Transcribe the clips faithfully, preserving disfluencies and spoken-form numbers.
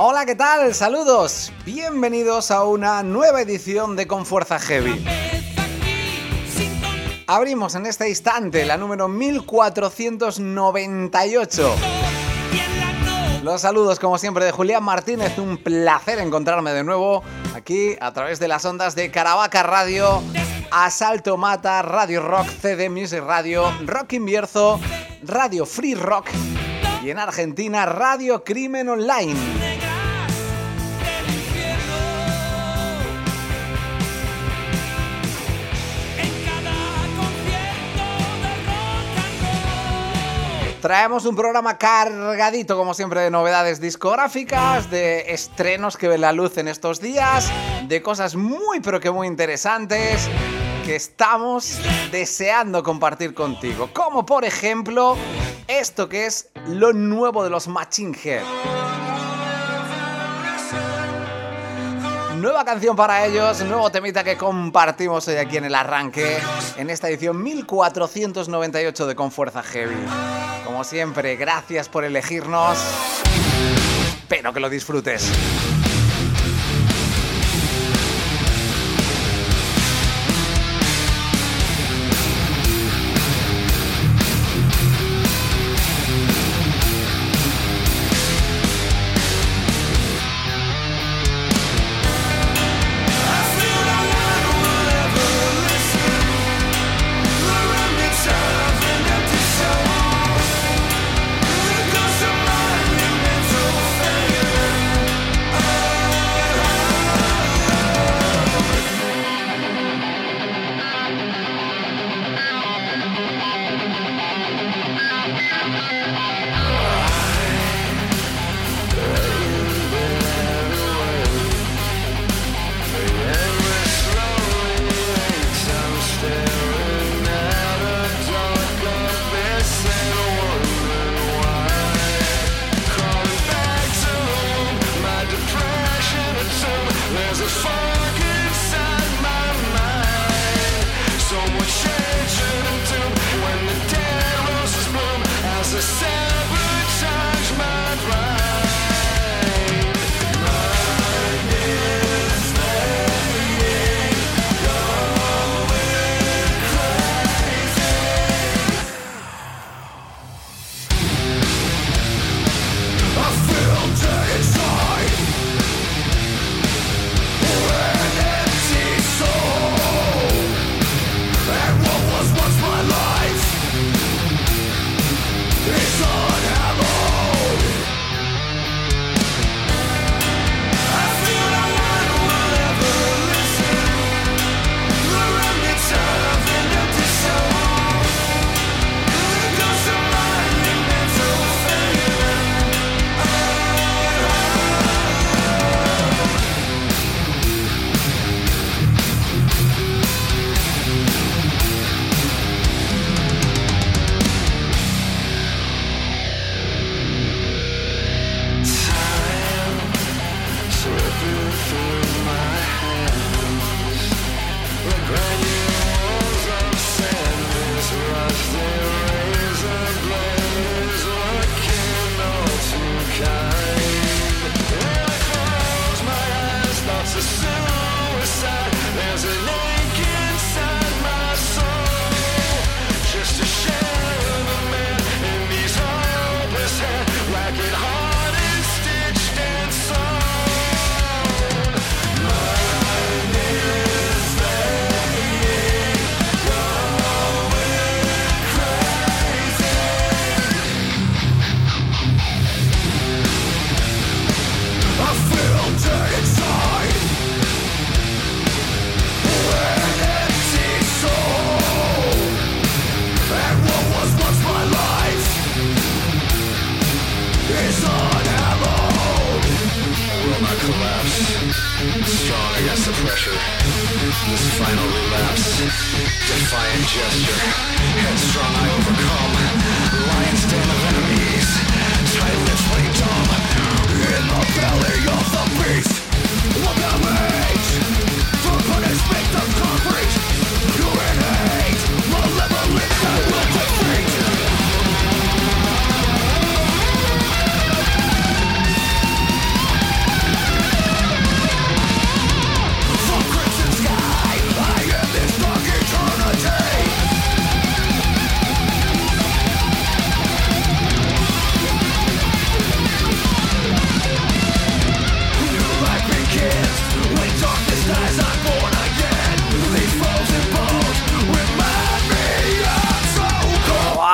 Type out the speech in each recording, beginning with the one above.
Hola, ¿qué tal? Saludos. Bienvenidos a una nueva edición de Con Fuerza Heavy. Abrimos en este instante la número mil cuatrocientos noventa y ocho. Los saludos, como siempre, de Julián Martínez. Un placer encontrarme de nuevo aquí a través de las ondas de Caravaca Radio, Asalto Mata, Radio Rock, C D Music Radio, Rock Invierzo, Radio Free Rock y en Argentina Radio Crimen Online. Traemos un programa cargadito, como siempre, de novedades discográficas, de estrenos que ven la luz en estos días, de cosas muy pero que muy interesantes que estamos deseando compartir contigo. Como por ejemplo, esto que es lo nuevo de los Machine Head. Nueva canción para ellos, nuevo temita que compartimos hoy aquí en el arranque, en esta edición mil cuatrocientos noventa y ocho de Con Fuerza Heavy. Como siempre, gracias por elegirnos. Espero que lo disfrutes.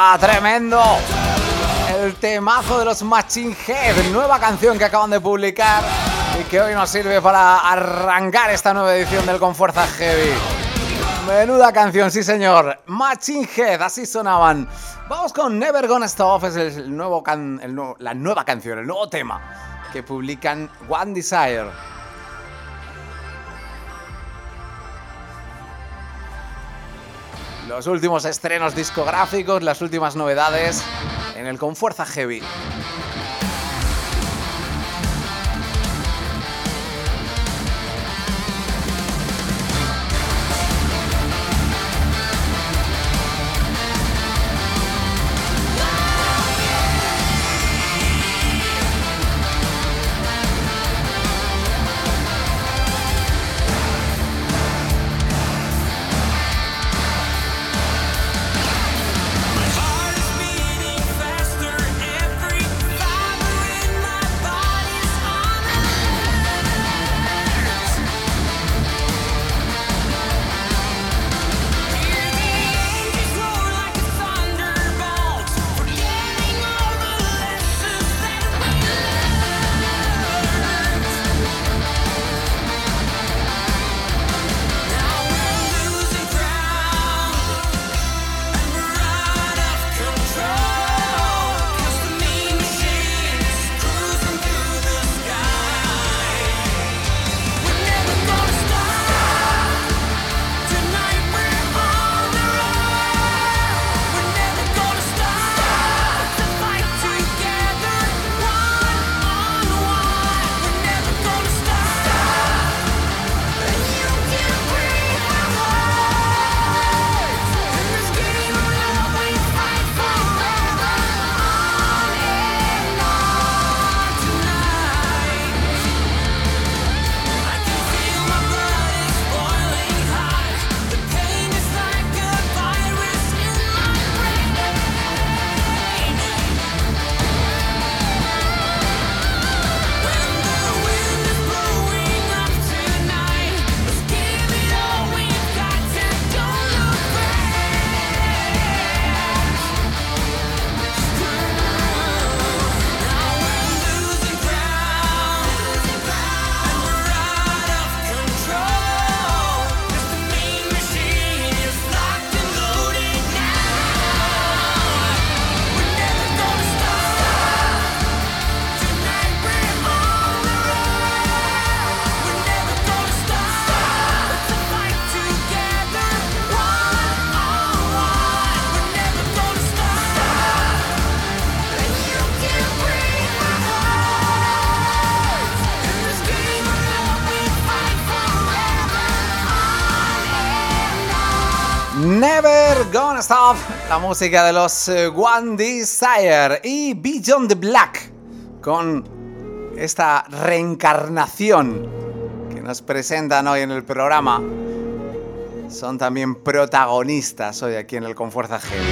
¡Buah, tremendo! El temazo de los Machine Head, nueva canción que acaban de publicar y que hoy nos sirve para arrancar esta nueva edición del Con Fuerza Heavy. Menuda canción, sí señor. Machine Head, así sonaban. Vamos con Never Gonna Stop, es el nuevo can- el nuevo, la nueva canción, el nuevo tema que publican One Desire. Los últimos estrenos discográficos, las últimas novedades en el Con Fuerza Heavy. Never Gonna Stop, la música de los uh, One Desire y Beyond the Black, con esta reencarnación que nos presentan hoy en el programa. Son también protagonistas hoy aquí en el Con Fuerza Heavy.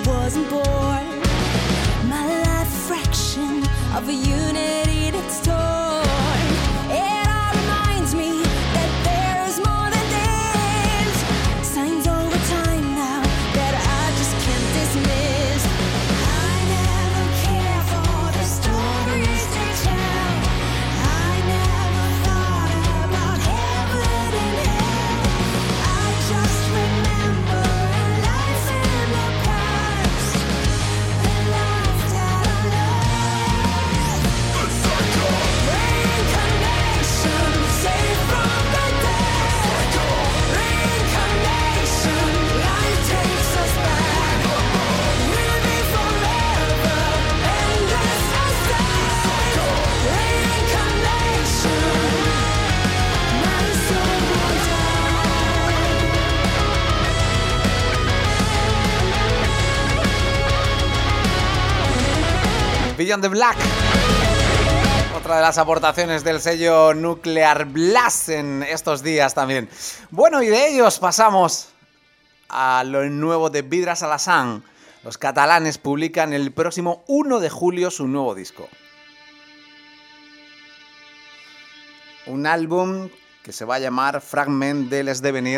wasn't born. My life fraction of a unity that's torn. It all reminds me that there is more than this. Signs over time now that I just can't dismiss. I never care for the stories they tell. I never thought about heaven and hell. I just remember a life in the past, a life that I love. The cycle. Reincarnation, saved from the dead. Reincarnation, life takes us back. We'll be forever, endless as that. Reincarnation, my soul will die. Beyond the Black. Otra de las aportaciones del sello Nuclear Blast en estos días también. Bueno, y de ellos pasamos a lo nuevo de Vidres a la Sang. Los catalanes publican el próximo uno de julio su nuevo disco. Un álbum que se va a llamar Fragment del Esdevenir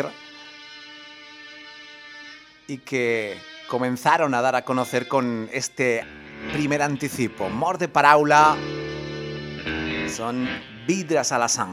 y que comenzaron a dar a conocer con este primer anticipo. Mort de Paraula son Vidres a la Sang.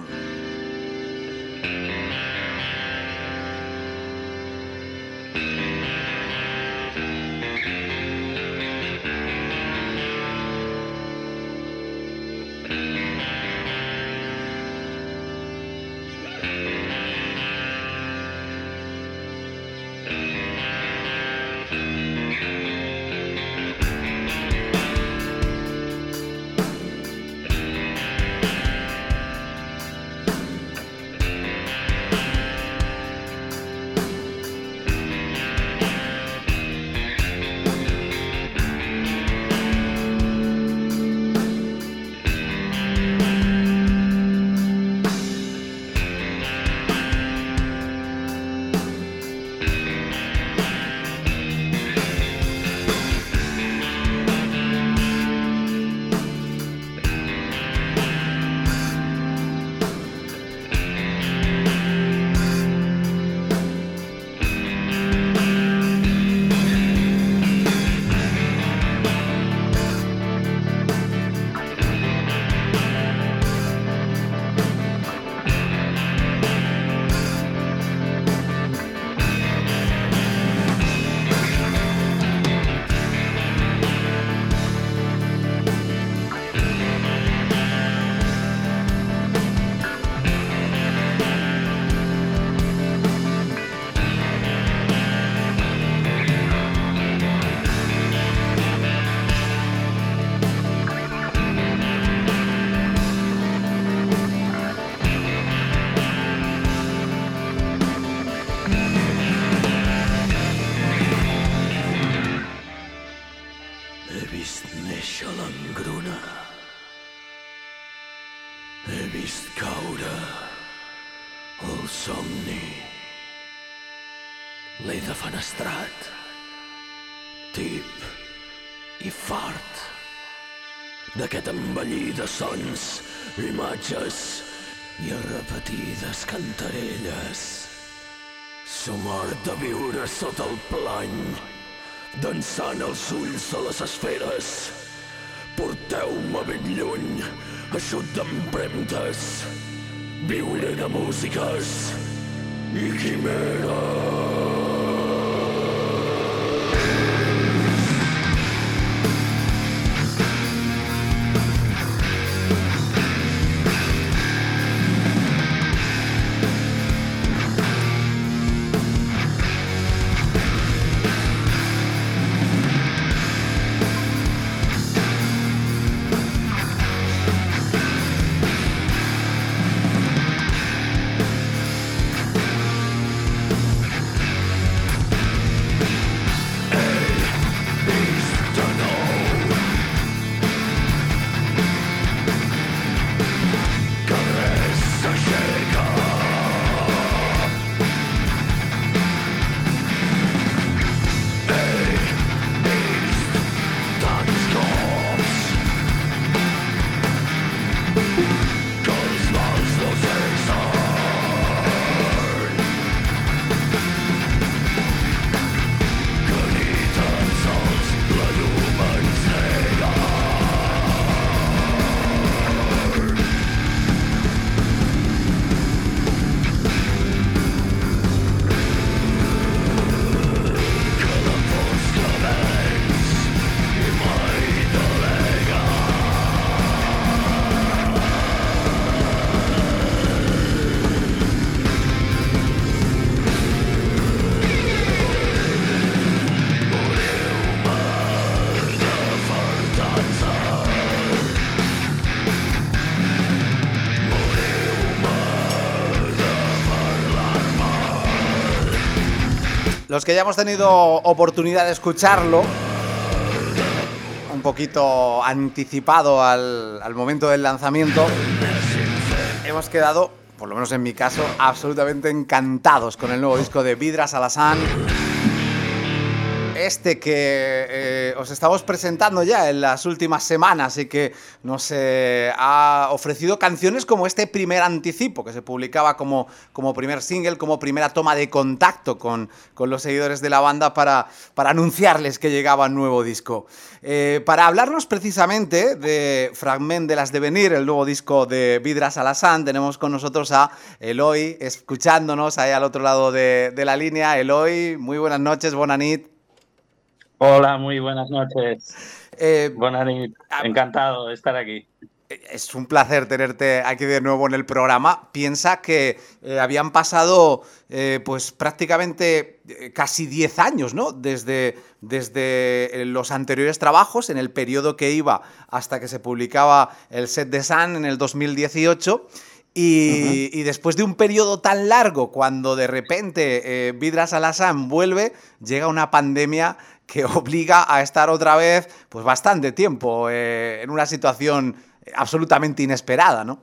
L'he defenestrat, tip i fart, d'aquest envellir de sons, imatges i repetides cantarelles. Som hort de viure sota el plany, dansant els ulls a les esferes. Porteu-me ben lluny, eixut d'empremtes, viure de músiques i quimeres. los que ya hemos tenido oportunidad de escucharlo, un poquito anticipado al, al momento del lanzamiento, hemos quedado, por lo menos en mi caso, absolutamente encantados con el nuevo disco de Vidras Alassane. Este que eh, os estamos presentando ya en las últimas semanas y que nos eh, ha ofrecido canciones como este primer anticipo que se publicaba como, como primer single, como primera toma de contacto con, con los seguidores de la banda para, para anunciarles que llegaba un nuevo disco. Eh, para hablarnos precisamente de Fragment de las Devenir, el nuevo disco de Vidras Alassane, tenemos con nosotros a Eloi, escuchándonos ahí al otro lado de, de la línea. Eloi, muy buenas noches, bona nit. Hola, muy buenas noches. Eh, Buenas noches. Encantado de estar aquí. Es un placer tenerte aquí de nuevo en el programa. Piensa que eh, habían pasado eh, pues prácticamente eh, casi diez años, ¿no? Desde, desde los anteriores trabajos, en el periodo que iba hasta que se publicaba el Set de Sun en el dos mil dieciocho. Y, uh-huh. y después de un periodo tan largo, cuando de repente eh, Vidras Alassane vuelve, llega una pandemia que obliga a estar otra vez pues bastante tiempo eh, en una situación absolutamente inesperada, ¿no?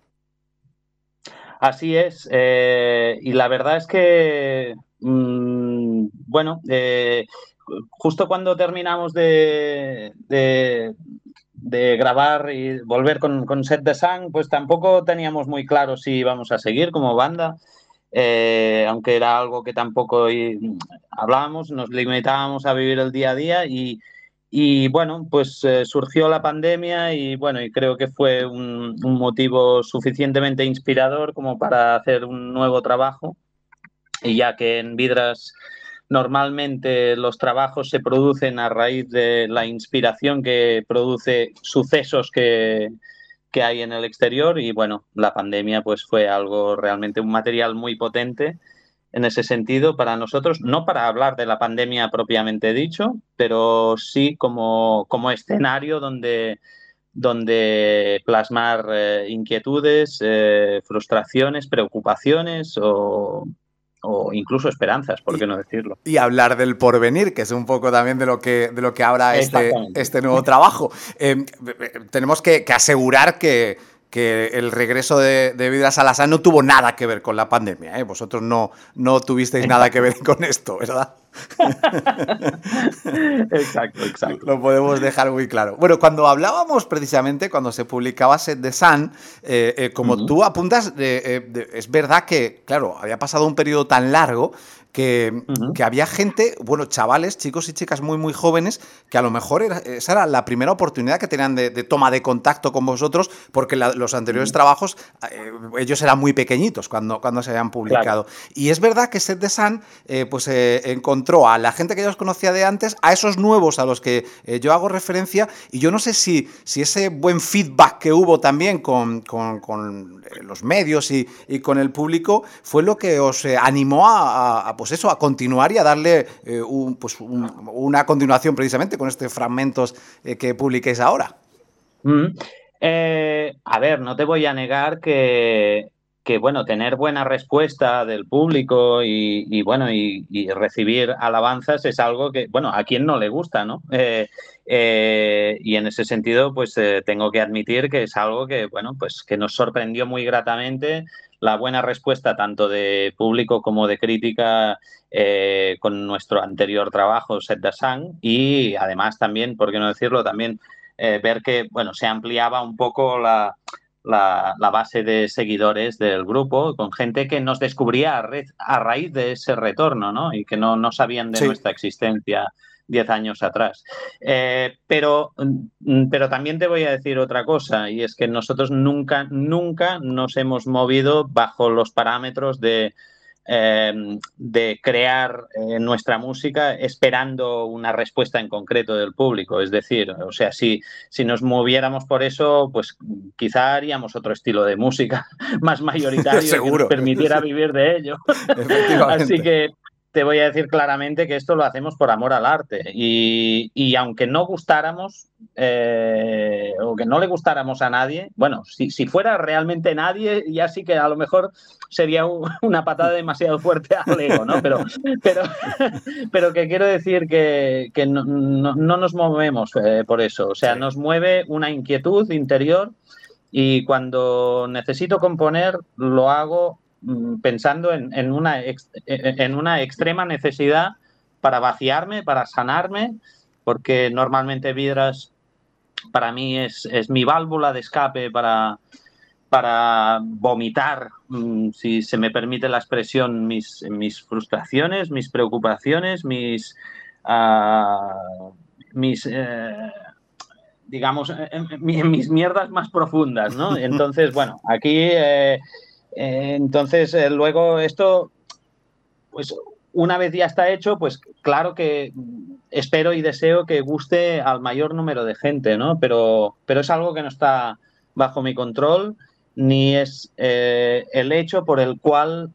Así es, eh, y la verdad es que, mmm, bueno, eh, justo cuando terminamos de, de, de grabar y volver con, con Set de Sun, pues tampoco teníamos muy claro si íbamos a seguir como banda. Eh, aunque era algo que tampoco y, hablábamos, nos limitábamos a vivir el día a día y, y bueno, pues eh, surgió la pandemia y bueno, y creo que fue un, un motivo suficientemente inspirador como para hacer un nuevo trabajo. Y ya que en Vidras normalmente los trabajos se producen a raíz de la inspiración que produce sucesos que que hay en el exterior y bueno, la pandemia pues fue algo realmente un material muy potente en ese sentido para nosotros, no para hablar de la pandemia propiamente dicho, pero sí como, como escenario donde, donde plasmar eh, inquietudes, eh, frustraciones, preocupaciones o, o incluso esperanzas, por qué no decirlo. Y hablar del porvenir, que es un poco también de lo que, de lo que habla este, este nuevo trabajo. Eh, tenemos que, que asegurar que, que el regreso de, de Vidras Alassane no tuvo nada que ver con la pandemia, ¿eh? Vosotros no, no tuvisteis nada que ver con esto, ¿verdad? Exacto, exacto. Lo podemos dejar muy claro. Bueno, cuando hablábamos precisamente, cuando se publicaba Set de Sun, eh, eh, como uh-huh. tú apuntas, eh, eh, es verdad que, claro, había pasado un periodo tan largo que, uh-huh. que había gente, bueno, chavales, chicos y chicas muy, muy jóvenes, que a lo mejor era, esa era la primera oportunidad que tenían de, de toma de contacto con vosotros, porque la, los anteriores uh-huh. trabajos, eh, ellos eran muy pequeñitos cuando, cuando se habían publicado. Claro. Y es verdad que Set de Sun, eh, pues eh, encontró a la gente que ya os conocía de antes, a esos nuevos a los que eh, yo hago referencia, y yo no sé si, si ese buen feedback que hubo también con, con, con los medios y, y con el público fue lo que os eh, animó a, a, pues eso, a continuar y a darle eh, un, pues un, una continuación precisamente con estos fragmentos eh, que publiquéis ahora. Mm. Eh, a ver, no te voy a negar que que, bueno, tener buena respuesta del público y, y bueno, y, y recibir alabanzas es algo que, bueno, a quien no le gusta, ¿no? Eh, eh, y en ese sentido, pues eh, tengo que admitir que es algo que, bueno, pues que nos sorprendió muy gratamente la buena respuesta tanto de público como de crítica eh, con nuestro anterior trabajo, Set de Sun, y además también, por qué no decirlo, también eh, ver que, bueno, se ampliaba un poco la... La, la base de seguidores del grupo, con gente que nos descubría a, red, a raíz de ese retorno, ¿no? Y que no, no sabían de sí. nuestra existencia diez años atrás. Eh, pero, pero también te voy a decir otra cosa, y es que nosotros nunca, nunca nos hemos movido bajo los parámetros de Eh, de crear eh, nuestra música esperando una respuesta en concreto del público. Es decir, o sea, si, si nos moviéramos por eso, pues quizá haríamos otro estilo de música más mayoritario que nos permitiera vivir de ello. Así que te voy a decir claramente que esto lo hacemos por amor al arte y, y aunque no gustáramos eh, o que no le gustáramos a nadie, bueno, si, si fuera realmente nadie, ya sí que a lo mejor sería un, una patada demasiado fuerte al ego, ¿no? Pero, pero, pero que quiero decir que, que no, no, no nos movemos eh, por eso, o sea, sí. Nos mueve una inquietud interior y cuando necesito componer lo hago pensando en, en, una ex, en una extrema necesidad para vaciarme, para sanarme, porque normalmente Vidras para mí es, es mi válvula de escape para, para vomitar, si se me permite la expresión, mis, mis frustraciones, mis preocupaciones, mis, uh, mis uh, digamos, mis mierdas más profundas, ¿no? Entonces, bueno, aquí... Eh, Eh, entonces, eh, luego esto, pues una vez ya está hecho, pues claro que espero y deseo que guste al mayor número de gente, ¿no? Pero, pero es algo que no está bajo mi control, ni es eh, el hecho por el cual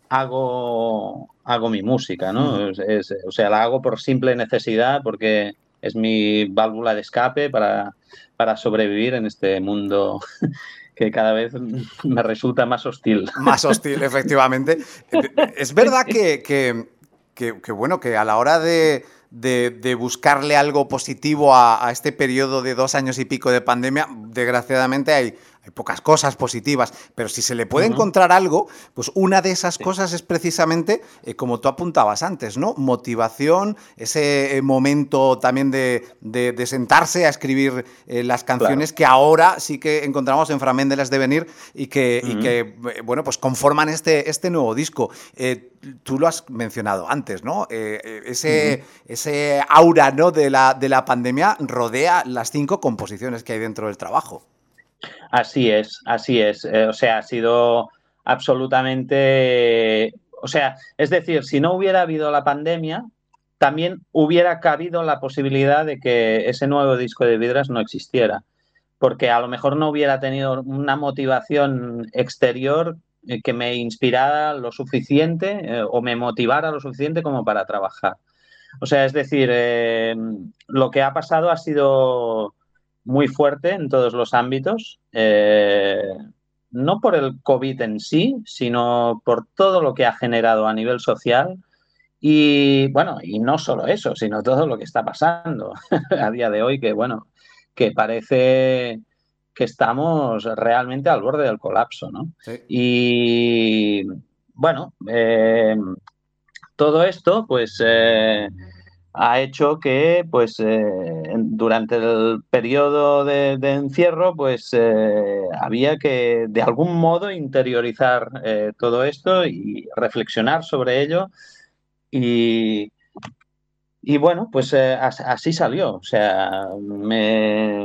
hago, hago mi música, ¿no? Mm. Es, es, o sea, la hago por simple necesidad, porque es mi válvula de escape para, para sobrevivir en este mundo que cada vez me resulta más hostil. Más hostil, efectivamente. Es verdad que, que, que, que, bueno, que a la hora de, de, de buscarle algo positivo a, a este periodo de dos años y pico de pandemia, desgraciadamente hay, hay pocas cosas positivas, pero si se le puede uh-huh. encontrar algo, pues una de esas sí. cosas es precisamente, eh, como tú apuntabas antes, ¿no? Motivación, ese eh, momento también de, de, de sentarse a escribir eh, las canciones claro. que ahora sí que encontramos en Framen de las Devenir y que, uh-huh. y que eh, bueno, pues conforman este, este nuevo disco. Eh, tú lo has mencionado antes, ¿no? Eh, ese, uh-huh. ese aura, ¿no? de, la, de la pandemia rodea las cinco composiciones que hay dentro del trabajo. Así es, así es. Eh, o sea, ha sido absolutamente... O sea, es decir, si no hubiera habido la pandemia, también hubiera cabido la posibilidad de que ese nuevo disco de Vidras no existiera. Porque a lo mejor no hubiera tenido una motivación exterior que me inspirara lo suficiente eh, o me motivara lo suficiente como para trabajar. O sea, es decir, eh, lo que ha pasado ha sido... muy fuerte en todos los ámbitos, eh, no por el COVID en sí, sino por todo lo que ha generado a nivel social y, bueno, y no solo eso, sino todo lo que está pasando a día de hoy, que, bueno, que parece que estamos realmente al borde del colapso, ¿no? Sí. Y, bueno, eh, todo esto, pues... Eh, ha hecho que pues eh, durante el periodo de, de encierro pues eh, había que de algún modo interiorizar eh, todo esto y reflexionar sobre ello y, y bueno, pues eh, así salió, o sea, me...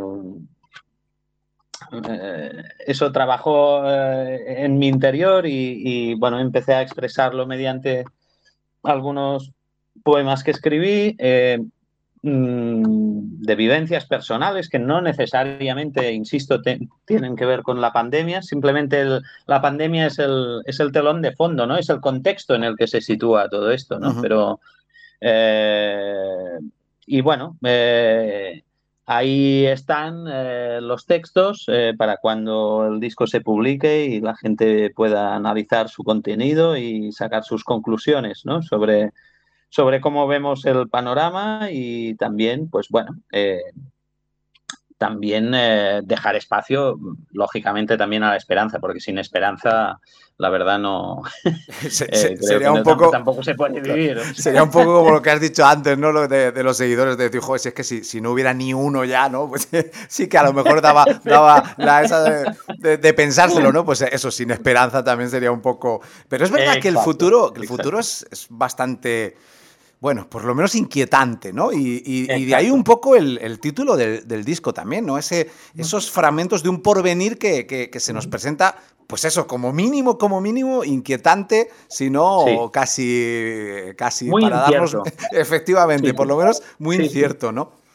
Eh, eso trabajó eh, en mi interior y, y bueno, empecé a expresarlo mediante algunos poemas que escribí, eh, mmm, de vivencias personales que no necesariamente, insisto, te, tienen que ver con la pandemia, simplemente el, la pandemia es el, es el telón de fondo, ¿no? Es el contexto en el que se sitúa todo esto, ¿no? Uh-huh. Pero, eh, y bueno, eh, ahí están eh, los textos eh, para cuando el disco se publique y la gente pueda analizar su contenido y sacar sus conclusiones, ¿no? sobre, sobre cómo vemos el panorama y también, pues bueno, eh, también eh, dejar espacio, lógicamente, también a la esperanza, porque sin esperanza, la verdad, no... Se, eh, sería un no, poco... Tampoco se puede vivir. Sería un poco como lo que has dicho antes, ¿no? Lo de, de los seguidores, de decir, joder, si es que si, si no hubiera ni uno ya, ¿no? Pues sí que a lo mejor daba, daba la esa de, de, de pensárselo, ¿no? Pues eso, sin esperanza también sería un poco... Pero es verdad exacto, que el futuro, que el futuro es, es bastante... Bueno, por lo menos inquietante, ¿no? Y, y, y de ahí un poco el, el título del, del disco también, ¿no? Ese, esos fragmentos de un porvenir que, que, que se nos presenta, pues eso, como mínimo, como mínimo, inquietante, si no sí. casi, casi muy para incierto. darnos... Efectivamente, sí. por lo menos muy sí, incierto, ¿no?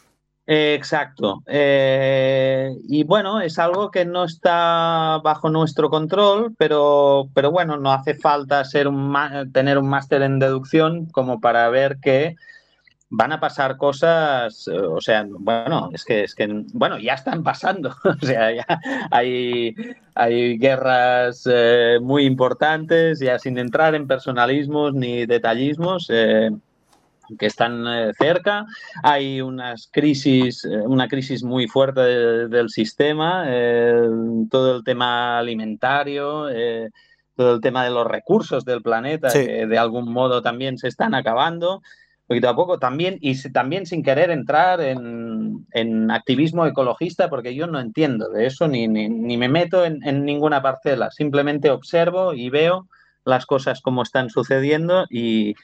Eh, exacto. Eh, y bueno, es algo que no está bajo nuestro control, pero, pero bueno, no hace falta ser un ma- tener un máster en deducción como para ver que van a pasar cosas, eh, o sea, bueno, es que, es que, bueno, ya están pasando, o sea, ya hay, hay guerras eh, muy importantes, ya sin entrar en personalismos ni detallismos, eh, que están eh, cerca. Hay unas crisis, eh, una crisis muy fuerte de, del sistema, eh, todo el tema alimentario, eh, todo el tema de los recursos del planeta, Sí. que de algún modo también se están acabando, poquito a poco también, y si, también sin querer entrar en, en, activismo ecologista, porque yo no entiendo de eso, ni, ni, ni me meto en, en ninguna parcela, simplemente observo y veo las cosas como están sucediendo y,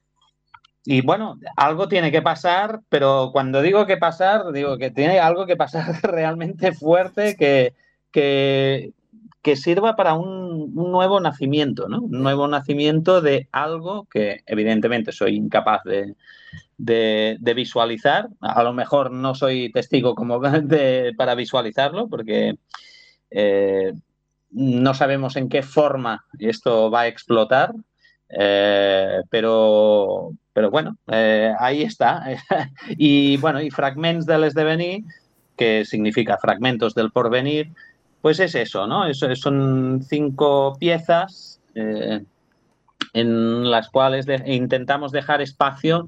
y bueno, algo tiene que pasar, pero cuando digo que pasar, digo que tiene algo que pasar realmente fuerte que, que, que sirva para un, un, nuevo nacimiento, ¿no? Un nuevo nacimiento de algo que evidentemente soy incapaz de, de, de visualizar. A lo mejor no soy testigo como de, para visualizarlo, porque eh, no sabemos en qué forma esto va a explotar. Eh, pero, pero bueno, eh, ahí está. Y bueno, y fragments de l'esdevenir, que significa fragmentos del porvenir, pues es eso, ¿no? Eso, son cinco piezas eh, en las cuales de, intentamos dejar espacio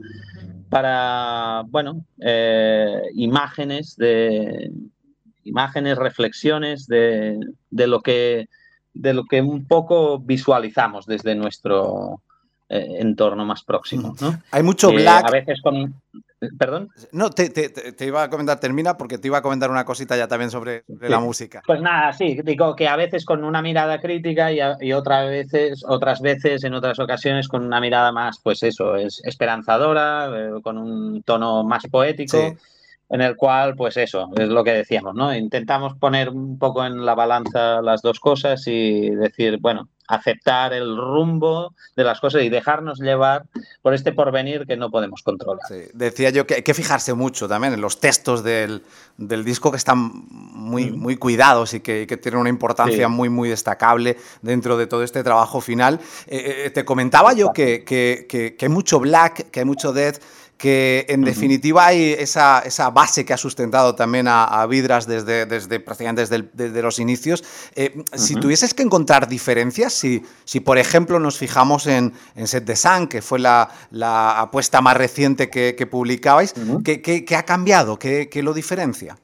para, bueno, eh, imágenes de imágenes, reflexiones de, de lo que de lo que un poco visualizamos desde nuestro eh, entorno más próximo, ¿no? Hay mucho Eh, a black. veces con... ¿Perdón? No, te, te, te, iba a comentar, termina, porque te iba a comentar una cosita ya también sobre, sobre Sí. la música. Pues nada, sí, digo que a veces con una mirada crítica y, a, y otras veces, otras veces, en otras ocasiones, con una mirada más, pues eso, es esperanzadora, eh, con un tono más poético. Sí. En el cual, pues eso, es lo que decíamos, ¿no? Intentamos poner un poco en la balanza las dos cosas y decir, bueno, aceptar el rumbo de las cosas y dejarnos llevar por este porvenir que no podemos controlar. Sí. Decía yo que hay que fijarse mucho también en los textos del, del disco, que están muy, Mm. muy cuidados y que, que tienen una importancia Sí. muy, muy destacable dentro de todo este trabajo final. Eh, eh, te comentaba yo que, que, que, que hay mucho black, que hay mucho death, que en uh-huh. definitiva hay esa, esa base que ha sustentado también a, a Vidras desde, desde prácticamente desde, el, desde los inicios. Eh, uh-huh. Si tuvieses que encontrar diferencias, si, si por ejemplo nos fijamos en, en Set de Sun, que fue la, la apuesta más reciente que, que publicabais, uh-huh. ¿qué, qué, ¿qué ha cambiado? ¿Qué, qué lo diferencia?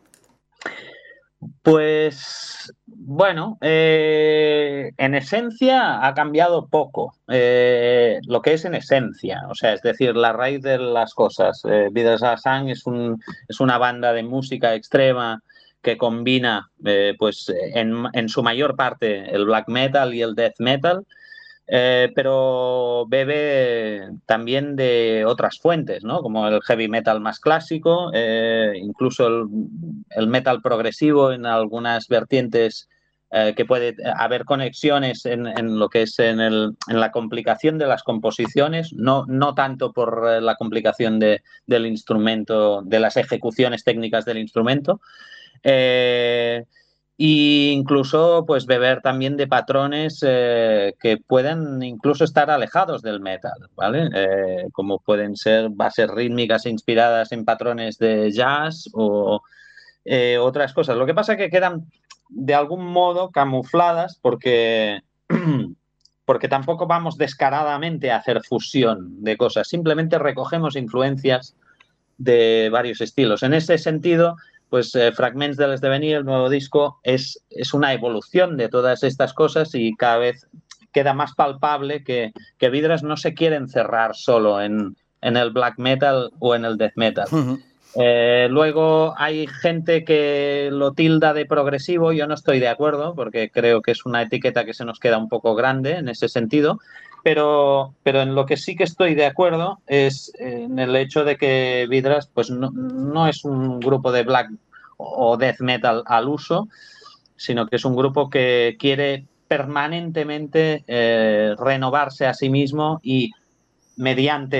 Pues bueno, eh, en esencia ha cambiado poco, eh, lo que es en esencia, o sea, es decir, la raíz de las cosas. Eh, Vidres a la Sang es, un, es una banda de música extrema que combina, eh, pues, en, en su mayor parte el black metal y el death metal. Eh, pero bebe también de otras fuentes, ¿no? Como el heavy metal más clásico, eh, incluso el, el metal progresivo en algunas vertientes, eh, que puede haber conexiones en, en lo que es en, el, en la complicación de las composiciones, no, no tanto por la complicación de, del instrumento, de las ejecuciones técnicas del instrumento. Eh, E incluso pues beber también de patrones eh, que pueden incluso estar alejados del metal, ¿vale? Eh, como pueden ser bases rítmicas inspiradas en patrones de jazz o eh, otras cosas. Lo que pasa es que quedan de algún modo camufladas porque, porque tampoco vamos descaradamente a hacer fusión de cosas, simplemente recogemos influencias de varios estilos. En ese sentido, pues eh, Fragments de l'esdevenir, el nuevo disco, es, es una evolución de todas estas cosas y cada vez queda más palpable que, que Vidras no se quiere encerrar solo en, en el black metal o en el death metal. Uh-huh. Eh, luego hay gente que lo tilda de progresivo, yo no estoy de acuerdo porque creo que es una etiqueta que se nos queda un poco grande en ese sentido, pero, pero en lo que sí que estoy de acuerdo es en el hecho de que Vidras pues no, no es un grupo de black o death metal al uso, sino que es un grupo que quiere permanentemente eh, renovarse a sí mismo y mediante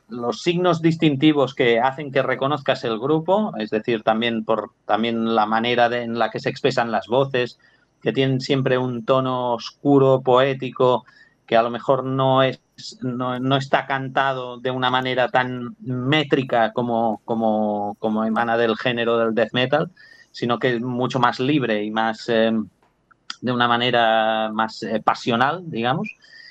los signos distintivos que hacen que reconozcas el grupo, es decir, también por también la manera de, en la que se expresan las voces, que tienen siempre un tono oscuro, poético, que a lo mejor no es no, no está cantado de una manera tan métrica como, como, como emana del género del death metal, sino que es mucho más libre y más eh, de una manera más eh, pasional, digamos.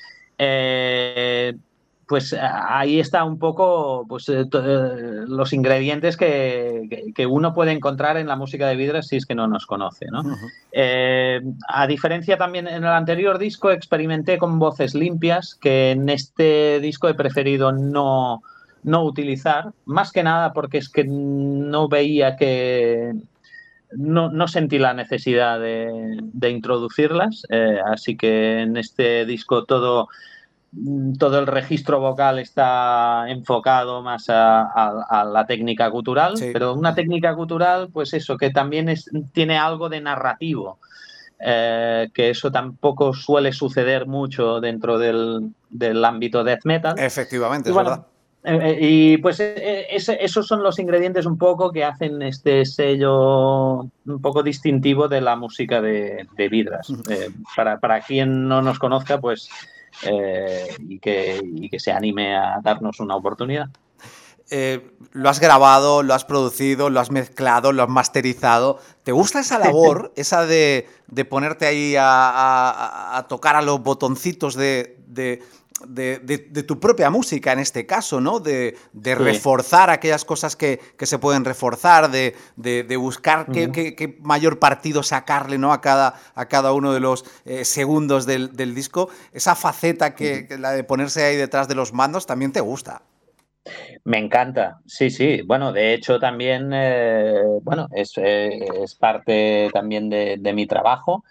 Eh, pues ahí está un poco pues, eh, eh, los ingredientes que, que, que uno puede encontrar en la música de Vidras si es que no nos conoce, ¿no? Uh-huh. Eh, a diferencia también en el anterior disco experimenté con voces limpias que en este disco he preferido no, no utilizar, más que nada porque es que no veía que... No, no sentí la necesidad de, de introducirlas, eh, así que en este disco todo... todo el registro vocal está enfocado más a, a, a la técnica gutural, sí. Pero una técnica gutural, pues eso, que también es, tiene algo de narrativo, eh, que eso tampoco suele suceder mucho dentro del, del ámbito death metal. Efectivamente, y es bueno, verdad. Eh, y pues eh, ese, esos son los ingredientes un poco que hacen este sello un poco distintivo de la música de, de Vidras. Eh, para, para quien no nos conozca, pues Eh, y, que, y que se anime a darnos una oportunidad. Eh, lo has grabado, lo has producido, lo has mezclado, lo has masterizado. ¿Te gusta esa labor, esa de, de ponerte ahí a, a, a tocar a los botoncitos de, de, de, de, de tu propia música en este caso, ¿no? De, de sí. reforzar aquellas cosas que, que se pueden reforzar, de, de, de buscar uh-huh. qué, qué, qué mayor partido sacarle, ¿no? a, cada, a cada uno de los eh, segundos del, del disco? Esa faceta que, uh-huh. que la de ponerse ahí detrás de los mandos también te gusta. Me encanta, sí, sí. Bueno, de hecho también, eh, bueno, es, eh, es parte también de, de mi trabajo.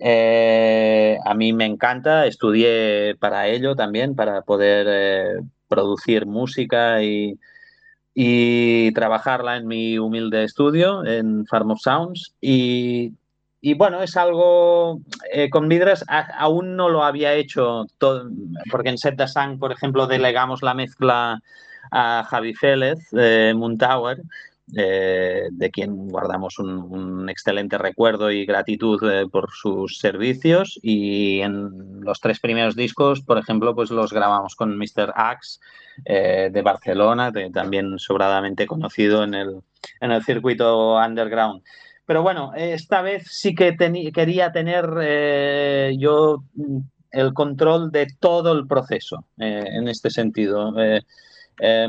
Eh, a mí me encanta, estudié para ello también, para poder eh, producir música y, y trabajarla en mi humilde estudio, en Farm of Sounds. Y, y bueno, es algo, eh, con Vidras a, aún no lo había hecho, todo, porque en Set the Sun, por ejemplo, delegamos la mezcla a Javi Félez, eh, Moontower, eh, de quien guardamos un, un excelente recuerdo y gratitud eh, por sus servicios, y en los tres primeros discos, por ejemplo, pues los grabamos con mister Axe eh, de Barcelona, de, también sobradamente conocido en el, en el circuito underground. Pero bueno, esta vez sí que ten, quería tener eh, yo el control de todo el proceso eh, en este sentido. Eh, eh,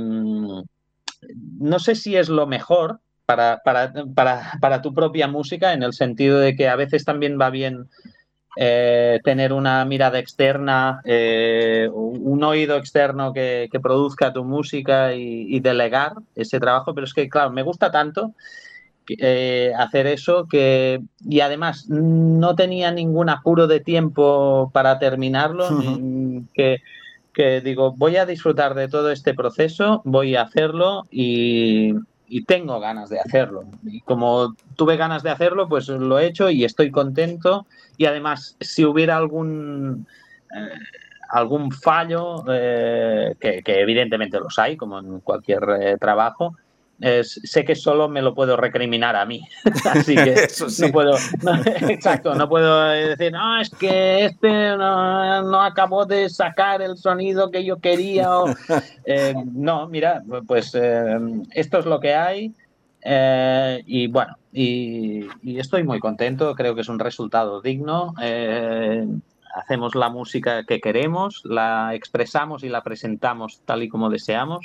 no sé si es lo mejor para, para, para, para tu propia música, en el sentido de que a veces también va bien eh, tener una mirada externa, eh, un oído externo que, que produzca tu música y, y delegar ese trabajo, pero es que, claro, me gusta tanto Eh, hacer eso que y además no tenía ningún apuro de tiempo para terminarlo, uh-huh. que, que digo, voy a disfrutar de todo este proceso, voy a hacerlo y, y tengo ganas de hacerlo, y como tuve ganas de hacerlo, pues lo he hecho y estoy contento. Y además, si hubiera algún eh, algún fallo, eh, que, que evidentemente los hay, como en cualquier eh, trabajo, Eh, sé que solo me lo puedo recriminar a mí, así que Eso sí. no puedo, no, exacto, no puedo decir, no, es que este no, no acabó de sacar el sonido que yo quería, o, eh, no, mira, pues eh, esto es lo que hay, eh, y bueno, y, y estoy muy contento, creo que es un resultado digno. Eh, hacemos la música que queremos, la expresamos y la presentamos tal y como deseamos.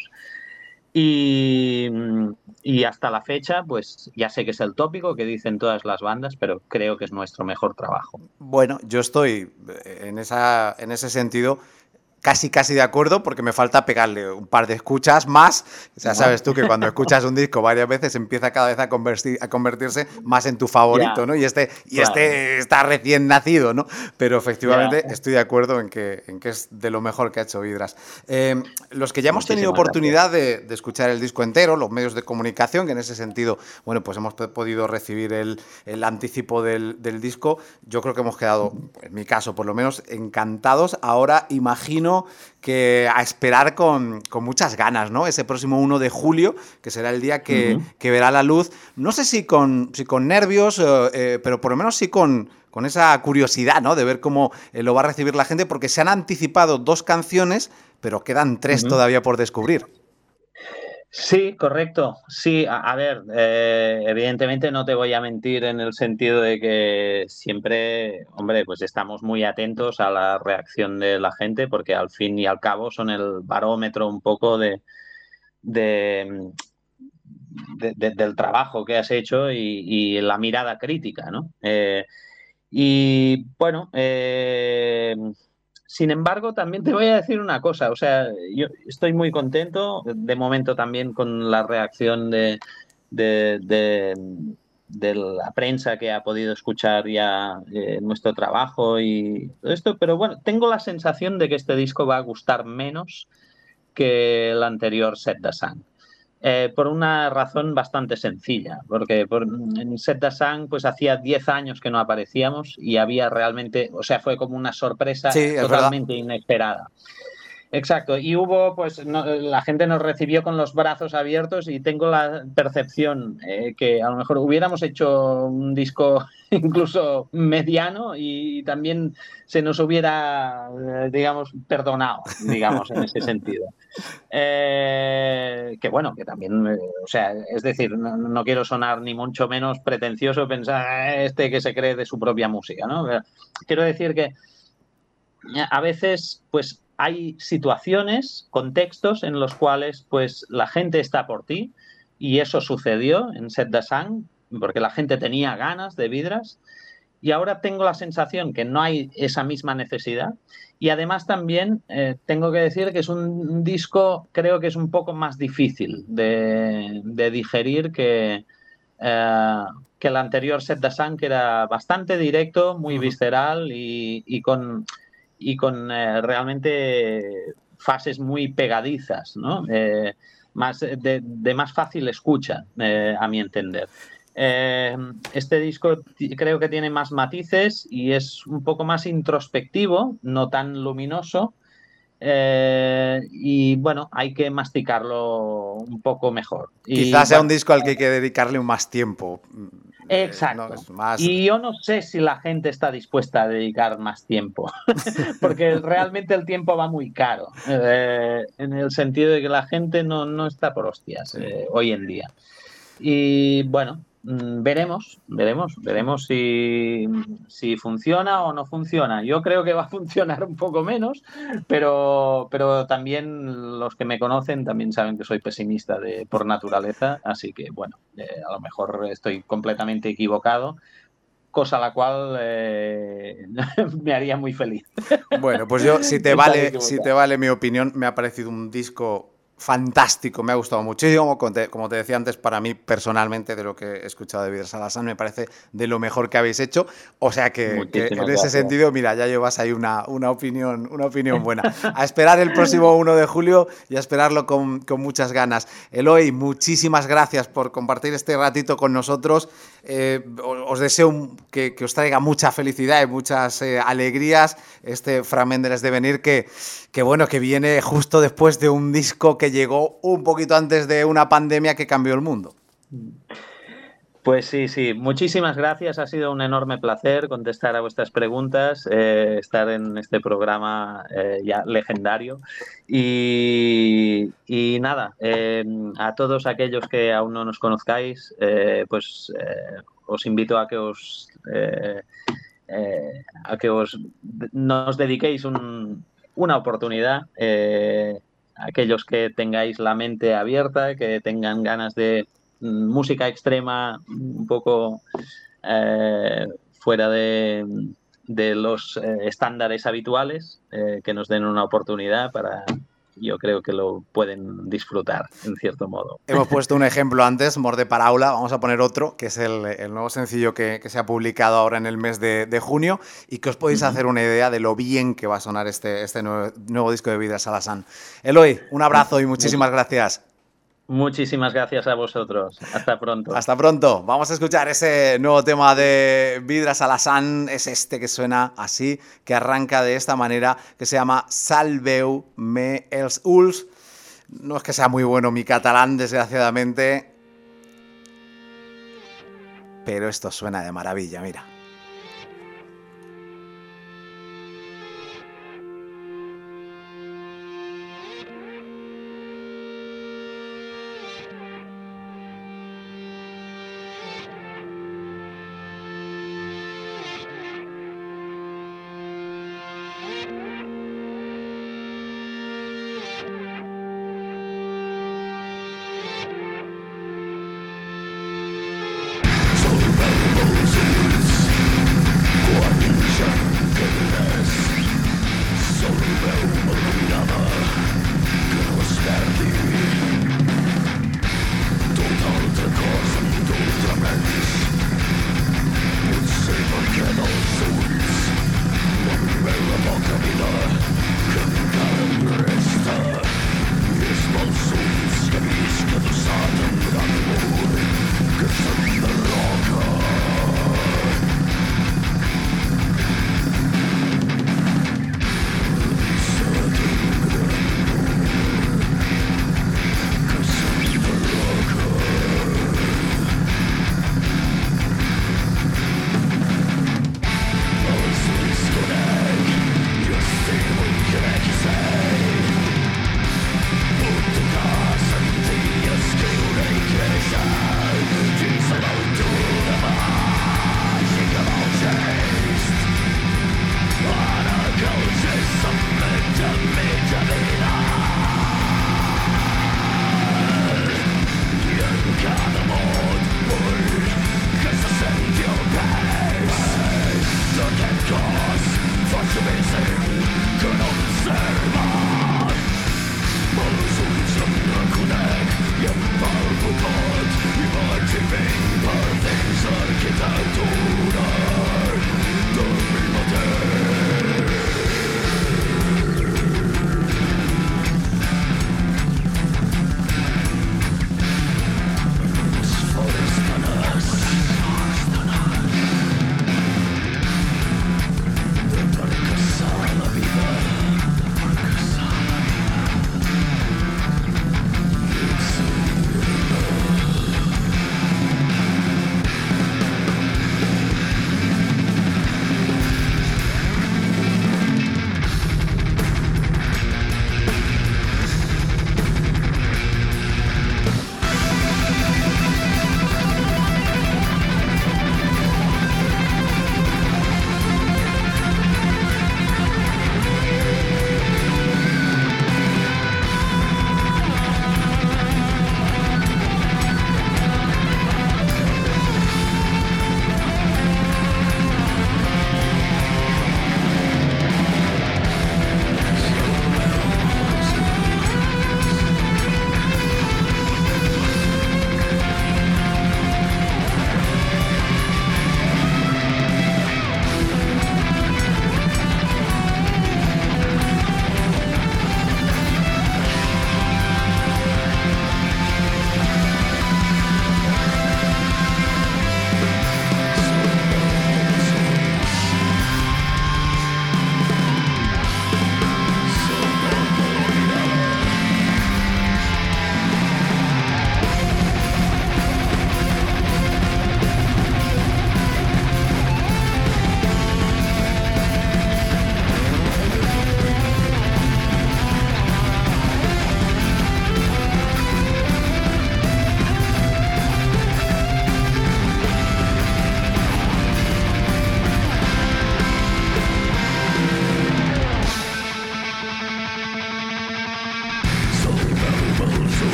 Y, y hasta la fecha, pues ya sé que es el tópico que dicen todas las bandas, pero creo que es nuestro mejor trabajo. Bueno, yo estoy en, esa, en ese sentido casi casi de acuerdo, porque me falta pegarle un par de escuchas más. O sea, sabes tú que cuando escuchas un disco varias veces empieza cada vez a, convertir, a convertirse más en tu favorito, yeah. ¿no? Y este, y claro. este está recién nacido, ¿no? Pero efectivamente yeah. estoy de acuerdo en que, en que es de lo mejor que ha hecho Vidras. Eh, los que ya hemos Muchísimas tenido oportunidad de, de escuchar el disco entero, los medios de comunicación, que en ese sentido, bueno, pues hemos podido recibir el, el anticipo del, del disco, yo creo que hemos quedado, en mi caso por lo menos, encantados. Ahora imagino imagino que a esperar con, con muchas ganas, ¿no? Ese próximo uno de julio, que será el día que, uh-huh. que verá la luz. No sé si con, si con nervios, eh, pero por lo menos sí con, con esa curiosidad, ¿no? De ver cómo eh, lo va a recibir la gente, porque se han anticipado dos canciones, pero quedan tres uh-huh. todavía por descubrir. Sí, correcto. Sí, a, a ver, eh, evidentemente no te voy a mentir en el sentido de que siempre, hombre, pues estamos muy atentos a la reacción de la gente, porque al fin y al cabo son el barómetro un poco de, de, de, de del trabajo que has hecho y, y la mirada crítica, ¿no? Eh, y bueno, eh, sin embargo, también te voy a decir una cosa, o sea, yo estoy muy contento, de momento también con la reacción de, de, de, de la prensa que ha podido escuchar ya eh, nuestro trabajo y todo esto, pero bueno, tengo la sensación de que este disco va a gustar menos que el anterior Set the Sun. Eh, por una razón bastante sencilla, porque por, en Set the Sun pues hacía diez años que no aparecíamos y había realmente, o sea, fue como una sorpresa sí, totalmente inesperada. Exacto, y hubo, pues no, la gente nos recibió con los brazos abiertos y tengo la percepción eh, que a lo mejor hubiéramos hecho un disco incluso mediano y también se nos hubiera, eh, digamos, perdonado, digamos, en ese sentido. Eh, que bueno, que también, eh, o sea, es decir, no, no quiero sonar ni mucho menos pretencioso pensar este que se cree de su propia música, ¿no? Quiero decir que a veces, pues, hay situaciones, contextos en los cuales pues la gente está por ti y eso sucedió en Set the Sun porque la gente tenía ganas de Vidras y ahora tengo la sensación que no hay esa misma necesidad y además también eh, tengo que decir que es un, un disco, creo que es un poco más difícil de, de digerir que, eh, que el anterior Set the Sun, que era bastante directo, muy visceral y, y con... y con eh, realmente fases muy pegadizas, ¿no? Eh, más de, de más fácil escucha, eh, a mi entender. Eh, este disco creo que tiene más matices y es un poco más introspectivo, no tan luminoso, eh, y bueno, hay que masticarlo un poco mejor. Quizás y, sea bueno, un disco al que hay que dedicarle más tiempo. Exacto. Eh, no, es más... Y yo no sé si la gente está dispuesta a dedicar más tiempo, porque realmente el tiempo va muy caro, eh, en el sentido de que la gente no, no está por hostias eh, hoy en día. Y bueno, veremos, veremos, veremos si, si funciona o no funciona. Yo creo que va a funcionar un poco menos, pero, pero también los que me conocen también saben que soy pesimista de, por naturaleza, así que bueno, eh, a lo mejor estoy completamente equivocado, cosa la cual eh, me haría muy feliz. Bueno, pues yo, si te vale, si te vale mi opinión, me ha parecido un disco fantástico, me ha gustado muchísimo, como te, como te decía antes, para mí personalmente, de lo que he escuchado de Vidras a la Sun, me parece de lo mejor que habéis hecho, o sea que, que en gracias. Ese sentido, mira, ya llevas ahí una, una, opinión, una opinión buena. A esperar el próximo uno de julio y a esperarlo con, con muchas ganas. Eloy, muchísimas gracias por compartir este ratito con nosotros, eh, os deseo que, que os traiga mucha felicidad y muchas eh, alegrías este Fran Menderes de venir, que, que bueno, que viene justo después de un disco que llegó un poquito antes de una pandemia que cambió el mundo. Pues sí, sí, muchísimas gracias, ha sido un enorme placer contestar a vuestras preguntas, eh, estar en este programa eh, ya legendario y, y nada, eh, a todos aquellos que aún no nos conozcáis, eh, pues eh, os invito a que os eh, eh, a que os nos dediquéis un, una oportunidad, eh, aquellos que tengáis la mente abierta, que tengan ganas de música extrema un poco eh, fuera de, de los eh, estándares habituales, eh, que nos den una oportunidad para... Yo creo que lo pueden disfrutar, en cierto modo. Hemos puesto un ejemplo antes, Morde Paraula, vamos a poner otro, que es el, el nuevo sencillo que, que se ha publicado ahora en el mes de, de junio y que os podéis uh-huh. hacer una idea de lo bien que va a sonar este, este nuevo, nuevo disco de Vidras a la Sun. Eloy, un abrazo y muchísimas gracias. Muchísimas gracias a vosotros. Hasta pronto. Hasta pronto. Vamos a escuchar ese nuevo tema de Vidra Salasan. Es este que suena así, que arranca de esta manera, que se llama Salveu-me els ulls. No es que sea muy bueno mi catalán, desgraciadamente, pero esto suena de maravilla, mira.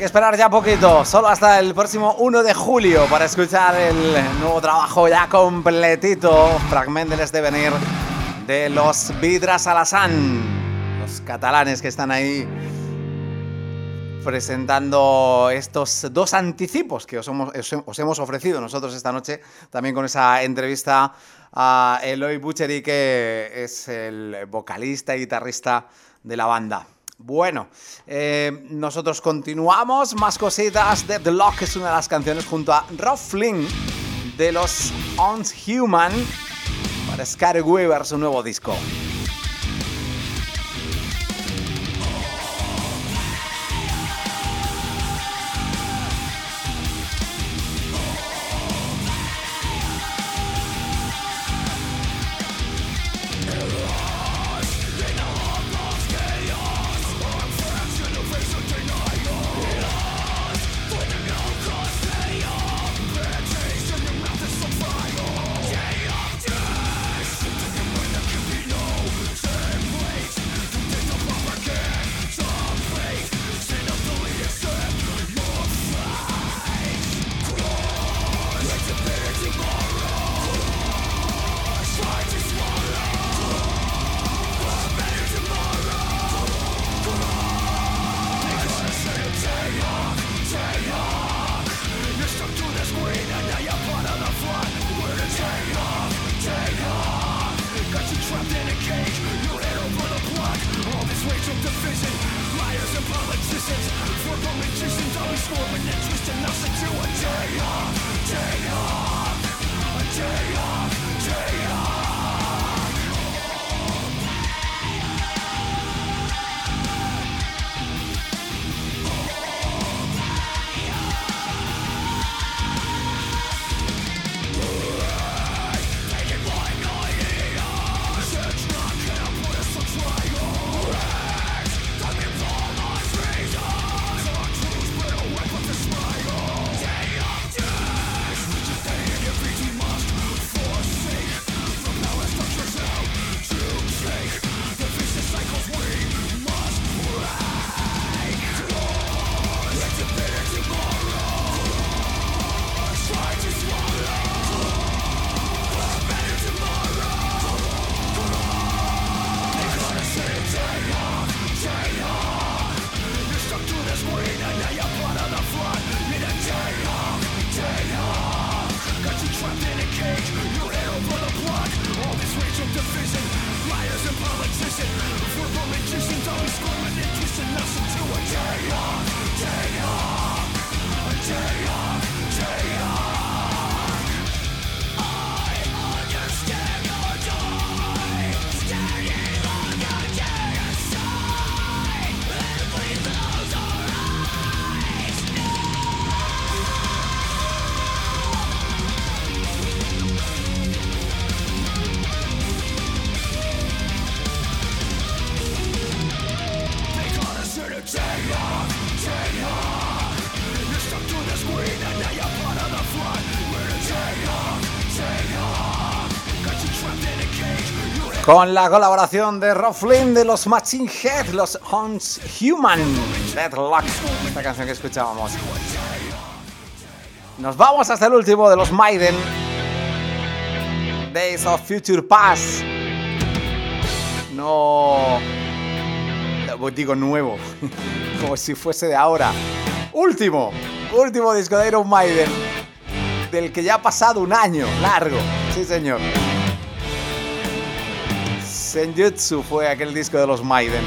esperar ya poquito, solo hasta el próximo uno de julio para escuchar el nuevo trabajo ya completito, Fragment del Esdevenir de los Vidres Alassane, los catalanes que están ahí presentando estos dos anticipos que os hemos, os hemos ofrecido nosotros esta noche, también con esa entrevista a Eloy Butchery, que es el vocalista y guitarrista de la banda. Bueno, eh, nosotros continuamos, más cositas. Deadlock es una de las canciones junto a Rob Flynn de los Unhuman para Scary Weaver, su nuevo disco. Con la colaboración de Rob Flynn de los Machine Head, los Unhuman, Deadlock, esta canción que escuchábamos. Nos vamos hasta el último de los Maiden, Days of Future Past. No... digo nuevo, como si fuese de ahora. Último, último disco de Iron Maiden, del que ya ha pasado un año largo. Sí, señor. Senjutsu fue aquel disco de los Maiden.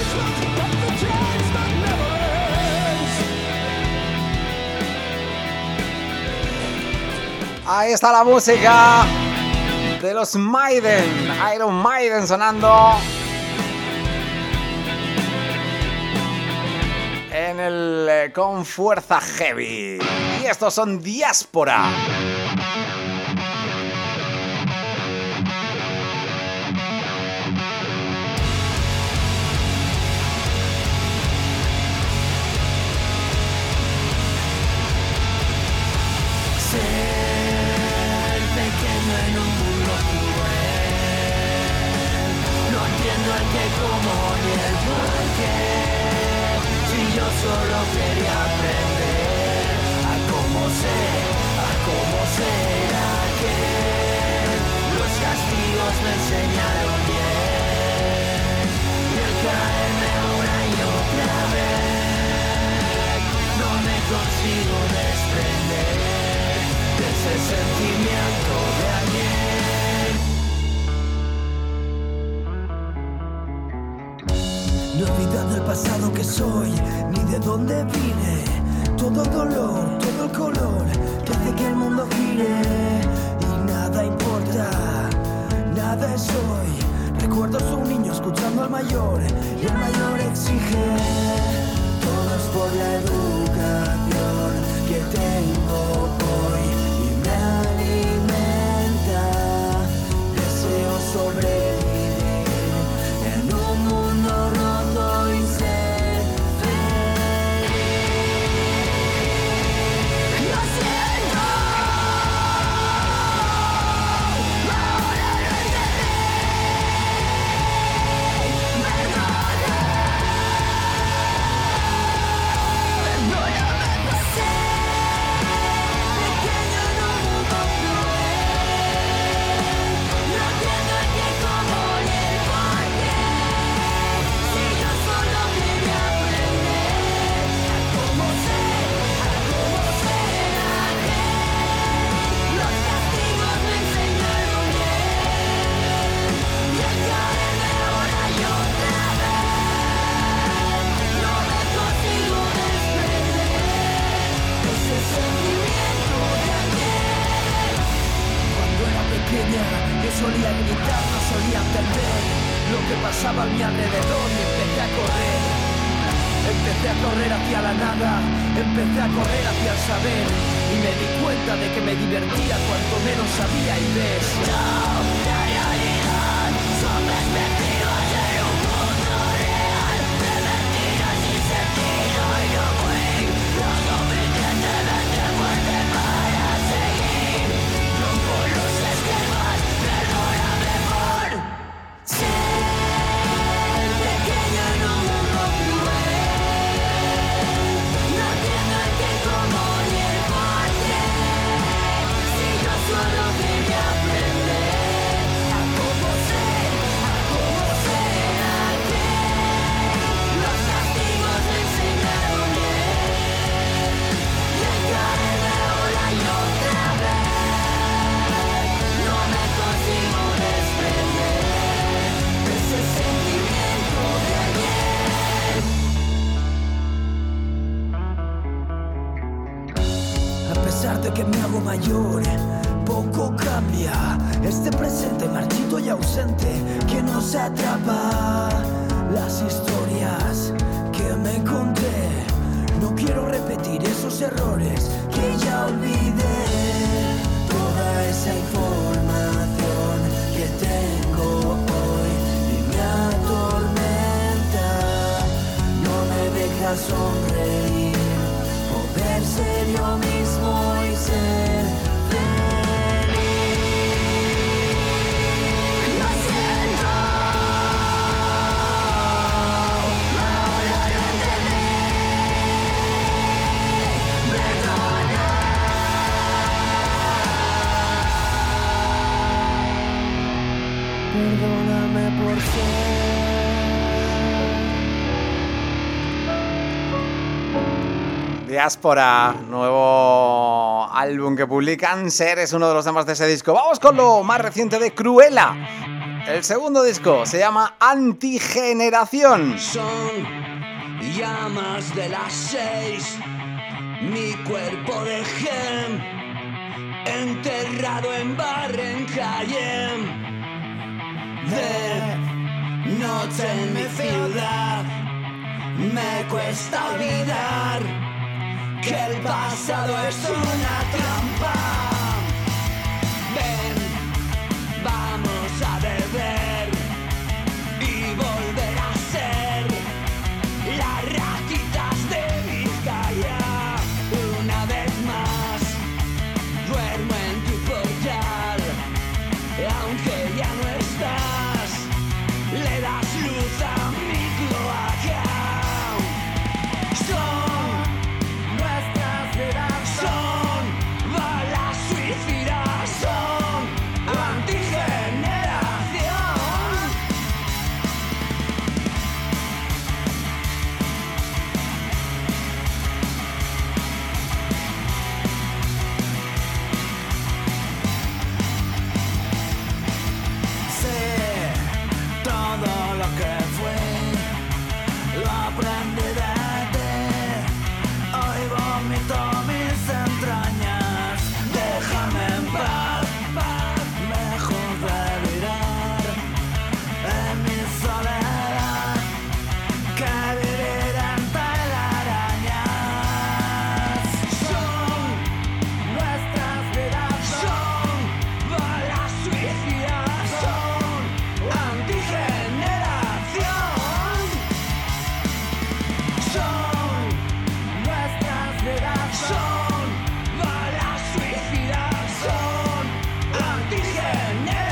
Ahí está la música de los Maiden, Iron Maiden sonando en el eh, Con Fuerza Heavy. Y estos son Diáspora. Solo quería aprender a cómo ser, a cómo ser aquel. Los castigos me enseñaron bien y el caerme una y otra vez no me consigo desprender de ese sentimiento de ayer. No he olvidado el pasado que soy, ni de dónde vine. Todo el dolor, todo el color que hace que el mundo gire. Y nada importa, nada es hoy. Recuerdo a un niño escuchando al mayor, y el mayor exige. Todo es por la educación que tengo hoy y me alimenta. Deseo sobrevivir en un mundo roto y ser. Solía gritar, no solía entender lo que pasaba a mi alrededor y empecé a correr. Empecé a correr hacia la nada, empecé a correr hacia el saber y me di cuenta de que me divertía cuanto menos sabía y ves. No, la realidad son perspectivas de un mundo real, de mentiras sin sentido y no fui lo suficientemente fuerte para seguir. Rompo los esquemas. De que me hago mayor, poco cambia este presente marchito y ausente que nos atrapa. Las historias que me conté, no quiero repetir esos errores que ya olvidé. Toda esa información que tengo hoy y me atormenta, no me deja sonreír, poder ser yo mismo y ser feliz. Lo siento, ahora lo entendí. Perdona. Perdóname por ser. Diáspora, nuevo álbum que publican. Ser es uno de los temas de ese disco. Vamos con lo más reciente de Cruella. El segundo disco se llama Antigeneración. Son llamas de las seis, mi cuerpo de gem, enterrado en Barrencayem. De noche en mi ciudad, me cuesta olvidar que el pasado es una trampa. Ven, vamos a beber y volver a ser las ratitas de Vizcaya. Una vez más, duermo en tu portal, aunque ya no estás, le das luz a mi cloaca. Son nuestras vidas, son balas suicidas, son antigeneración. Sé todo lo que fue, lo aprendí de ti. Hoy vomito mis entrañas, déjame en paz, paz. Mejor revirar en mi soledad que vivir en telarañas. Son nuestras vidas, son balas suicidas, son antigeneración. Son nuestras vidas, son balas suicidas, son antigeneración.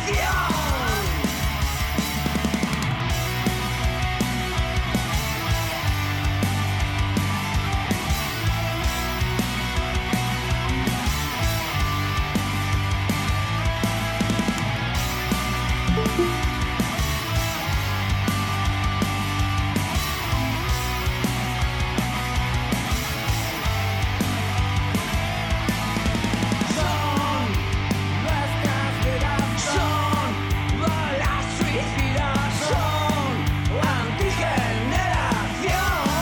Son nuestras vidas, son balas suicidas, son antigeneración.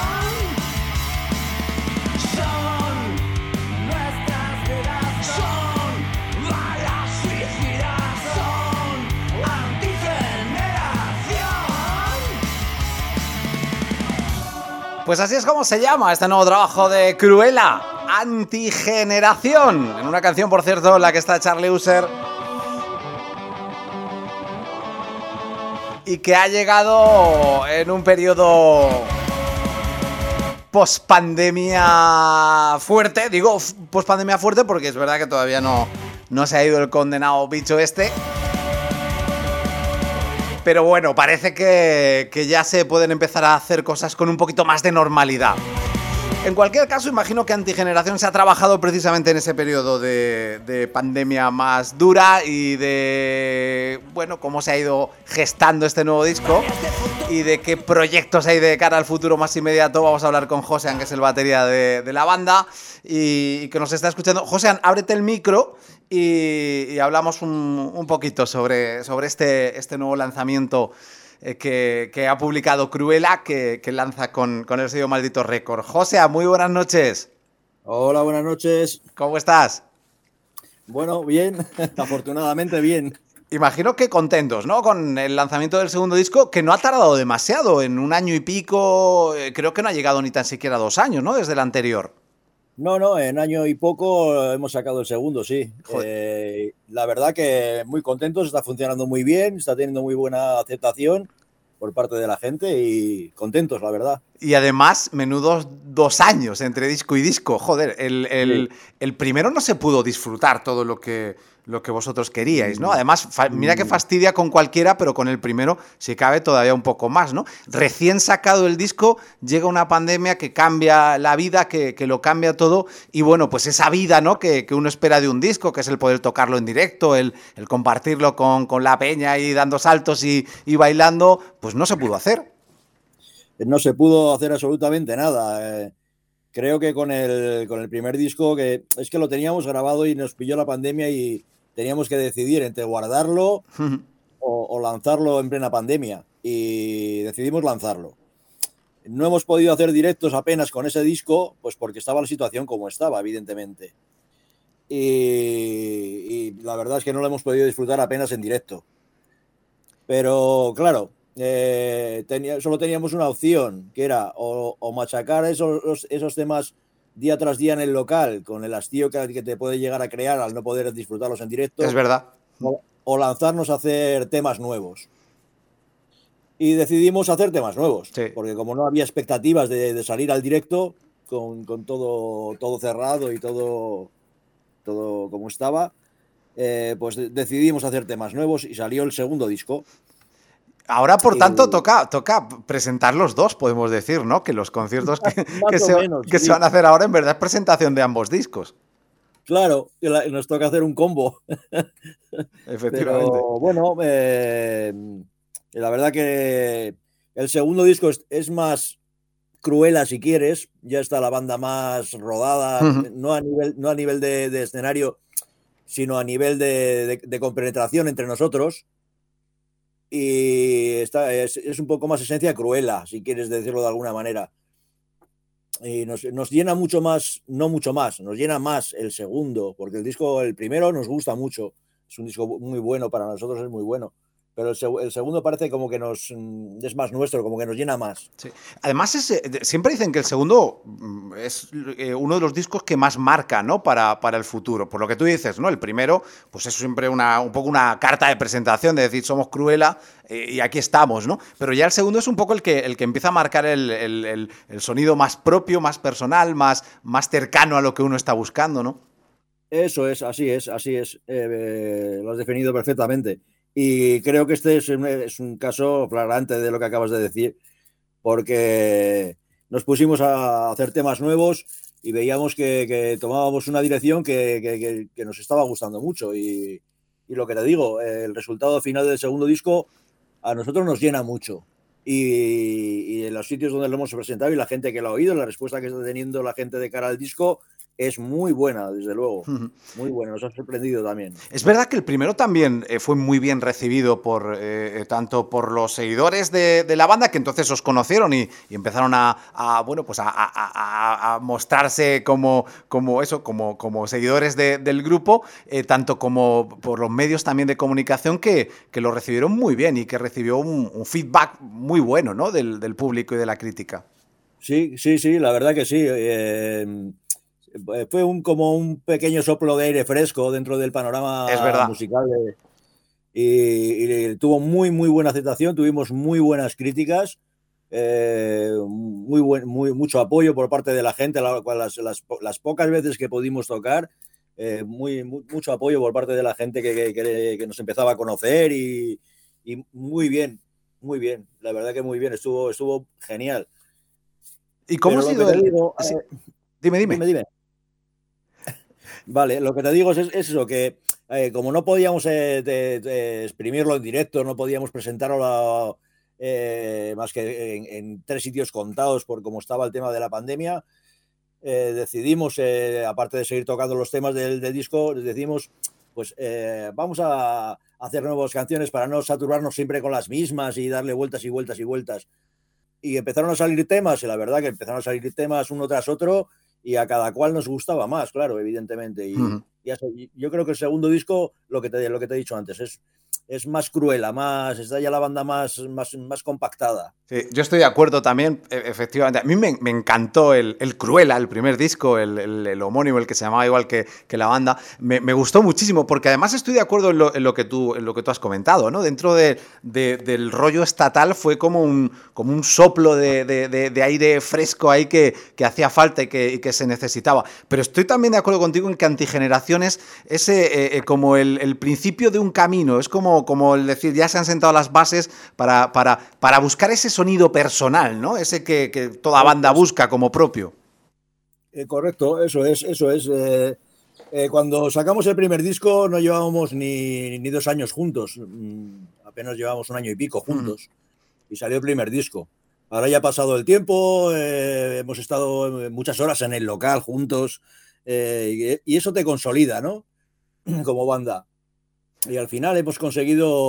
Son nuestras vidas, son balas suicidas, son antigeneración. Pues así es como se llama este nuevo trabajo de Cruella, Antigeneración. En una canción, por cierto, en la que está Charlie User y que ha llegado en un periodo pospandemia fuerte. Digo pospandemia fuerte porque es verdad que todavía no, no se ha ido el condenado bicho este. Pero bueno, parece que, que ya se pueden empezar a hacer cosas con un poquito más de normalidad. En cualquier caso, imagino que Antigeneración se ha trabajado precisamente en ese periodo de, de pandemia más dura y de, bueno, cómo se ha ido gestando este nuevo disco y de qué proyectos hay de cara al futuro más inmediato. Vamos a hablar con Josean, que es el batería de, de la banda y, y que nos está escuchando. Josean, ábrete el micro y, y hablamos un, un poquito sobre, sobre este, este nuevo lanzamiento eh, que, que ha publicado Cruella, que, que lanza con, con el sello Maldito Record. Josean, muy buenas noches. Hola, buenas noches. ¿Cómo estás? Bueno, bien, afortunadamente bien. Imagino que contentos, ¿no? Con el lanzamiento del segundo disco, que no ha tardado demasiado, en un año y pico, eh, creo que no ha llegado ni tan siquiera dos años, ¿no? Desde el anterior. No, no, en año y poco hemos sacado el segundo, sí. Eh, la verdad que muy contentos, está funcionando muy bien, está teniendo muy buena aceptación por parte de la gente y contentos, la verdad. Y además, menudos dos años entre disco y disco. Joder, el, el, sí. el primero no se pudo disfrutar todo lo que, lo que vosotros queríais, ¿no? Además, fa- mira que fastidia con cualquiera, pero con el primero, si cabe, todavía un poco más, ¿no? Recién sacado el disco, llega una pandemia que cambia la vida, que, que lo cambia todo, y bueno, pues esa vida, ¿no? Que, que uno espera de un disco, que es el poder tocarlo en directo, el, el compartirlo con, con la peña y dando saltos y, y bailando, pues no se pudo hacer. No se pudo hacer absolutamente nada. Eh, creo que con el, con el primer disco, que es que lo teníamos grabado y nos pilló la pandemia y teníamos que decidir entre guardarlo o, o, o lanzarlo en plena pandemia y decidimos lanzarlo. No hemos podido hacer directos apenas con ese disco, pues porque estaba la situación como estaba, evidentemente. Y, y la verdad es que no lo hemos podido disfrutar apenas en directo. Pero claro, eh, tenía, solo teníamos una opción, que era o, o machacar esos, esos temas día tras día en el local, con el hastío que, que te puede llegar a crear al no poder disfrutarlos en directo. Es verdad. O, o lanzarnos a hacer temas nuevos. Y decidimos hacer temas nuevos, Sí. porque como no había expectativas de, de salir al directo, con, con todo, todo cerrado y todo, todo como estaba, eh, pues de, decidimos hacer temas nuevos y salió el segundo disco. Ahora, por Y- tanto, toca, toca presentar los dos, podemos decir, ¿no? Que los conciertos que, Más que o se, menos, que sí. se van a hacer ahora en verdad es presentación de ambos discos. Claro, que la- nos toca hacer un combo. Efectivamente. Pero bueno, eh, la verdad que el segundo disco es, es más Cruela, si quieres. Ya está la banda más rodada, Ujú. no a nivel, no a nivel de, de escenario, sino a nivel de, de- de compenetración entre nosotros. Y está, es, es un poco más esencia Cruela, si quieres decirlo de alguna manera. Y nos, nos llena mucho más, no mucho más, nos llena más el segundo, porque el disco, el primero nos gusta mucho, es un disco muy bueno, para nosotros es muy bueno, pero el, seg- el segundo parece como que nos mm, es más nuestro, como que nos llena más. Sí. Además, es, eh, de- siempre dicen que el segundo mm, es eh, uno de los discos que más marca, ¿no? Para, para el futuro. Por lo que tú dices, ¿no? El primero, pues es siempre una, un poco una carta de presentación, de decir, somos Cruela eh, y aquí estamos, ¿no? Pero ya el segundo es un poco el que, el que empieza a marcar el, el- el- el sonido más propio, más personal, más, más cercano a lo que uno está buscando, ¿no? Eso es, así es, así es, eh, eh, lo has definido perfectamente. Y creo que este es un, es un caso flagrante de lo que acabas de decir, porque nos pusimos a hacer temas nuevos y veíamos que, que tomábamos una dirección que, que- que- que nos estaba gustando mucho. Y, y lo que te digo, el resultado final del segundo disco a nosotros nos llena mucho. Y, y en los sitios donde lo hemos presentado y la gente que lo ha oído, la respuesta que está teniendo la gente de cara al disco es muy buena, desde luego. Muy buena, nos ha sorprendido también. Es verdad que el primero también eh, fue muy bien recibido por eh, tanto por los seguidores de, de la banda, que entonces os conocieron y, y empezaron a, a, bueno, pues a, a- a- a mostrarse como, como eso, como, como seguidores de- del grupo, eh, tanto como por los medios también de comunicación que, que lo recibieron muy bien y que recibió un, un feedback muy bueno, ¿no? del, del público y de la crítica. Sí, sí, sí, la verdad que sí. Eh, fue un, como un pequeño soplo de aire fresco dentro del Es panorama verdad. musical de- y, y tuvo muy, muy buena aceptación, tuvimos muy buenas críticas, eh, muy buen, muy, mucho apoyo por parte de la gente, la- las, las, las pocas veces que pudimos tocar, eh, muy, mu- mucho apoyo por parte de la gente que, que- que- que nos empezaba a conocer y, y muy bien, muy bien, la verdad que muy bien, estuvo, estuvo genial. ¿Y cómo Pero ha lo que sido te el...? digo, Sí. eh, Dime, dime. dime, dime. Vale, lo que te digo es, es eso, que eh, como no podíamos eh, de- de exprimirlo en directo, no podíamos presentarlo eh, más que en, en tres sitios contados por cómo estaba el tema de la pandemia, eh, decidimos, eh, aparte de seguir tocando los temas del, del disco, decidimos, pues eh, vamos a hacer nuevas canciones para no saturarnos siempre con las mismas y darle vueltas y vueltas y vueltas. Y empezaron a salir temas, y la verdad que empezaron a salir temas uno tras otro, y a cada cual nos gustaba más, claro, evidentemente. Y, Ujú. y hasta- y yo creo que el segundo disco, lo que te, lo que te he dicho antes, es, es más cruela, más, está ya la banda más, más, más compactada. Sí, yo estoy de acuerdo también, e- efectivamente. A mí me, me encantó el, el Cruella, el primer disco, el, el- el homónimo, el que se llamaba igual que, que la banda. Me, me gustó muchísimo porque además estoy de acuerdo en lo, en lo que, tú, en lo que tú has comentado, ¿no? Dentro de, de- del rollo estatal fue como un, como un soplo de, de- de- de aire fresco ahí que, que hacía falta y que, y que se necesitaba. Pero estoy también de acuerdo contigo en que Antigeneraciones es eh, eh, como el, el principio de un camino, es como, como el decir, ya se han sentado las bases para, para, para buscar ese sonido personal, ¿no? Ese que, que toda banda busca como propio. Eh, correcto, eso es, eso es. Eh, eh, cuando sacamos el primer disco no llevábamos ni, ni dos años juntos, mm, apenas llevábamos un año y pico juntos, y salió el primer disco. Ahora ya ha pasado el tiempo, eh, hemos estado muchas horas en el local juntos, eh, y, y eso te consolida, ¿no? Como banda. Y al final hemos conseguido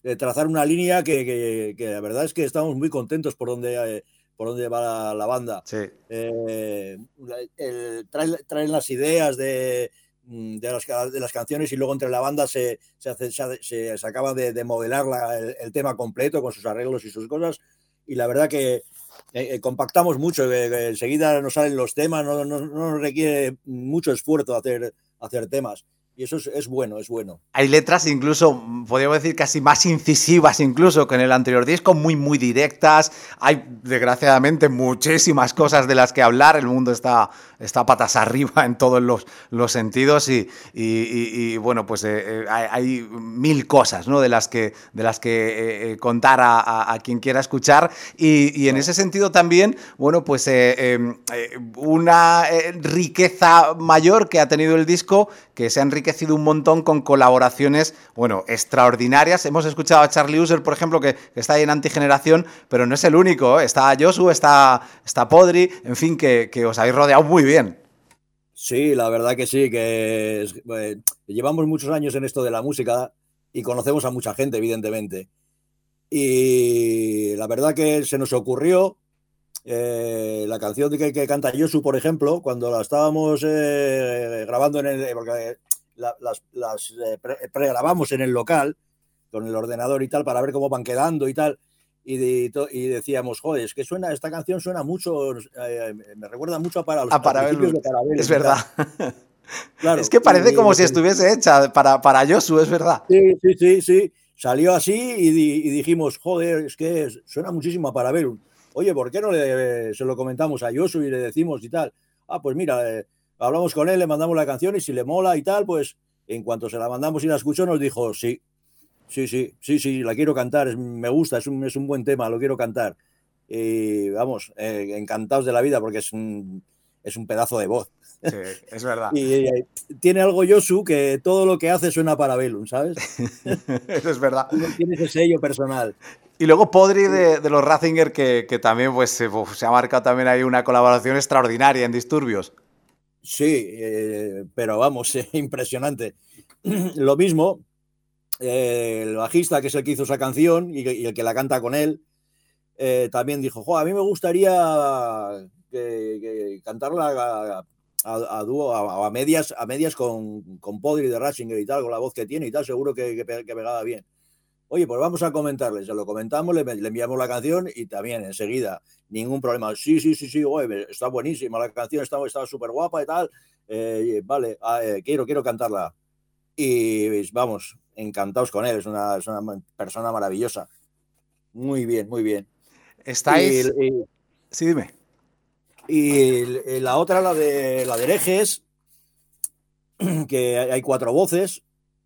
eh, trazar una línea que, que, que la verdad es que estamos muy contentos por donde, eh, por donde va la, la banda. Sí. Eh, el, traen, traen las ideas de, de, las, de las canciones y luego entre la banda se, se, hace, se, se acaba de, de modelar la, el, el tema completo con sus arreglos y sus cosas, y la verdad que eh, compactamos mucho, eh, eh, enseguida nos salen los temas, no, no, no nos requiere mucho esfuerzo hacer, hacer temas. Y eso es, es bueno, es bueno. Hay letras incluso, podríamos decir, casi más incisivas incluso que en el anterior disco, muy, muy directas. Hay, desgraciadamente, muchísimas cosas de las que hablar. El mundo está, está patas arriba en todos los, los sentidos y, y, y, y bueno, pues eh, hay, hay mil cosas, ¿no?, de las que, de las que eh, contar a, a, a quien quiera escuchar. Y, y en ese sentido también, bueno, pues eh, eh, una eh, riqueza mayor que ha tenido el disco, que se ha enriquecido un montón con colaboraciones, bueno, extraordinarias. Hemos escuchado a Charlie User, por ejemplo, que, que está ahí en Antigeneración, pero no es el único, ¿eh? Está Josu, está, está Podri, en fin, que, que os habéis rodeado muy bien. Sí, la verdad que sí, que eh, llevamos muchos años en esto de la música y conocemos a mucha gente, evidentemente. Y la verdad que se nos ocurrió Eh, la canción que, que canta Josu, por ejemplo, cuando la estábamos eh, grabando en el, porque la, las, las eh, pre, pregrabamos en el local con el ordenador y tal para ver cómo van quedando y tal, y, de, y decíamos, joder, es que suena, esta canción suena mucho, eh, me recuerda mucho a, para los, a Parabellum, de Parabellum, es verdad. Claro, es que parece y, como y, si estuviese hecha para, para Josu, es verdad. Sí, sí, sí, sí. Salió así y, y dijimos, joder, es que suena muchísimo a Parabellum. Oye, ¿por qué no le, se lo comentamos a Josu y le decimos y tal? Ah, pues mira, eh, hablamos con él, le mandamos la canción y si le mola y tal, pues en cuanto se la mandamos y la escuchó nos dijo, sí, sí, sí, sí, sí, la quiero cantar, es, me gusta, es un, es un buen tema, lo quiero cantar. Y vamos, eh, encantados de la vida porque es un, es un pedazo de voz. Sí, es verdad. Y eh, tiene algo Josu que todo lo que hace suena Parabellum, ¿sabes? Eso es verdad. Tiene ese sello personal. Y luego Podri de, de los Ratzinger, que, que también pues, se, se ha marcado también ahí una colaboración extraordinaria en Disturbios. Sí, eh, pero vamos, eh, impresionante. Lo mismo, eh, el bajista, que es el que hizo esa canción y, y el que la canta con él, eh, también dijo, jo, a mí me gustaría que, que cantarla a, a, a dúo, a, a medias, a medias con, con Podri de Ratzinger y tal, con la voz que tiene y tal, seguro que, que, que pegaba bien. Oye, pues vamos a comentarle, se lo comentamos, le, le enviamos la canción y también enseguida, ningún problema. Sí, sí, sí, sí, güey, está buenísima la canción, está súper guapa y tal. Eh, vale, eh, quiero, quiero cantarla. Y vamos, encantados con él, es una, es una persona maravillosa. Muy bien, muy bien. ¿Estáis? Y, y, sí, dime. Y la otra, la de, la de Herejes, que hay cuatro voces.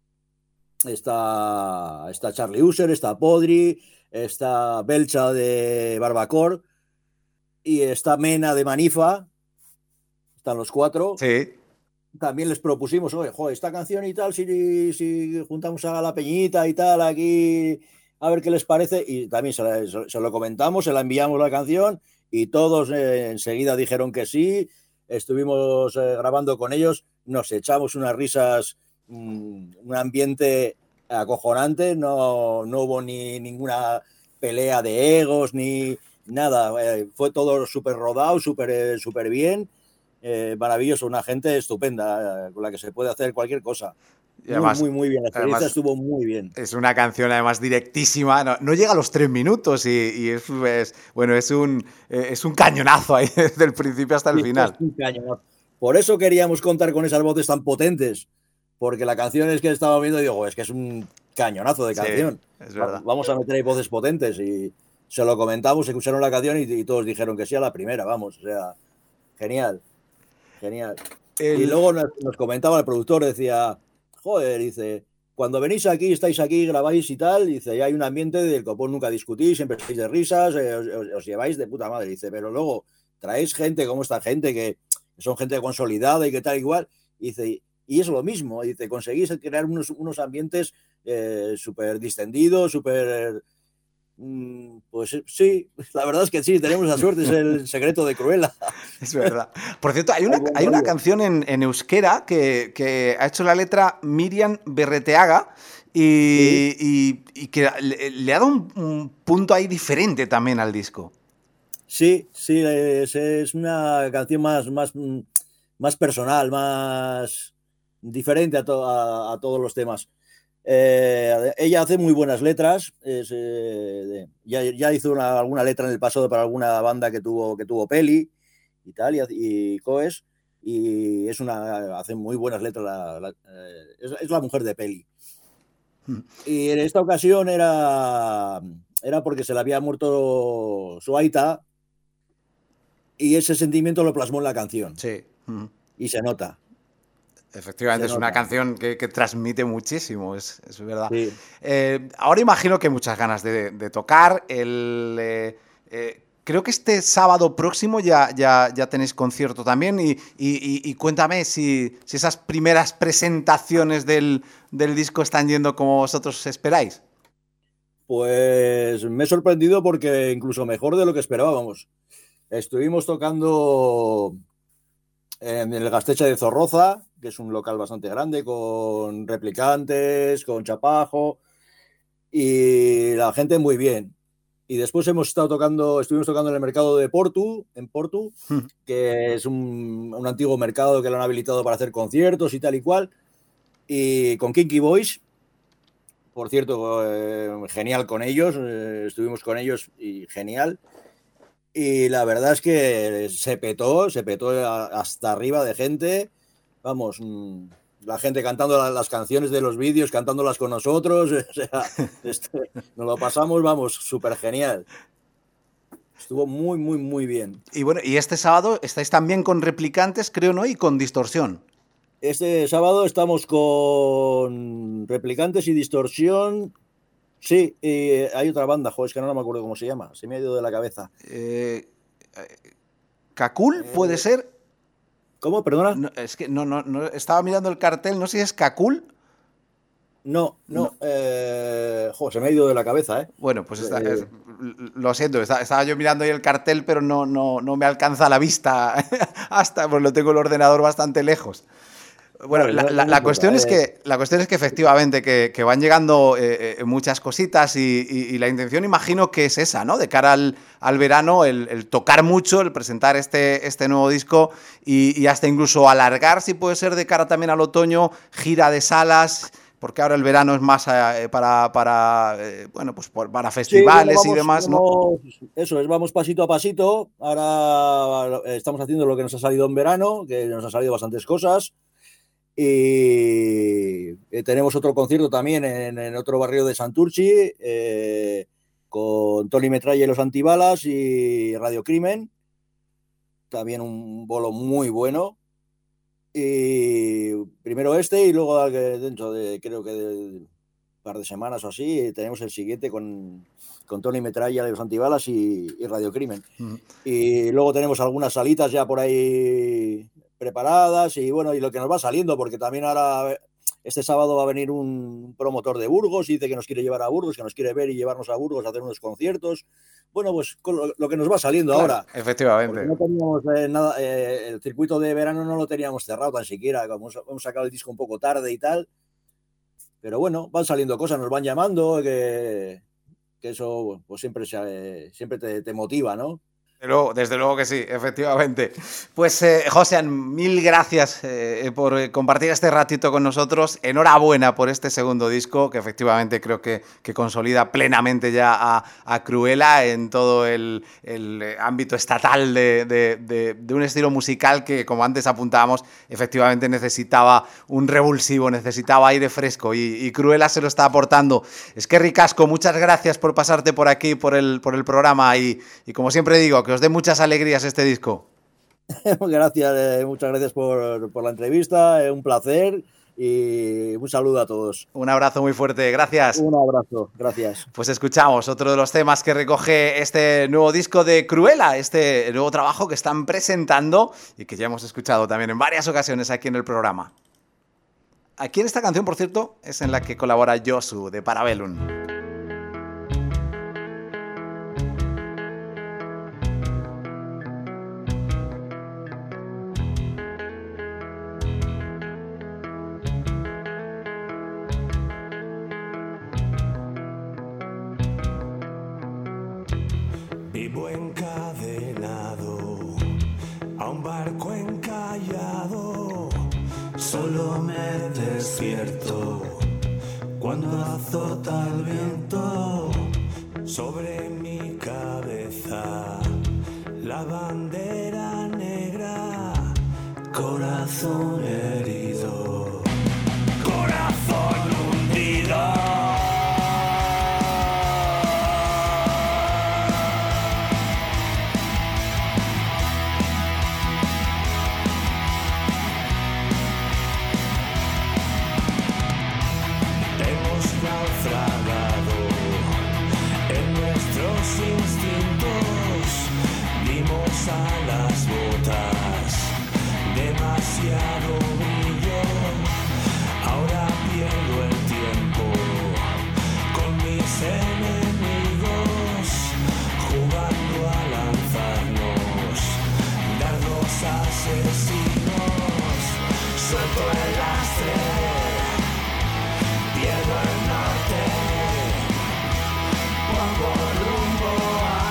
Está, está Charlie User, está Podri, está Belcha de Barbacor y está Mena de Manifa. Están los cuatro. Sí. También les propusimos, oye, joder, esta canción y tal, si, si juntamos a la peñita y tal aquí, a ver qué les parece. Y también se, la, se lo comentamos, se la enviamos la canción y todos eh, enseguida dijeron que sí. Estuvimos eh, grabando con ellos, nos echamos unas risas, un ambiente acojonante, no, no hubo ni ninguna pelea de egos ni nada, eh, fue todo súper rodado, súper super bien, eh, maravilloso, una gente estupenda eh, con la que se puede hacer cualquier cosa. Y además, muy, muy, muy bien, la experiencia estuvo muy bien. Es una canción además directísima, no, no llega a los tres minutos y, y es, es, bueno, es un, es un cañonazo ahí desde el principio hasta el sí, final. Es un cañonazo. Por eso queríamos contar con esas voces tan potentes, porque la canción es que estaba viendo y digo, es que es un cañonazo de canción. Sí, es verdad. Vamos a meter ahí voces potentes y se lo comentamos, escucharon la canción y, y todos dijeron que sí a la primera, vamos, o sea, genial, genial. El... Y luego nos, nos comentaba el productor, decía, joder, dice, cuando venís aquí, estáis aquí, grabáis y tal, dice, ya hay un ambiente del que vos nunca discutís, siempre estáis de risas, eh, os, os, os lleváis de puta madre, dice, pero luego traéis gente como esta gente que son gente consolidada y que tal igual, y dice, y es lo mismo, dice, conseguís crear unos, unos ambientes eh, súper distendidos, súper, mm, pues sí, la verdad es que sí, tenemos la suerte, es el secreto de Cruella. Es verdad. Por cierto, hay una, hay una canción en, en euskera que, que ha hecho la letra Miriam Berreteaga y, y, y que le, le ha dado un, un punto ahí diferente también al disco. Sí, sí, es, es una canción más, más, más personal, más diferente a, to, a, a todos los temas. Eh, ella hace muy buenas letras, es, eh, de, ya, ya hizo una, alguna letra en el pasado para alguna banda que tuvo, que tuvo Peli y tal, y, y Coes, y es una, hace muy buenas letras, la, la, eh, es, es la mujer de Peli. Hmm. Y en esta ocasión era, era porque se le había muerto su aita, y ese sentimiento lo plasmó en la canción. Sí. Uh-huh. Y se nota. Efectivamente, se es nota. Una canción que, que transmite muchísimo, es, es verdad. Sí. Eh, ahora imagino que hay muchas ganas de, de tocar. El, eh, eh, creo que este sábado próximo ya, ya, ya tenéis concierto también. Y, y, y cuéntame si, si esas primeras presentaciones del, del disco están yendo como vosotros esperáis. Pues me he sorprendido porque incluso mejor de lo que esperábamos. Estuvimos tocando en el Gasteche de Zorroza, que es un local bastante grande, con Replicantes, con Chapajo, y la gente muy bien. Y después hemos estado tocando, estuvimos tocando en el mercado de Portu, en Portu, que es un, un antiguo mercado que lo han habilitado para hacer conciertos y tal y cual, y con Kinky Boys. Por cierto, eh, genial con ellos, eh, estuvimos con ellos y genial. Y la verdad es que se petó, se petó hasta arriba de gente. Vamos, la gente cantando las canciones de los vídeos, cantándolas con nosotros. O sea, este, nos lo pasamos, vamos, súper genial. Estuvo muy, muy, muy bien. Y bueno, y este sábado estáis también con Replicantes, creo, ¿no? Y con Distorsión. Este sábado estamos con Replicantes y Distorsión. Sí, y hay otra banda, joder, es que no me acuerdo cómo se llama, se me ha ido de la cabeza. Eh, ¿Cacul eh, puede ser? ¿Cómo? ¿Perdona? No, es que no, no, no, estaba mirando el cartel, no sé si es Cacul. No, no, no. Eh, joder, se me ha ido de la cabeza, ¿eh? Bueno, pues está, eh, es, lo siento, está, estaba yo mirando ahí el cartel, pero no, no, no me alcanza la vista hasta, pues lo tengo el ordenador bastante lejos. Bueno, la, la, la, cuestión es que, la cuestión es que efectivamente que, que van llegando eh, eh, muchas cositas y, y, y la intención imagino que es esa, ¿no? De cara al, al verano, el, el tocar mucho, el presentar este, este nuevo disco y, y hasta incluso alargar, si puede ser, de cara también al otoño, gira de salas, porque ahora el verano es más eh, para, para eh, bueno, pues para festivales sí, bueno, vamos, y demás, vamos, ¿no? Eso es, vamos pasito a pasito. Ahora estamos haciendo lo que nos ha salido en verano, que nos han salido bastantes cosas. Y tenemos otro concierto también en, en otro barrio de Santurchi, eh, con Tony Metralla y los Antibalas y Radio Crimen, también un bolo muy bueno. Y primero este y luego dentro de, creo que de un par de semanas o así, tenemos el siguiente con, con Tony Metralla y los Antibalas y, y Radio Crimen. Uh-huh. Y luego tenemos algunas salitas ya por ahí preparadas y bueno, y lo que nos va saliendo, porque también ahora este sábado va a venir un promotor de Burgos y dice que nos quiere llevar a Burgos, que nos quiere ver y llevarnos a Burgos a hacer unos conciertos. Bueno, pues con lo, lo que nos va saliendo claro, ahora. Efectivamente. No teníamos eh, nada, eh, el circuito de verano no lo teníamos cerrado tan siquiera, como hemos sacado el disco un poco tarde y tal. Pero bueno, van saliendo cosas, nos van llamando, que, que eso pues siempre, se, siempre te, te motiva, ¿no? Desde luego, desde luego que sí, efectivamente. Pues, eh, Josean, mil gracias eh, por compartir este ratito con nosotros. Enhorabuena por este segundo disco, que efectivamente creo que, que consolida plenamente ya a, a Cruella en todo el, el ámbito estatal de, de, de, de un estilo musical que, como antes apuntábamos, efectivamente necesitaba un revulsivo, necesitaba aire fresco y, y Cruella se lo está aportando. Es que Ricasco, muchas gracias por pasarte por aquí, por el, por el programa y, y como siempre digo, que os dé muchas alegrías este disco. Gracias, eh, muchas gracias por, por la entrevista, eh, un placer y un saludo a todos. Un abrazo muy fuerte, gracias. Un abrazo, gracias. Pues escuchamos otro de los temas que recoge este nuevo disco de Cruella, este nuevo trabajo que están presentando y que ya hemos escuchado también en varias ocasiones aquí en el programa. Aquí en esta canción, por cierto, es en la que colabora Josu de Parabellum. Solo me despierto cuando azota el viento sobre mi cabeza. La bandera negra, corazón herido, corazón hundido. A las botas, demasiado brillo, ahora pierdo el tiempo con mis enemigos, jugando a lanzarnos dardos asesinos. Suelto el lastre, pierdo el norte, pongo rumbo a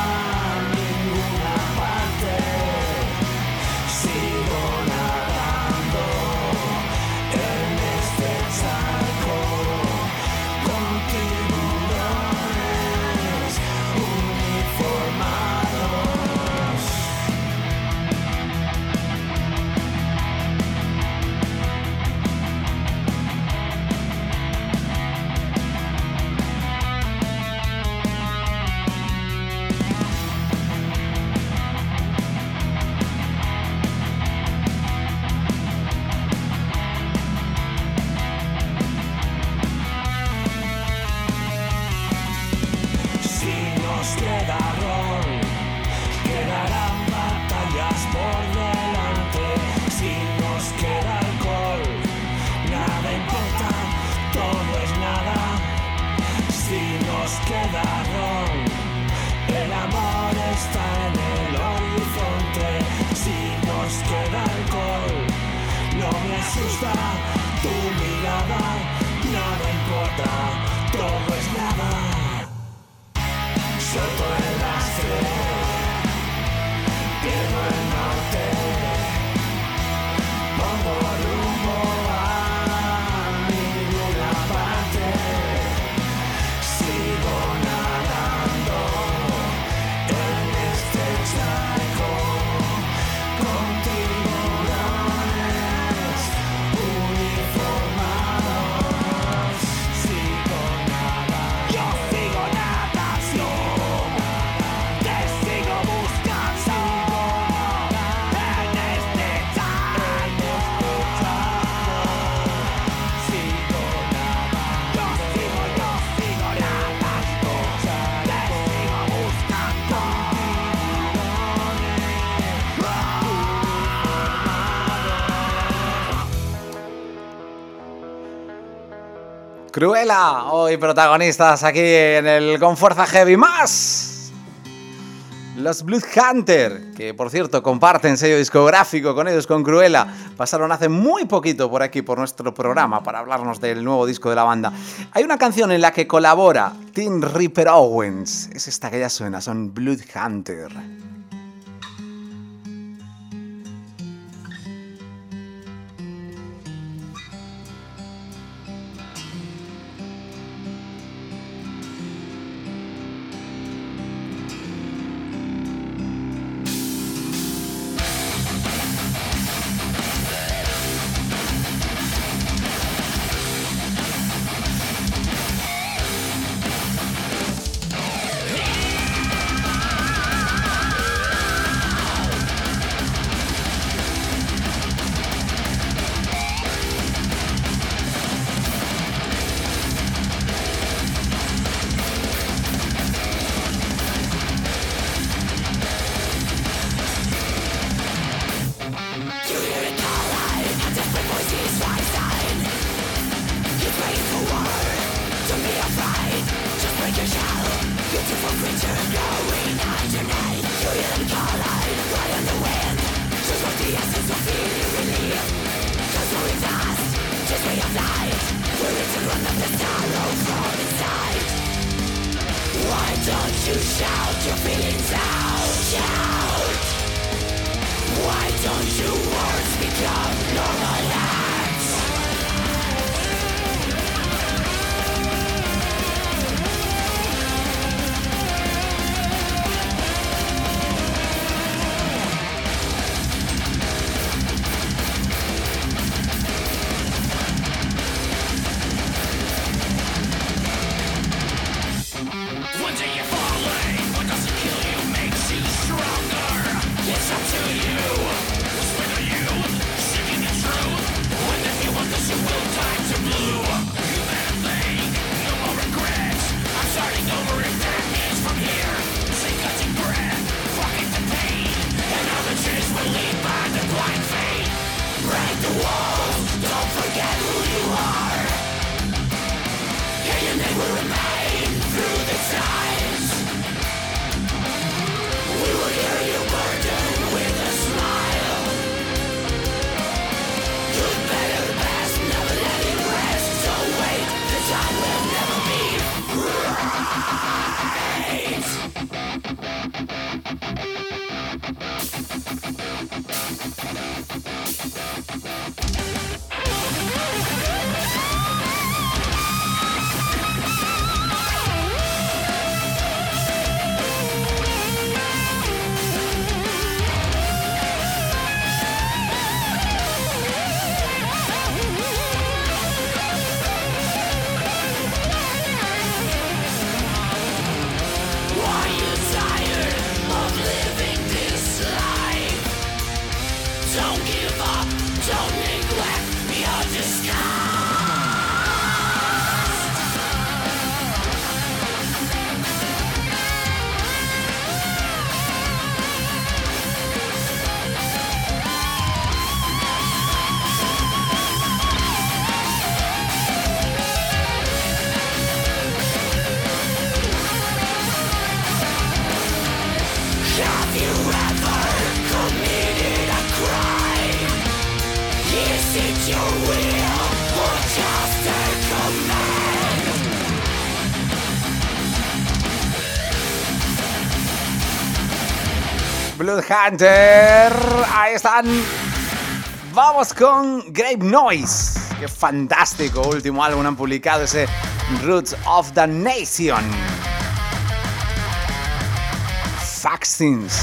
tu mirada, nada importa, todo es nada. Suelto el lastre, pierdo el norte, pongo rumbo a ninguna parte, sigo nadando en este charco con tiburones uniformados. Sigo nadando, yo sigo nadando, te sigo buscando en este charco. Sigo nadando, yo sigo, yo sigo nadando, te sigo buscando. Cruella, hoy protagonistas aquí en el Con Fuerza Heavy Más. Los Bloodhunter, que por cierto comparten sello discográfico con ellos, con Cruella, pasaron hace muy poquito por aquí, por nuestro programa, para hablarnos del nuevo disco de la banda. Hay una canción en la que colabora Tim Ripper Owens, es esta que ya suena, son Bloodhunter. Hey! Bloodhunter. Ahí están. Vamos con Grave Noise. Qué fantástico último álbum han publicado, ese Roots of the Nation. Vaccines.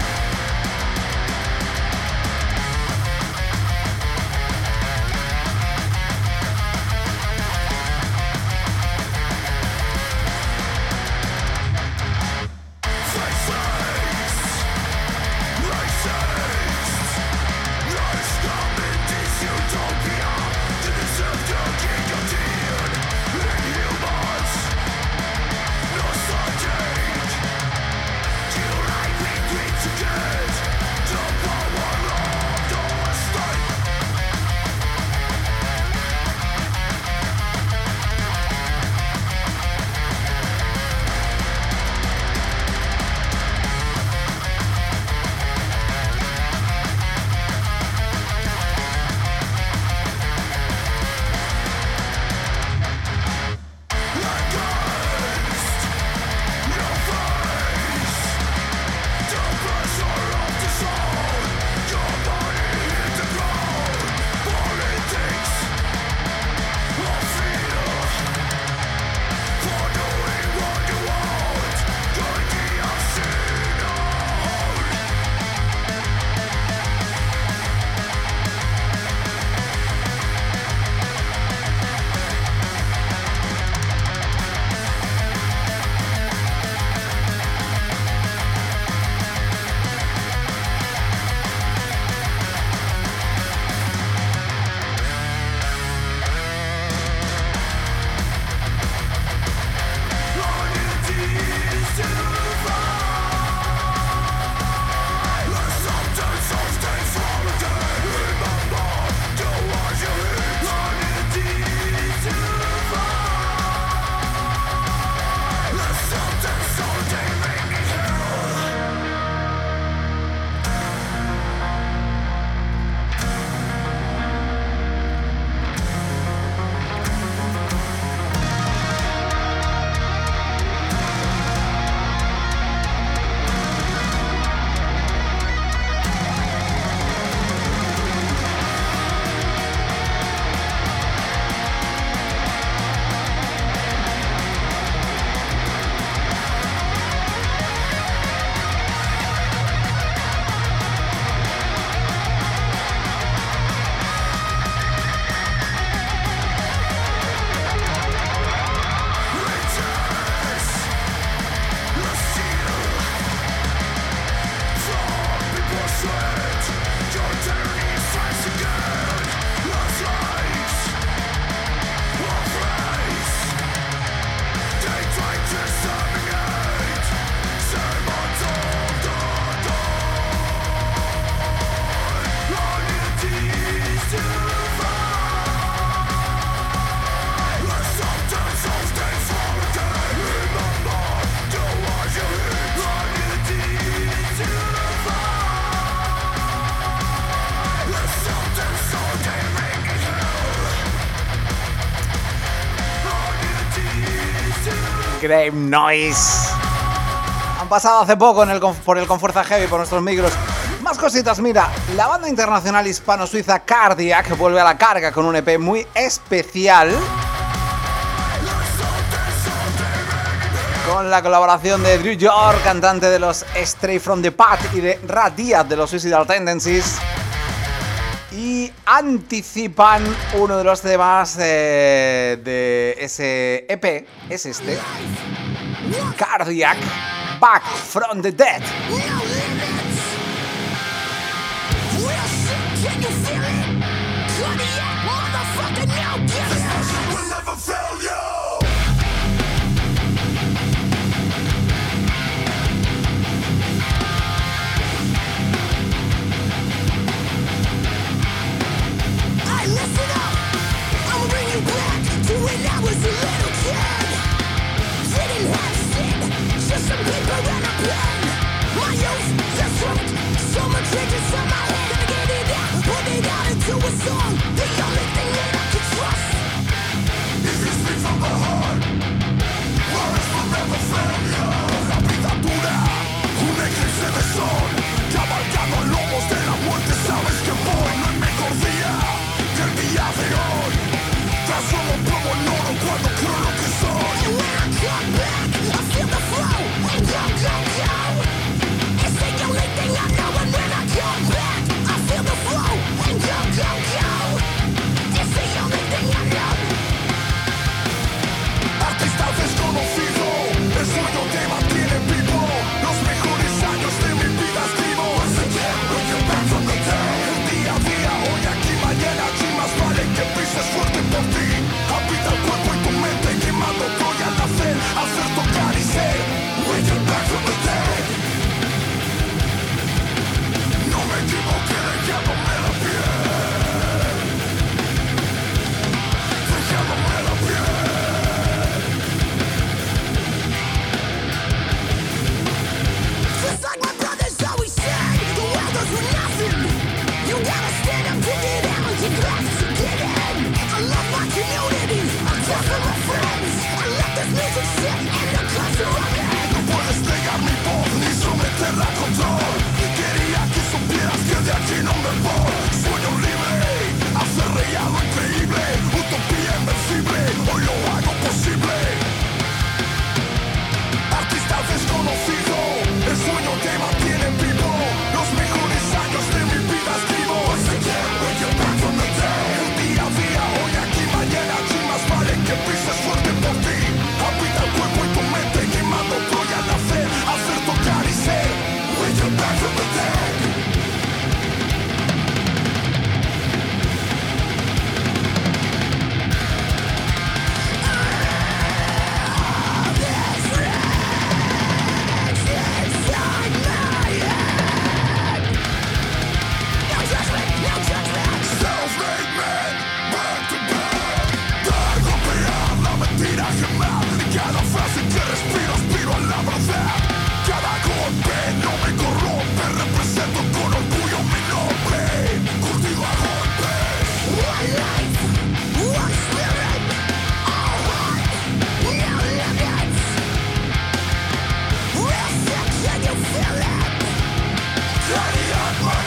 Grave Noise. Han pasado hace poco en el, por el Confuerza Heavy, por nuestros micros. Más cositas, mira, la banda internacional hispano-suiza Cardiac vuelve a la carga con un E P muy especial, con la colaboración de Drew York, cantante de los Stray from the Path, y de Rad Díaz de los Suicidal Tendencies. Y anticipan uno de los temas eh, de ese E P, es este, Cardiac, Back from the Dead. Put it out into a song. The only thing that I can trust is this.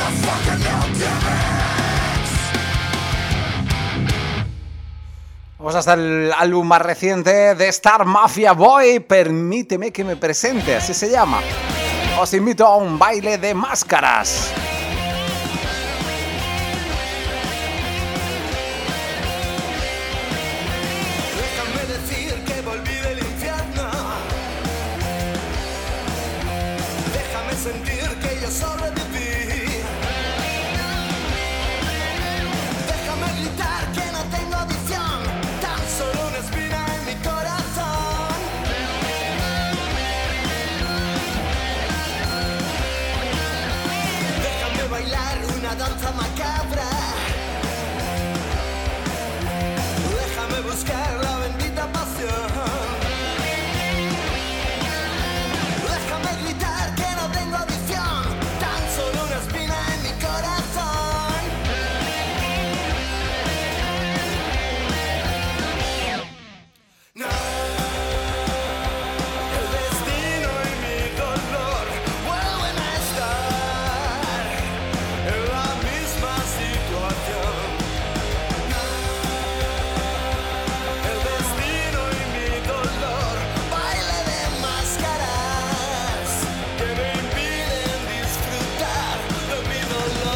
Vamos hasta el álbum más reciente de Star Mafia Boy, Permíteme que me presente, así se llama. Os invito a un baile de máscaras. Déjame decir que volví del infierno. Déjame sentir que yo sobreviví. Déjame gritar que no tengo visión, tan solo una espina en mi corazón. Déjame bailar una danza macabra. Déjame buscar la bendita pasión. Déjame gritar que no tengo visión, tan solo una espina en mi corazón. No, el destino y mi dolor vuelven a estar en la misma situación. El destino y mi dolor, baile de máscaras que me impiden disfrutar de mi dolor.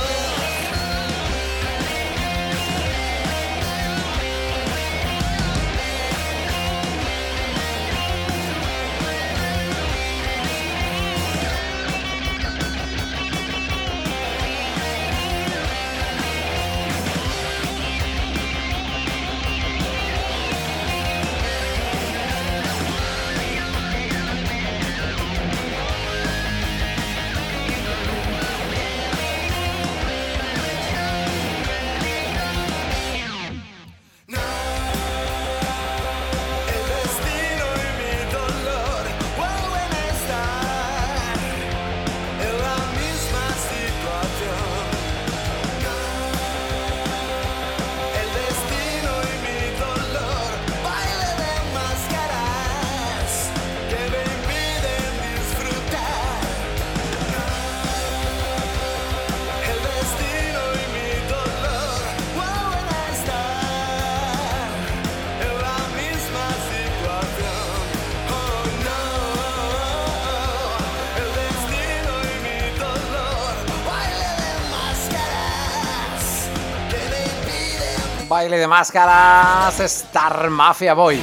No, el destino y mi dolor vuelven a estar en la misma situación. El destino y mi dolor, baile de máscaras que me impiden disfrutar. El destino y mi dolor vuelven a estar en la misma situación. Oh no, el destino y mi dolor, baile de máscaras que me impiden. Baile de máscaras, Star Mafia Boy.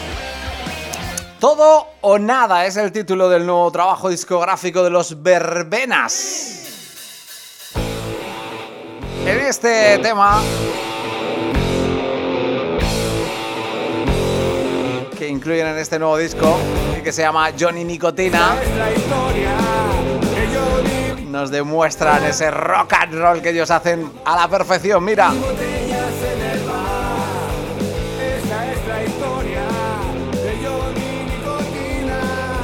Todo o nada es el título del nuevo trabajo discográfico de los Verbenas. En este tema, que incluyen en este nuevo disco y que se llama Johnny Nicotina, nos demuestran ese rock and roll que ellos hacen a la perfección. Mira. Esta es la historia de Johnny Nicotina.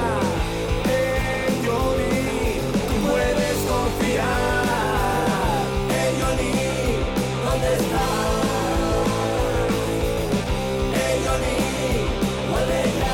En Johnny tú puedes confiar. En Johnny, ¿dónde estás? En Johnny, vuelve ya.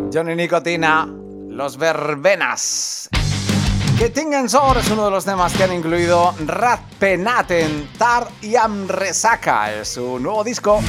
Johnny Nicotina, Los Verbenas. Que Tingen Sor es uno de los temas que han incluido Rat Penat en Tard i Am Resaca, es su nuevo disco.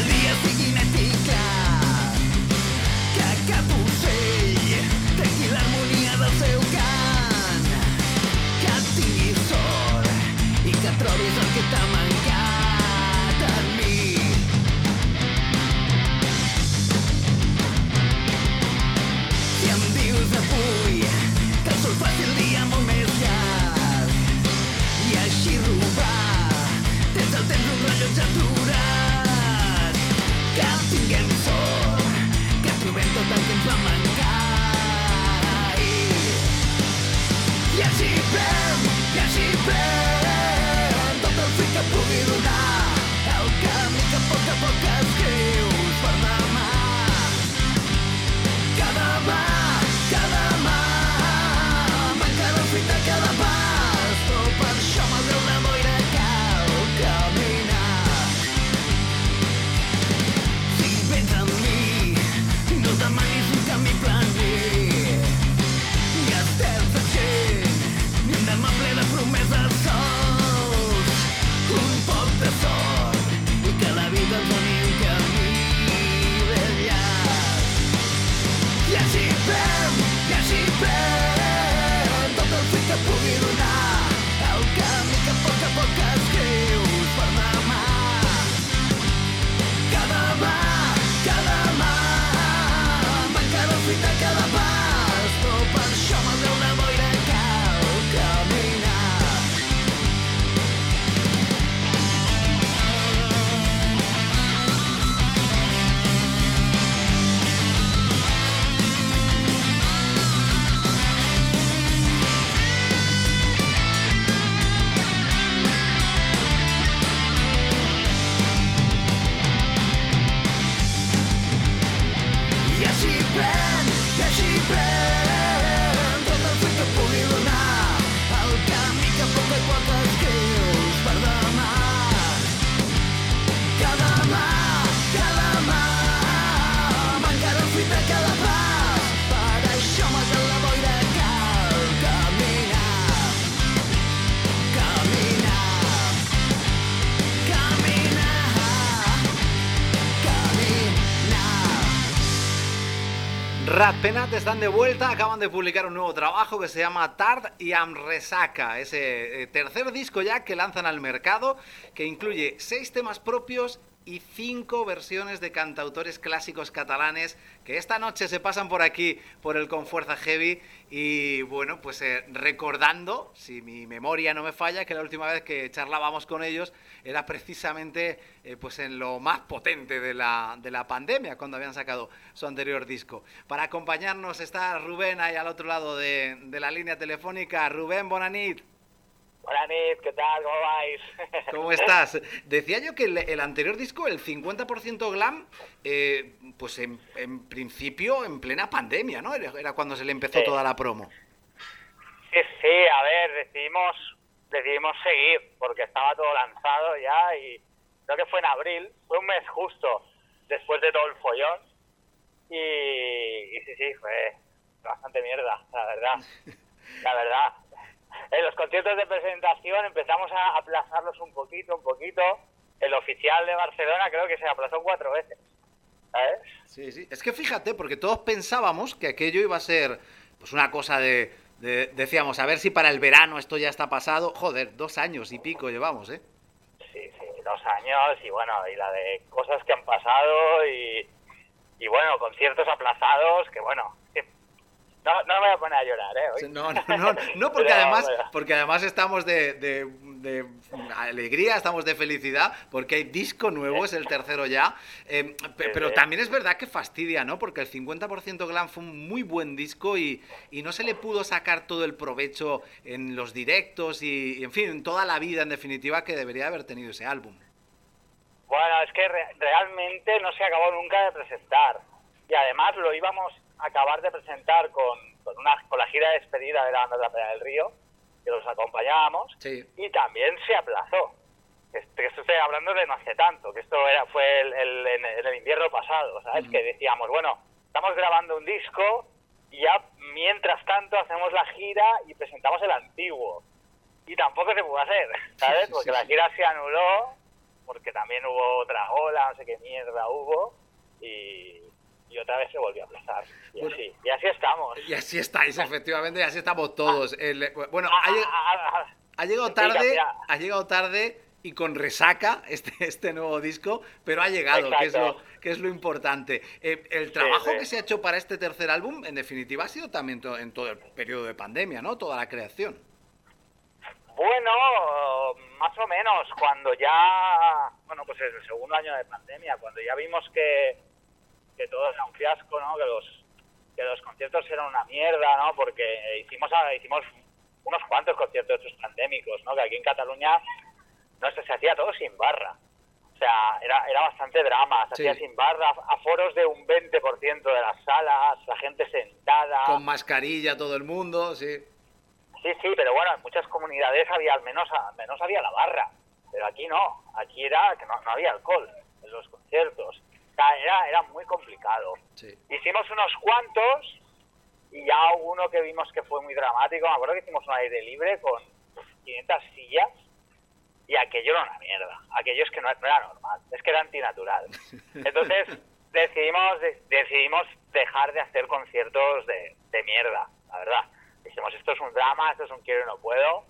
Rat Penat están de vuelta, acaban de publicar un nuevo trabajo que se llama Tard i Am Resaca, ese eh, tercer disco ya que lanzan al mercado, que incluye seis temas propios y cinco versiones de cantautores clásicos catalanes que esta noche se pasan por aquí, por el Con Fuerza Heavy, y bueno, pues eh, recordando, si mi memoria no me falla, que la última vez que charlábamos con ellos era precisamente eh, pues en lo más potente de la, de la pandemia, cuando habían sacado su anterior disco. Para acompañarnos está Rubén ahí al otro lado de, de la línea telefónica. Rubén, bona nit. Hola Nit, ¿qué tal? ¿Cómo vais? ¿Cómo estás? Decía yo que el, el anterior disco, el cincuenta por ciento glam, eh, pues en, en principio en plena pandemia, ¿no? Era, era cuando se le empezó sí. toda la promo. Sí, sí, a ver, decidimos, decidimos seguir, porque estaba todo lanzado ya y creo que fue en abril, fue un mes justo después de todo el follón y, y sí, sí, fue bastante mierda, la verdad, la verdad. En los conciertos de presentación empezamos a aplazarlos un poquito, un poquito. El oficial de Barcelona creo que se aplazó cuatro veces, ¿sabes? Sí, sí. Es que fíjate, porque todos pensábamos que aquello iba a ser pues una cosa de, de... Decíamos, a ver si para el verano esto ya está pasado. Joder, dos años y pico llevamos, ¿eh? Sí, sí, dos años y bueno, y la de cosas que han pasado y, y bueno, conciertos aplazados que bueno... No, no me voy a poner a llorar, ¿eh? Hoy. No, no, no, no porque, Pero, además, bueno. porque además estamos de, de, de alegría, estamos de felicidad, porque hay disco nuevo, es el tercero ya, eh, pe- pero también es verdad que fastidia, ¿no? Porque el cincuenta por ciento glam fue un muy buen disco y, y no se le pudo sacar todo el provecho en los directos y, y, en fin, en toda la vida, en definitiva, que debería haber tenido ese álbum. Bueno, es que re- realmente no se acabó nunca de presentar. Y además lo íbamos a acabar de presentar con, con, una, con la gira de despedida de la banda Trapera del Río, que los acompañábamos, Sí. y también se aplazó. Este, esto estoy hablando de no hace tanto, que esto era, fue el, el, en, el, en el invierno pasado, ¿sabes? Mm. Que decíamos, bueno, estamos grabando un disco y ya mientras tanto hacemos la gira y presentamos el antiguo. Y tampoco se pudo hacer, ¿sabes? Porque la gira se anuló, porque también hubo otra ola, no sé qué mierda hubo, y, y otra vez se volvió a aplazar. Y Bueno. así, y así estamos. Y así estáis, efectivamente, y así estamos todos. El- bueno, Ah, ha, lleg- ah, ah, ah. ha llegado Sí, tarde, mira. ha llegado tarde y con resaca este, este nuevo disco, pero ha llegado, que es, lo, Exacto. que es lo importante. Eh, el trabajo sí. que se ha hecho para este tercer álbum, en definitiva, ha sido también to- en todo el periodo de pandemia, ¿no? Toda la creación. Bueno, más o menos, cuando ya, bueno, pues es el segundo año de pandemia, cuando ya vimos que, que todo era un fiasco, ¿no? Que los, que los conciertos eran una mierda, ¿no? Porque hicimos, hicimos unos cuantos conciertos estos pandémicos, ¿no? Que aquí en Cataluña no se, se hacía todo sin barra. O sea, era, era bastante drama, se Sí. hacía sin barra, aforos de un veinte por ciento de las salas, la gente sentada. Con mascarilla todo el mundo, sí. Sí, sí, pero bueno, en muchas comunidades había al menos, al menos había la barra, pero aquí no, aquí era que no, no había alcohol en los conciertos, o sea, era, era muy complicado. Sí. Hicimos unos cuantos y ya hubo uno que vimos que fue muy dramático, me acuerdo que hicimos un aire libre con quinientas sillas y aquello era una mierda, aquello es que no, no era normal, es que era antinatural. Entonces decidimos, de- decidimos dejar de hacer conciertos de, de mierda, la verdad. Dijimos, esto es un drama, esto es un quiero y no puedo.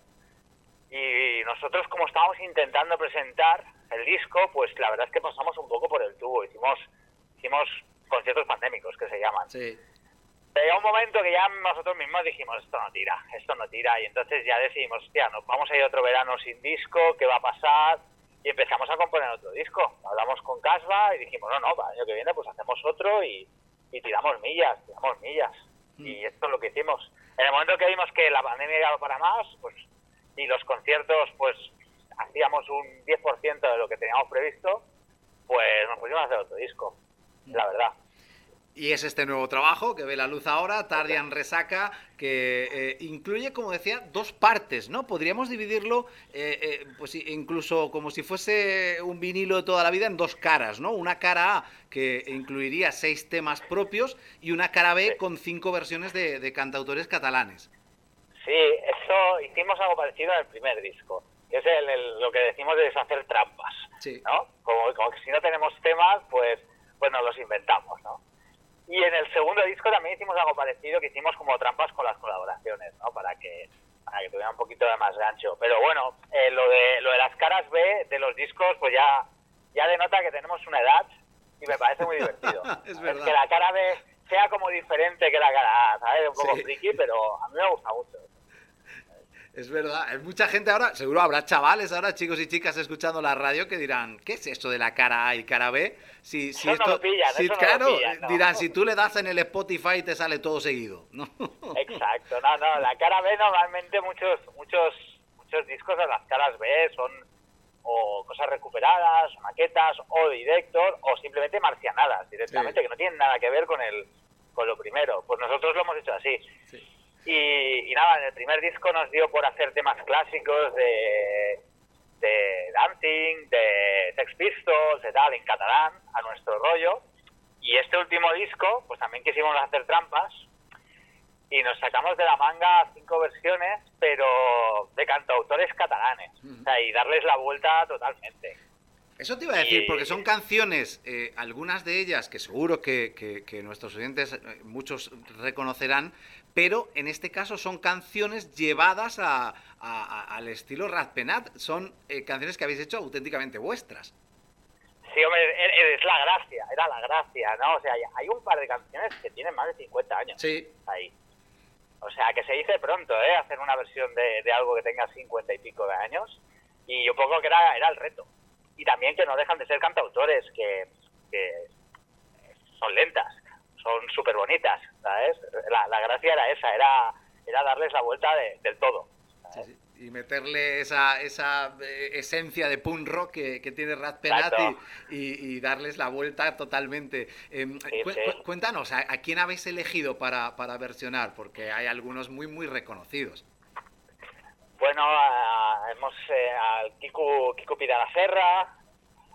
Y nosotros, como estábamos intentando presentar el disco, pues la verdad es que pasamos un poco por el tubo. Hicimos, hicimos conciertos pandémicos, que se llaman. Sí. Pero llegó un momento que ya nosotros mismos dijimos, esto no tira, esto no tira. Y entonces ya decidimos, hostia, nos vamos a ir otro verano sin disco, ¿qué va a pasar? Y empezamos a componer otro disco. Hablamos con Casbah y dijimos, no, no, para el año que viene pues hacemos otro y, y tiramos millas, tiramos millas. Y esto es lo que hicimos. En el momento que vimos que la pandemia iba para más, pues y los conciertos, pues hacíamos un diez por ciento de lo que teníamos previsto, pues nos pusimos a hacer otro disco, la verdad. Y es este nuevo trabajo que ve la luz ahora, Tardian Resaca, que eh, incluye, como decía, dos partes, ¿no? Podríamos dividirlo, eh, eh, pues incluso como si fuese un vinilo de toda la vida en dos caras, ¿no? Una cara A que incluiría seis temas propios y una cara B Sí. con cinco versiones de, de cantautores catalanes. Sí, eso hicimos algo parecido en el primer disco, que es el, el- lo que decimos de deshacer trampas, Sí. ¿no? Como, como que si no tenemos temas, pues, pues nos los inventamos, ¿no? Y en el segundo disco también hicimos algo parecido, que hicimos como trampas con las colaboraciones, ¿no? Para que, para que tuviera un poquito de más gancho. Pero bueno, eh, lo de lo de las caras B de los discos, pues ya, ya denota que tenemos una edad y me parece muy divertido. Es verdad. Que la cara B sea como diferente que la cara A, ¿sabes? Un poco Sí. friki, pero a mí me gusta mucho. Es verdad, hay mucha gente ahora, seguro habrá chavales ahora, chicos y chicas escuchando la radio que dirán, ¿qué es esto de la cara A y cara B? Si, si Eso no esto, lo pillan, si- eso no lo claro, pillan, no. dirán, si tú le das en el Spotify te sale todo seguido, ¿no? Exacto, no, no, la cara B normalmente muchos, muchos, muchos discos de las caras B son o cosas recuperadas, o maquetas, o director, o simplemente marcianadas directamente, Sí. que no tienen nada que ver con el, con lo primero. Pues nosotros lo hemos hecho así. Sí. Y, y nada, en el primer disco nos dio por hacer temas clásicos de, de Dancing, de Sex Pistols, de tal, en catalán, a nuestro rollo. Y este último disco, pues también quisimos hacer trampas y nos sacamos de la manga cinco versiones, pero de cantautores catalanes. O sea, y darles la vuelta totalmente. Eso te iba a decir, Y- porque son canciones, eh, algunas de ellas que seguro que, que- que nuestros oyentes, eh, muchos reconocerán, pero en este caso son canciones llevadas a, a- a- al estilo Razpenat, son eh, canciones que habéis hecho auténticamente vuestras. Sí, hombre, e- e- es la gracia, era la gracia, ¿no? O sea, hay un par de canciones que tienen más de cincuenta años Sí, ahí. O sea, que se dice pronto, ¿eh? Hacer una versión de, de algo que tenga cincuenta y pico de años. Y un poco que era, era el reto. Y también que no dejan de ser cantautores, que, que son lentas, son súper bonitas, ¿sabes? La, la gracia era esa, era, era darles la vuelta de- del todo. sí, sí. Y meterle esa, esa eh, esencia de punk rock que, que tiene Razpenat Exacto. y, y- y darles la vuelta totalmente. Em, Sí, cu- sí. cu- cuéntanos, ¿a, a quién habéis elegido para, para versionar? Porque hay algunos muy, muy reconocidos. Bueno, a- hemos eh, al Kiku, Kiku Pidalacerra,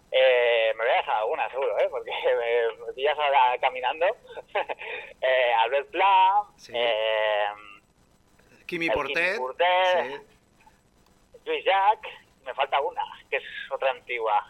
Eh, me voy a dejar alguna, seguro, ¿eh? Porque me, me pillas ahora caminando. eh, Albert Pla, Sí. eh, Kimi el Portet. Kimi Portet, Sí. Lluís Jack, me falta una, que es otra antigua.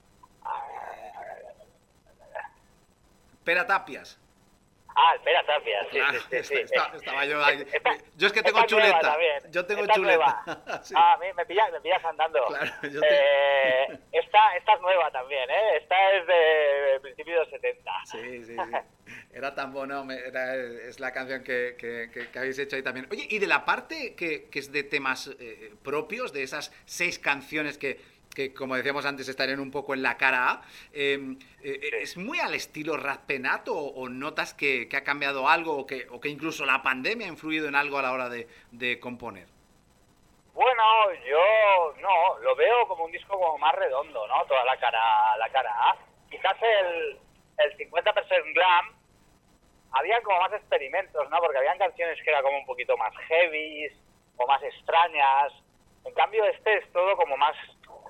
Pera Tapias. Ah, espera, Tapia, sí, Claro, sí, sí, sí. esta- esta- Eh, estaba yo ahí. esta- Yo es que tengo esta nueva chuleta. también, Yo tengo esta chuleta. nueva. Sí. Ah, a mí me pillas, me pillas andando. Claro, yo te- eh, esta, esta es nueva también, ¿eh? Esta es de principios de los setenta. Sí, sí, sí. Era tan bueno, me- era, es la canción que, que- que- que habéis hecho ahí también. Oye, y de la parte que, que es de temas eh, propios, de esas seis canciones que, que, como decíamos antes, estarían un poco en la cara A, eh, eh, ¿es muy al estilo Razpenat o, o notas que, que ha cambiado algo o que, o que incluso la pandemia ha influido en algo a la hora de, de componer? Bueno, yo no, lo veo como un disco como más redondo, ¿no? Toda la cara, la cara A. Quizás el, el cincuenta por ciento glam, había como más experimentos, ¿no? Porque habían canciones que eran como un poquito más heavy o más extrañas. En cambio este es todo como más,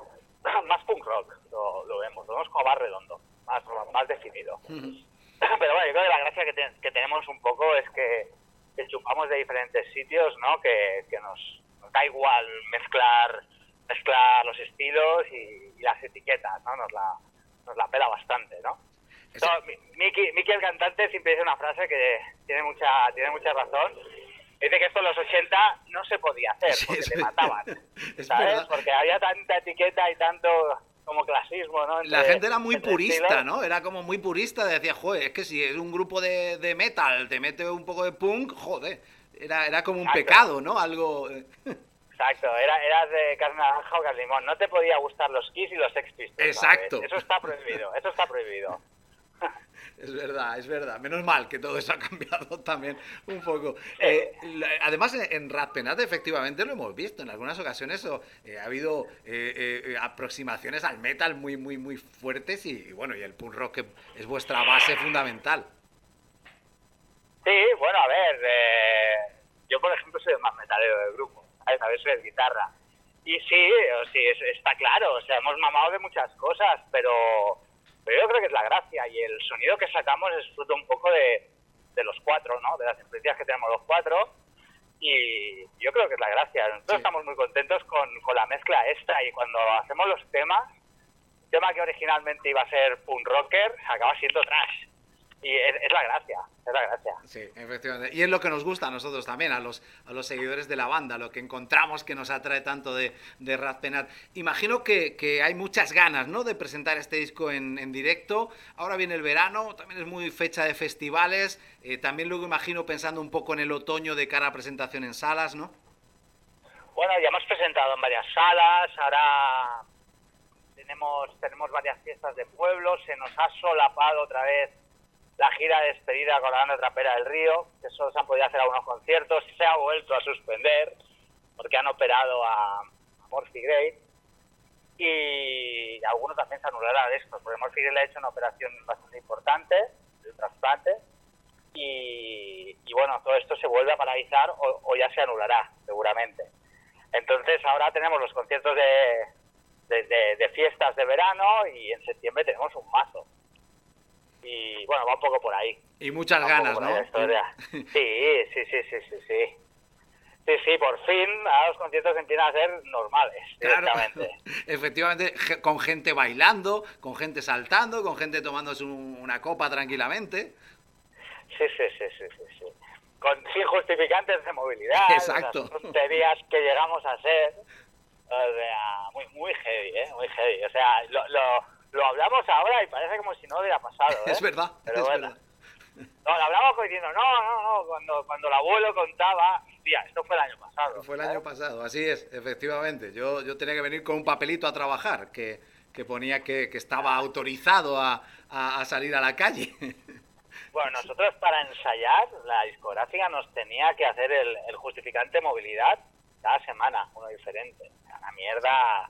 más punk rock, lo, lo vemos, lo vemos como más redondo, más, más definido. Pero bueno, yo creo que la gracia que, te- que tenemos un poco es que, que chupamos de diferentes sitios, ¿no? Que, que nos, nos da igual mezclar mezclar los estilos y, y las etiquetas, ¿no? Nos la, nos la pela bastante, ¿no? Esa- No, Mi- Miki, Miki, el cantante, siempre dice una frase que tiene mucha tiene mucha razón. Dice que esto en los ochenta no se podía hacer Sí, porque es te verdad. mataban, Es ¿sabes? verdad. Porque había tanta etiqueta y tanto como clasismo, ¿no? La Entre- gente era muy entre purista, estilos. ¿no? Era como muy purista, decía, joder, es que si es un grupo de, de metal, te mete un poco de punk, joder. Era, era como un Exacto. pecado, ¿no? Algo... Exacto, era, eras de carne naranja o carne limón. No te podía gustar los Kiss y los Sex Pistols. Exacto. ¿sabes? Eso está prohibido, eso está prohibido. Es verdad, es verdad. Menos mal que todo eso ha cambiado también un poco. Eh, la- además, en, en Razpenat efectivamente lo hemos visto. En algunas ocasiones o, eh, ha habido eh, eh, aproximaciones al metal muy, muy, muy fuertes y, y bueno, y el punk rock que es vuestra base fundamental. Sí, bueno, a ver, eh, yo por ejemplo soy el más metalero del grupo, ¿sabes? A ver, soy el guitarra. Y sí, o sí, es- está claro, o sea, hemos mamado de muchas cosas, pero, pero yo creo que es la gracia y el sonido que sacamos es fruto un poco de, de los cuatro, ¿no? De las influencias que tenemos los cuatro y yo creo que es la gracia. Nosotros Sí. estamos muy contentos con, con la mezcla esta y cuando hacemos los temas, el tema que originalmente iba a ser punk rocker acaba siendo trash. Y es, es la gracia, es la gracia. Sí, efectivamente. Y es lo que nos gusta a nosotros también, a los, a los seguidores de la banda, lo que encontramos que nos atrae tanto de, de Razpenat. Imagino que, que hay muchas ganas, ¿no?, de presentar este disco en, en directo. Ahora viene el verano, también es muy fecha de festivales. Eh, también luego imagino pensando un poco en el otoño de cara a presentación en salas, ¿no? Bueno, ya hemos presentado en varias salas, ahora tenemos, tenemos varias fiestas de pueblo, se nos ha solapado otra vez la gira de despedida con la banda trapera del Río, que solo se han podido hacer algunos conciertos, se ha vuelto a suspender porque han operado a, a Morphy Gray y algunos también se anulará de esto, porque Morphy Gray le ha hecho una operación bastante importante, de un trasplante, y, y bueno, todo esto se vuelve a paralizar o, o ya se anulará, seguramente. Entonces ahora tenemos los conciertos de, de, de, de fiestas de verano y en septiembre tenemos un mazo. Y bueno, va un poco por ahí. Y muchas Va un poco ganas, por ahí ¿no? la historia. Sí, sí, sí, sí, sí, sí. Sí, sí, por fin ahora los conciertos empiezan a ser normales, Claro, directamente. efectivamente, ge- con gente bailando, con gente saltando, con gente tomándose un- una copa tranquilamente. Sí, sí, sí, sí, sí, sí. Con, sin justificantes de movilidad, Exacto. esas tonterías que llegamos a ser, o sea, muy, muy heavy, ¿eh? Muy heavy. O sea, lo, lo, lo hablamos ahora y parece como si no hubiera pasado, ¿eh? Es verdad, Pero es bueno. verdad. No, lo hablamos como diciendo, no, no, no, cuando, cuando el abuelo contaba, tía, esto fue el año pasado. Fue el ¿sabes? año pasado, así es, efectivamente. Yo, yo tenía que venir con un papelito a trabajar que, que ponía que, que estaba autorizado a, a, a salir a la calle. Bueno, nosotros para ensayar, la discográfica nos tenía que hacer el, el justificante movilidad cada semana, uno diferente. Una mierda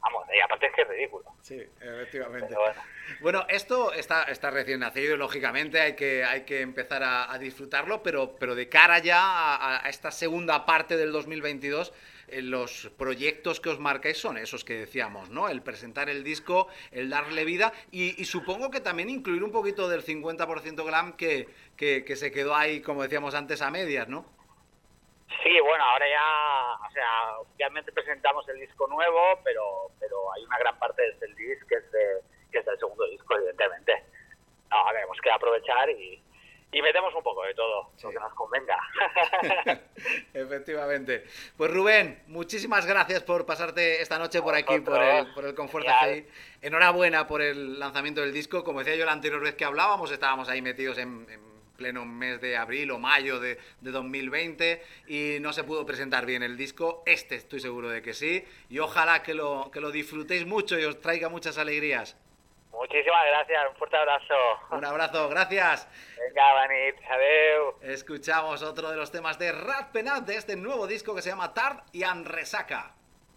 vamos, y aparte es que es ridículo. Sí, efectivamente. Pero bueno. Bueno, esto está, está recién nacido, lógicamente hay que, hay que empezar a, a disfrutarlo, pero, pero de cara ya a, a esta segunda parte del dos mil veintidós, eh, los proyectos que os marcáis son esos que decíamos, ¿no? El presentar el disco, el darle vida y, y supongo que también incluir un poquito del cincuenta por ciento glam que, que, que se quedó ahí, como decíamos antes, a medias, ¿no? Sí, bueno, ahora ya, o sea, oficialmente presentamos el disco nuevo, pero pero hay una gran parte del disco que es, de, que es del segundo disco, evidentemente. No, tenemos que aprovechar y, y metemos un poco de todo, sí, lo que nos convenga. Efectivamente. Pues Rubén, muchísimas gracias por pasarte esta noche por aquí, por el, por el Confuerza Heavy. Enhorabuena por el lanzamiento del disco. Como decía yo la anterior vez que hablábamos, estábamos ahí metidos en... en pleno mes de abril o mayo de, de dos mil veinte y no se pudo presentar bien el disco. Este estoy seguro de que sí y ojalá que lo, que lo disfrutéis mucho y os traiga muchas alegrías. Muchísimas gracias, un fuerte abrazo. Un abrazo, gracias. Venga, Vanit, adeu. Escuchamos otro de los temas de Rat Penat de este nuevo disco que se llama Tard y en Resaca.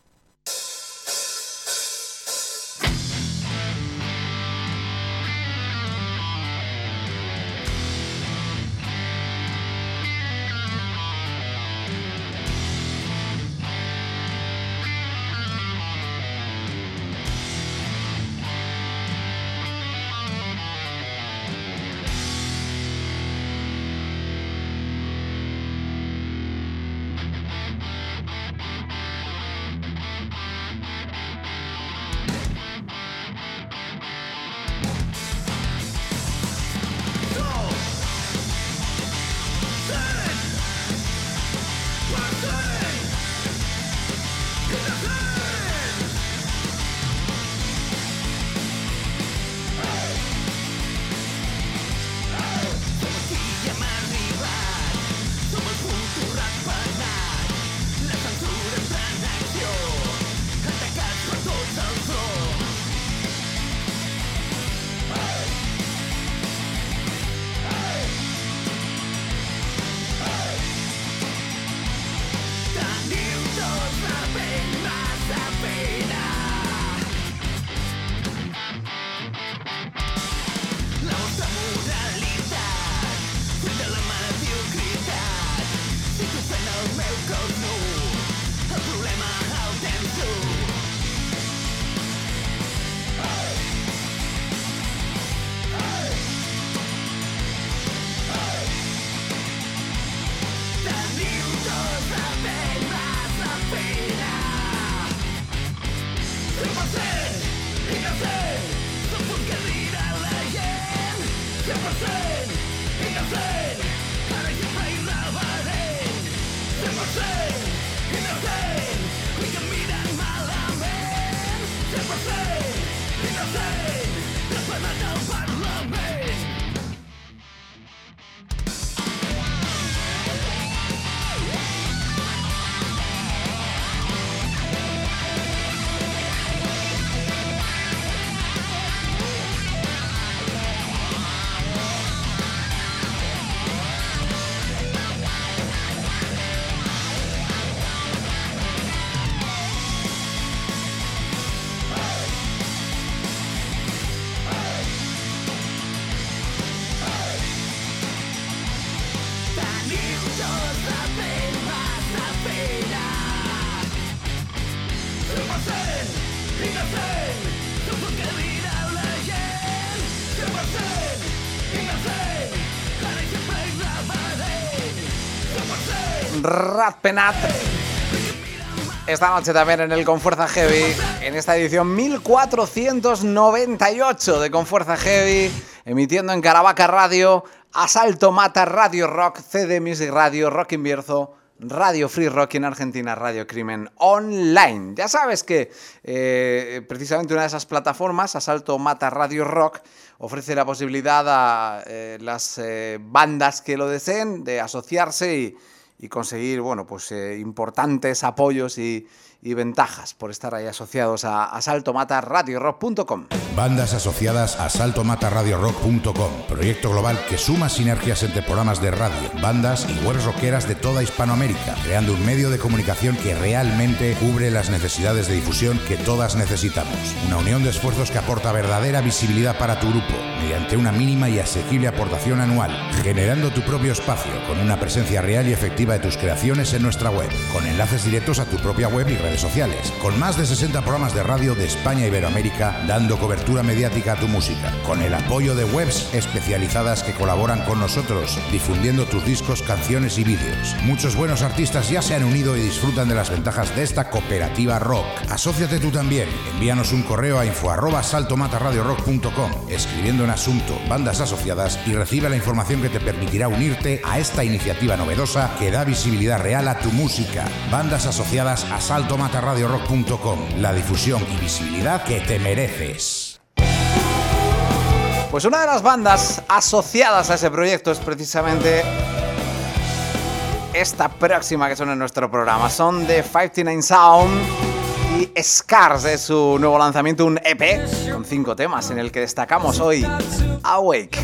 Rat Penat esta noche también en el Confuerza Heavy, en esta edición mil cuatrocientos noventa y ocho de Confuerza Heavy, emitiendo en Caravaca Radio, Asalto Mata, Radio Rock, C D Music Radio, Rock Invierzo, Radio Free Rock y en Argentina Radio Crimen Online. Ya sabes que eh, precisamente una de esas plataformas, Asalto Mata Radio Rock, ofrece la posibilidad a eh, las eh, bandas que lo deseen de asociarse y y conseguir, bueno, pues eh, importantes apoyos y, y ventajas por estar ahí asociados a asalto mata radio rock punto com. bandas asociadas a salto mata radio rock punto com, proyecto global que suma sinergias entre programas de radio, bandas y webs rockeras de toda Hispanoamérica, creando un medio de comunicación que realmente cubre las necesidades de difusión que todas necesitamos. Una unión de esfuerzos que aporta verdadera visibilidad para tu grupo, mediante una mínima y asequible aportación anual, generando tu propio espacio, con una presencia real y efectiva de tus creaciones en nuestra web, con enlaces directos a tu propia web y redes sociales, con más de sesenta programas de radio de España e Iberoamérica, dando cobertura mediática a tu música, con el apoyo de webs especializadas que colaboran con nosotros, difundiendo tus discos, canciones y vídeos. Muchos buenos artistas ya se han unido y disfrutan de las ventajas de esta cooperativa rock. Asóciate tú también. Envíanos un correo a info arroba salto mata radio rock punto com, escribiendo en asunto bandas asociadas, y recibe la información que te permitirá unirte a esta iniciativa novedosa que da visibilidad real a tu música. Bandas asociadas a salto mata radio rock punto com, la difusión y visibilidad que te mereces. Pues una de las bandas asociadas a ese proyecto es precisamente esta próxima que son en nuestro programa. Son de cincuenta y nueve Sound y Scars, de su nuevo lanzamiento, un E P con cinco temas en el que destacamos hoy Awake.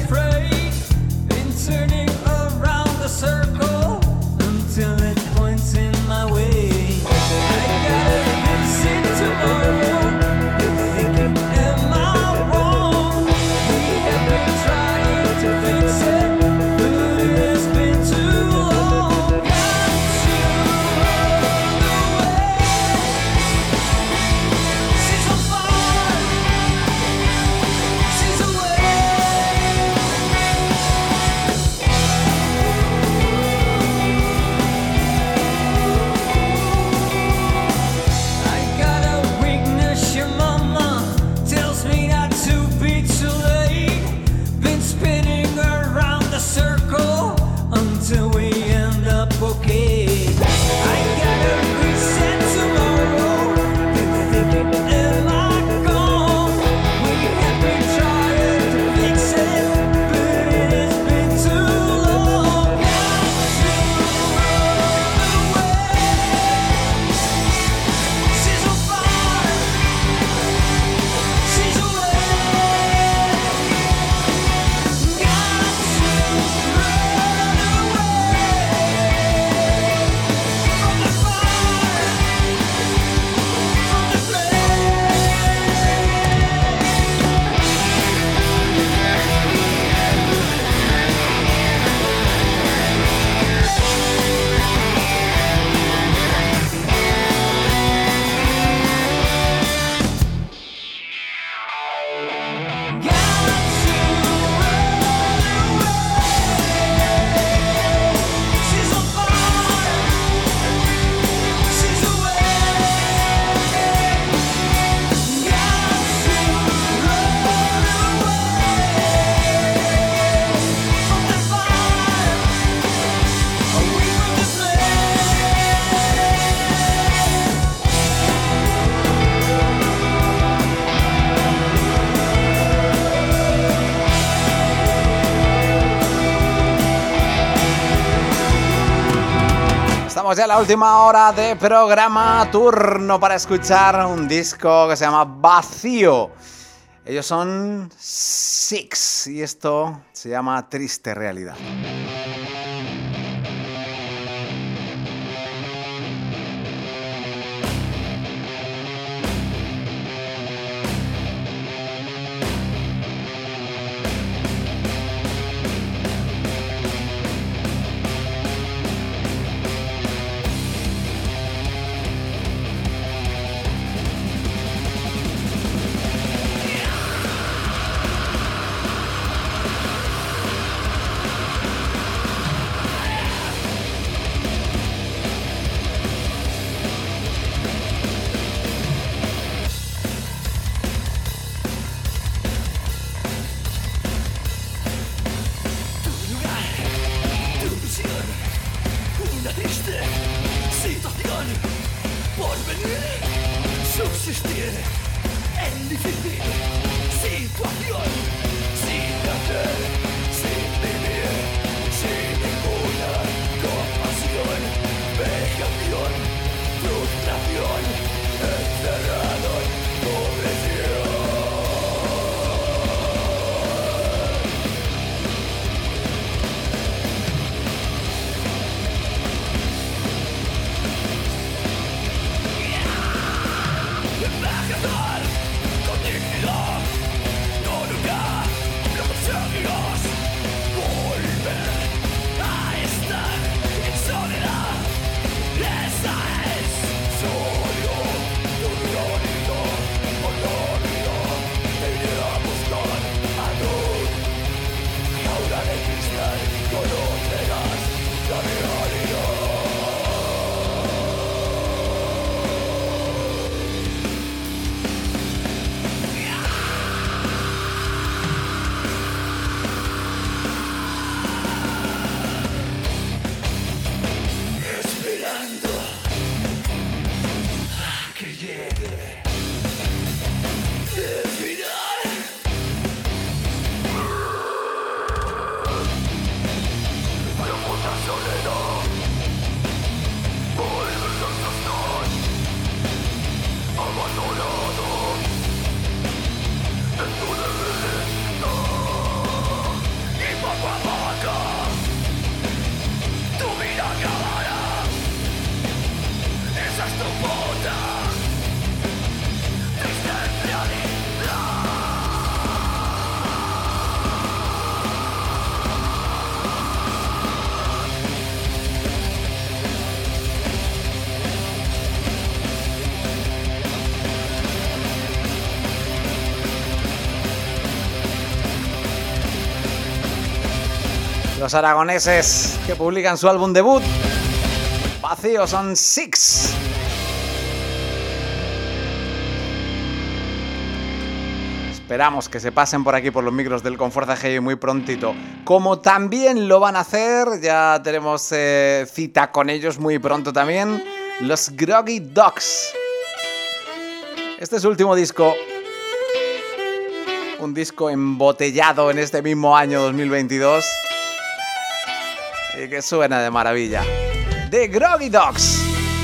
Ya la última hora de programa, turno para escuchar un disco que se llama Vacío. Ellos son Six y esto se llama Triste Realidad. Los aragoneses que publican su álbum debut, Vacío, son Six. Esperamos que se pasen por aquí por los micros del Confuerza G muy prontito. Como también lo van a hacer, ya tenemos eh, cita con ellos muy pronto también, los Groggy Dogs. Este es su último disco. Un disco embotellado en este mismo año dos mil veintidós. Y que suena de maravilla. The Groggy Dogs.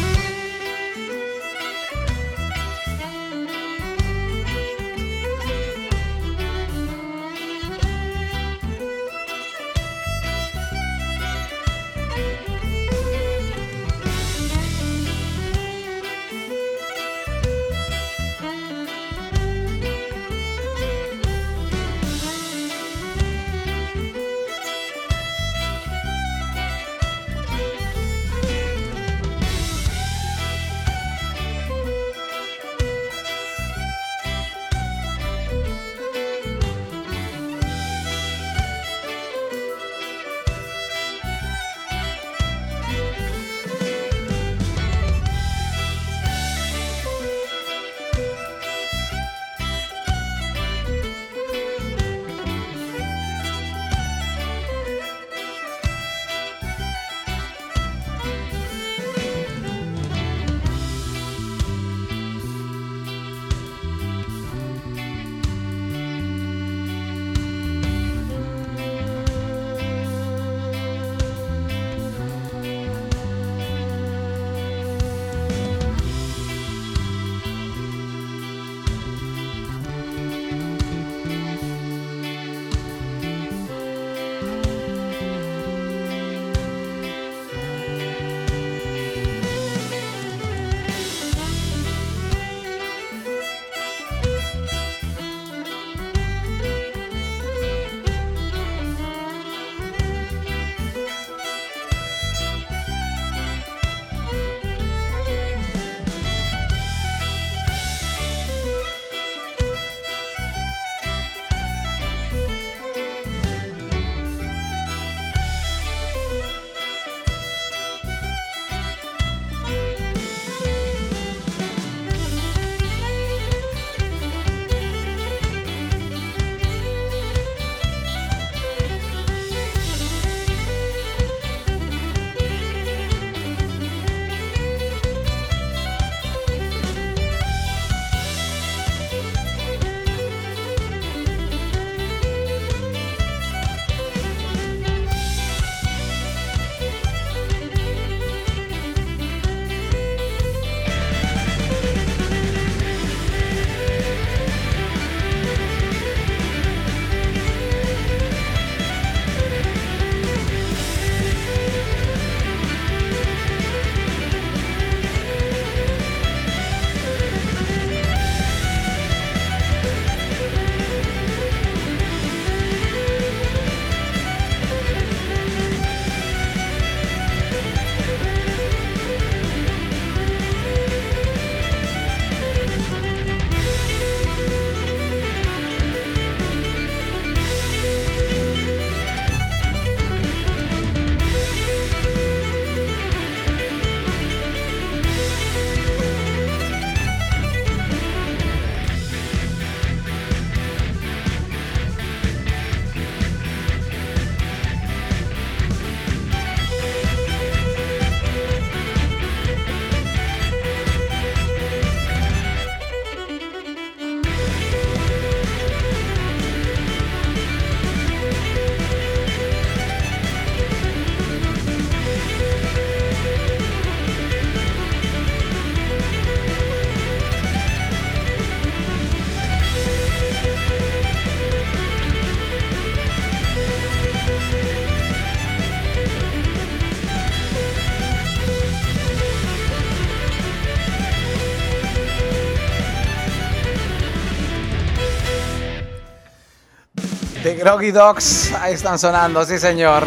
The Groggy Dogs, ahí están sonando, sí señor,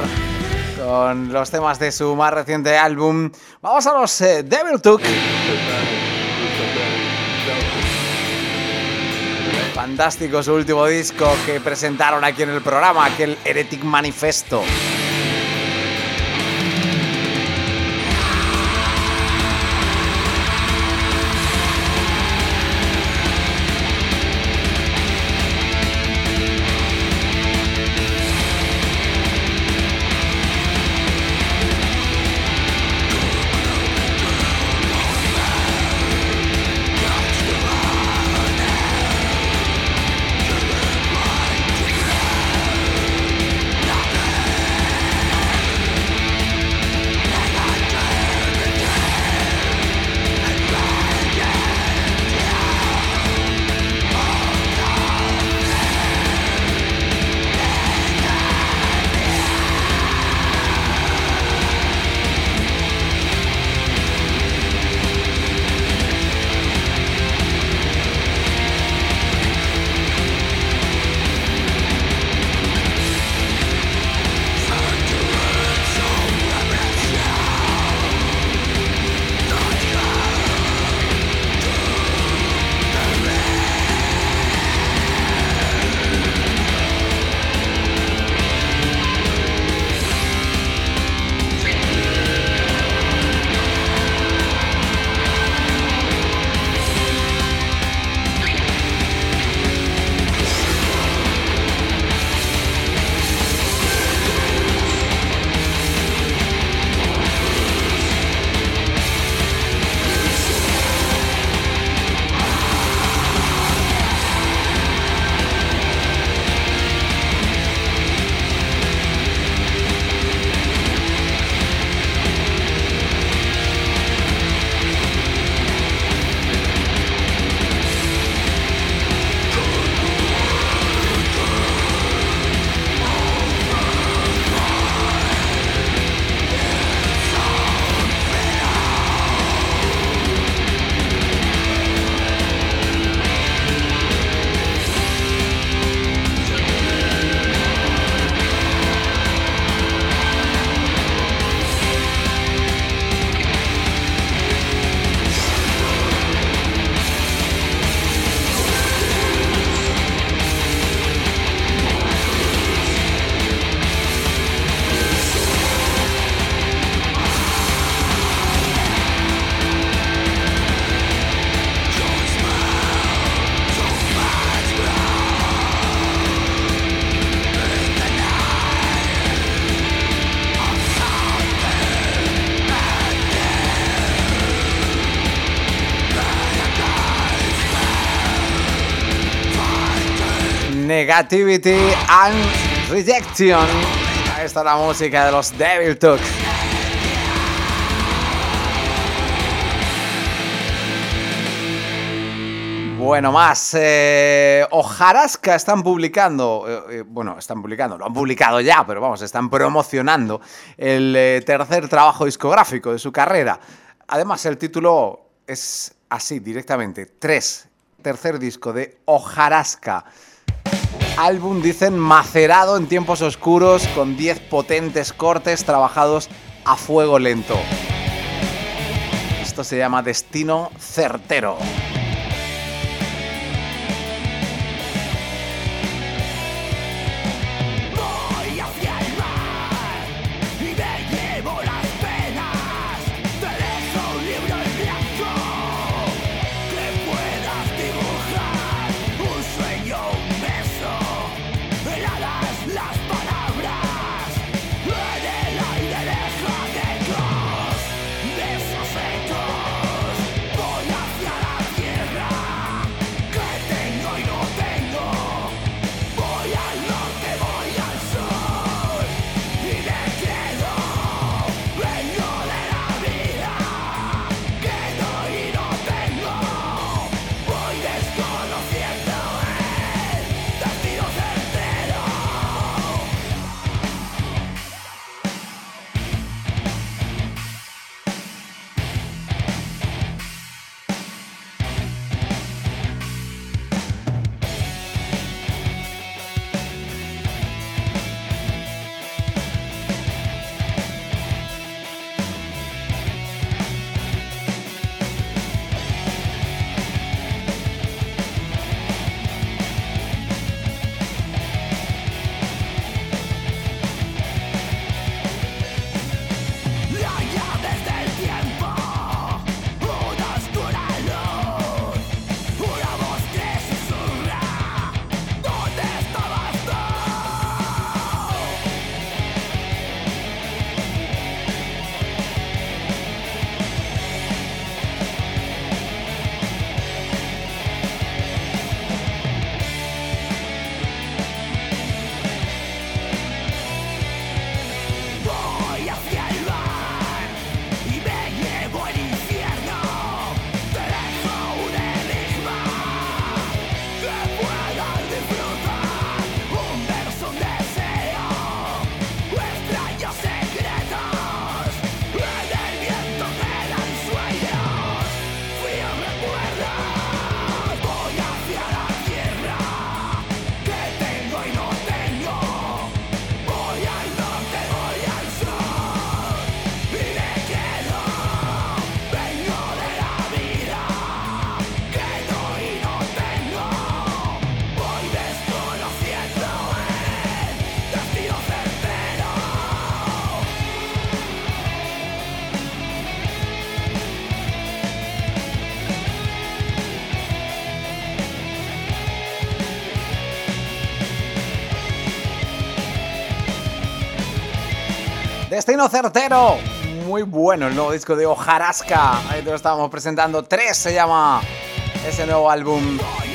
con los temas de su más reciente álbum. Vamos a los eh, Devil Took. Fantástico su último disco que presentaron aquí en el programa, aquel Heretic Manifesto. Negativity and Rejection. Ahí está la música de los Devil Talk. Bueno, más. Eh, Hojarasca están publicando, eh, eh, bueno, están publicando, lo han publicado ya, pero vamos, están promocionando el eh, tercer trabajo discográfico de su carrera. Además, el título es así, directamente, tres, tercer disco de Hojarasca. Álbum, dicen, macerado en tiempos oscuros, con diez potentes cortes trabajados a fuego lento. Esto se llama Destino Certero. Destino Certero, muy bueno el nuevo disco de Hojarasca. Ahí te lo estábamos presentando. Tres se llama ese nuevo álbum.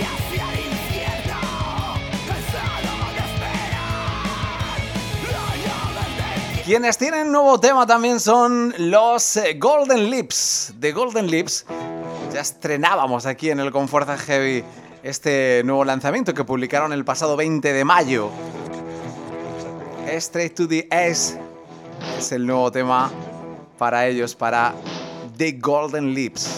Quienes tienen nuevo tema también son los Golden Lips. De Golden Lips ya estrenábamos aquí en el Confuerza Heavy este nuevo lanzamiento que publicaron el pasado veinte de mayo. Straight to the Ace es el nuevo tema para ellos, para The Golden Lips.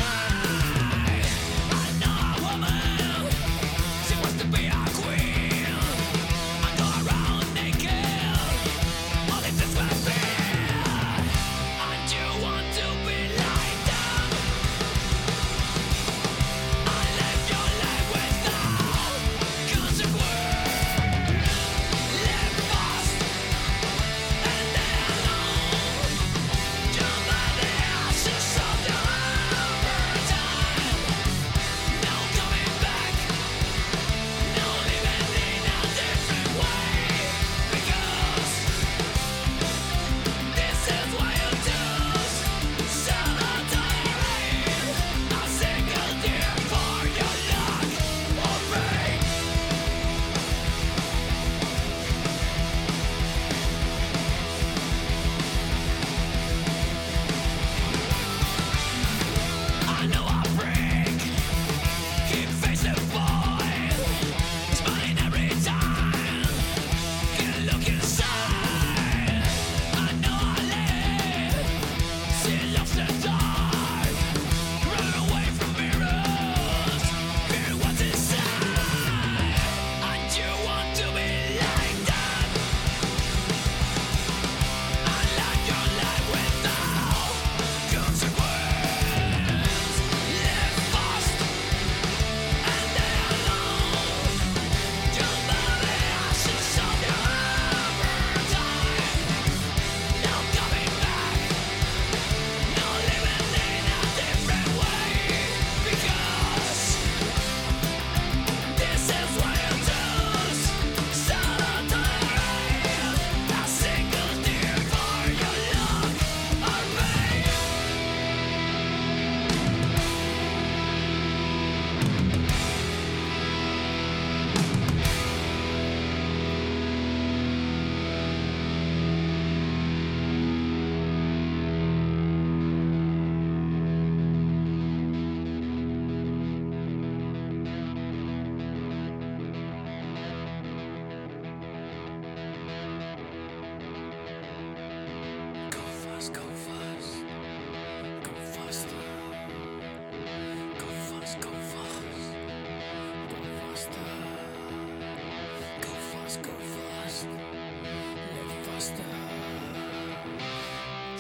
She wants to be a queen.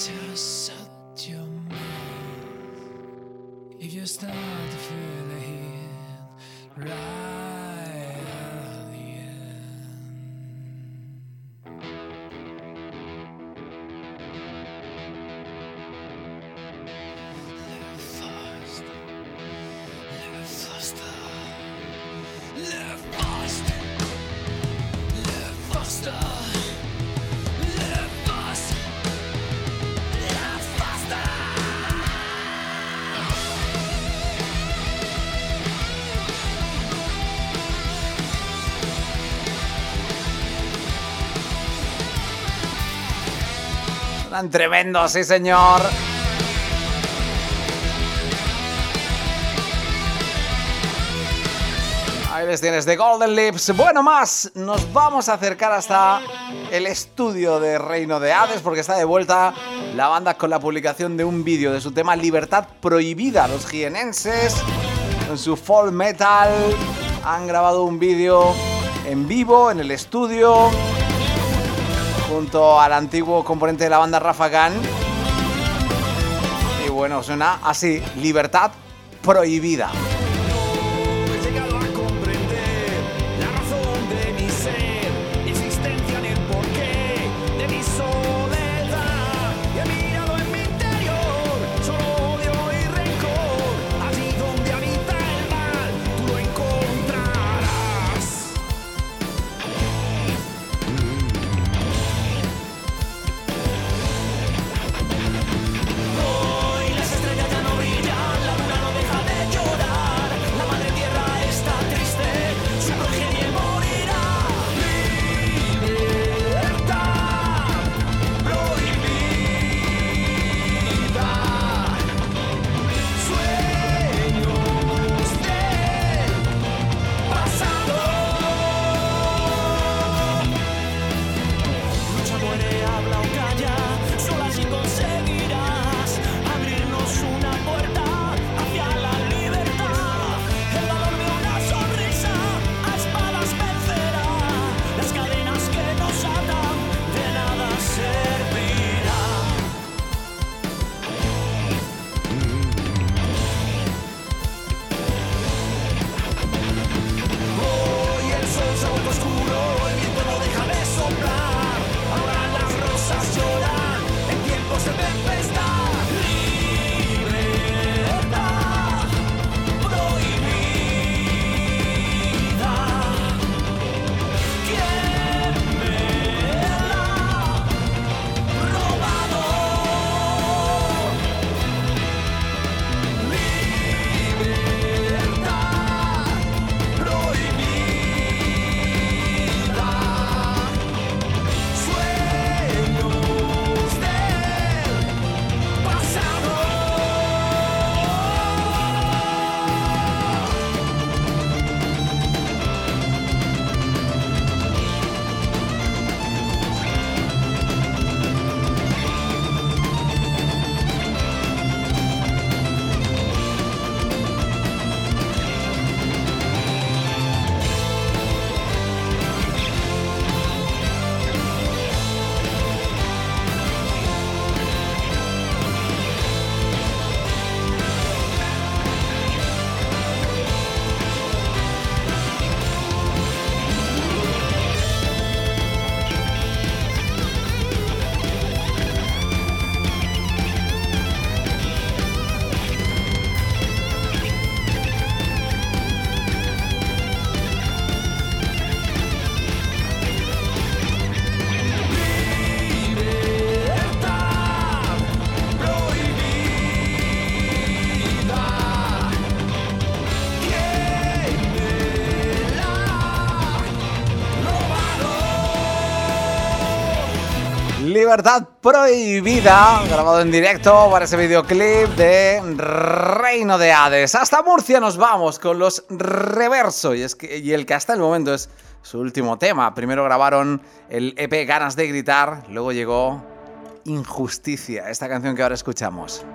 Just shut your mouth if you start to feel the heat right at the end. Live fast, live faster, live fast, live faster. Tan tremendo, sí señor. Ahí les tienes, de Golden Lips. Bueno, más, nos vamos a acercar hasta el estudio de Reino de Hades, porque está de vuelta la banda con la publicación de un vídeo de su tema Libertad Prohibida. Los jienenses, en su folk metal, han grabado un vídeo en vivo en el estudio junto al antiguo componente de la banda Rafa Gan. Y bueno, suena así, Libertad Prohibida. He llegado a comprender la razón de mi ser, mi existencia ni el porqué de mi soledad. Y he mirado en mi interior, solo odio y rencor. Allí donde habita el mal, tú lo encontrarás. Hoy las estrellas ya no brillan, la luna no deja de llorar. La madre tierra está triste, su progenie morirá. Libertad prohibida. Sueños del pasado. Lucha, muere, habla o calla, sola si conseguirás abrirnos una puerta hacia la libertad. El valor de una sonrisa a espadas vencerá. Las cadenas que nos atan de nada servirá. Hoy el sol se ha vuelto oscuro, el viento no deja de soplar. Ahora las rosas lloran en tiempos de tempestad. Libertad prohibida. ¿Quién me la ha robado? Libertad prohibida. Sueños del pasado. Libertad prohibida. ¿Quién me la ha robado? Libertad Prohibida, grabado en directo para ese videoclip de Reino de Hades. Hasta Murcia nos vamos con los Reverso, y, es que, y el que hasta el momento es su último tema. Primero grabaron el E P Ganas de Gritar, luego llegó Injusticia, esta canción que ahora escuchamos.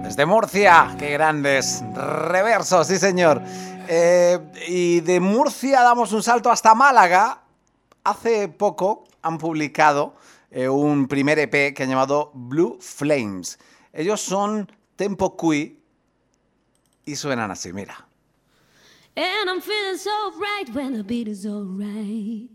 Desde Murcia, qué grandes. Reversos, sí señor. Eh, y de Murcia damos un salto hasta Málaga. Hace poco han publicado eh, un primer E P que han llamado Blue Flames. Ellos son Tempo Qui y suenan así, mira. And I'm feeling so bright when the beat is alright.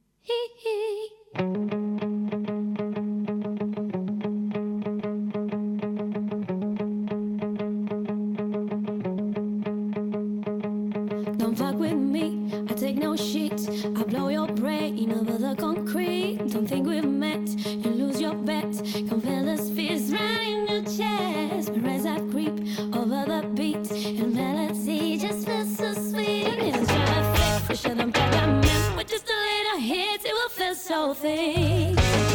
Don't fuck with me, I take no shit. I blow your brain over the concrete. Don't think we've met, you lose your bet. Can feel this fist right in your chest. But as I creep over the beat, and melody just feels so sweet. And it's trying to fit fresher than peppermint. With just a little hit, it will feel so thick.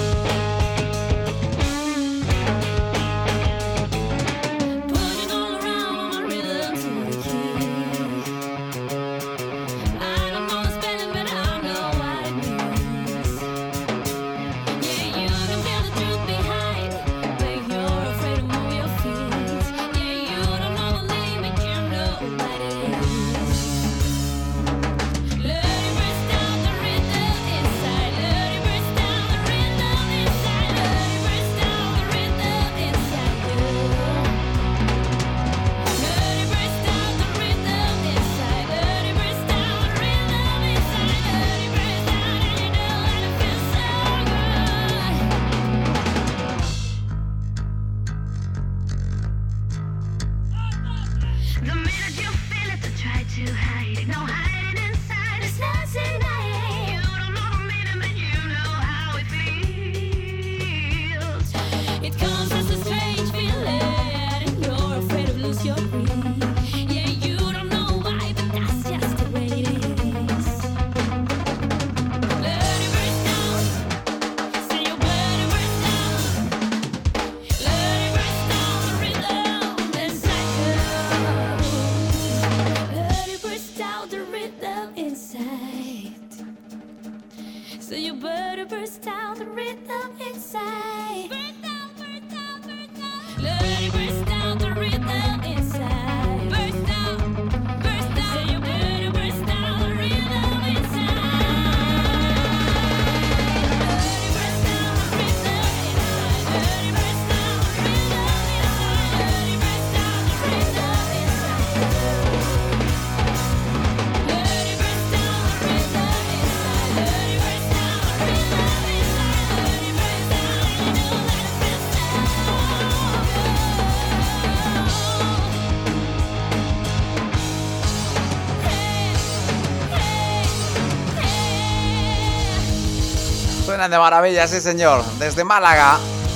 Suenan de maravilla, sí señor. Desde Málaga.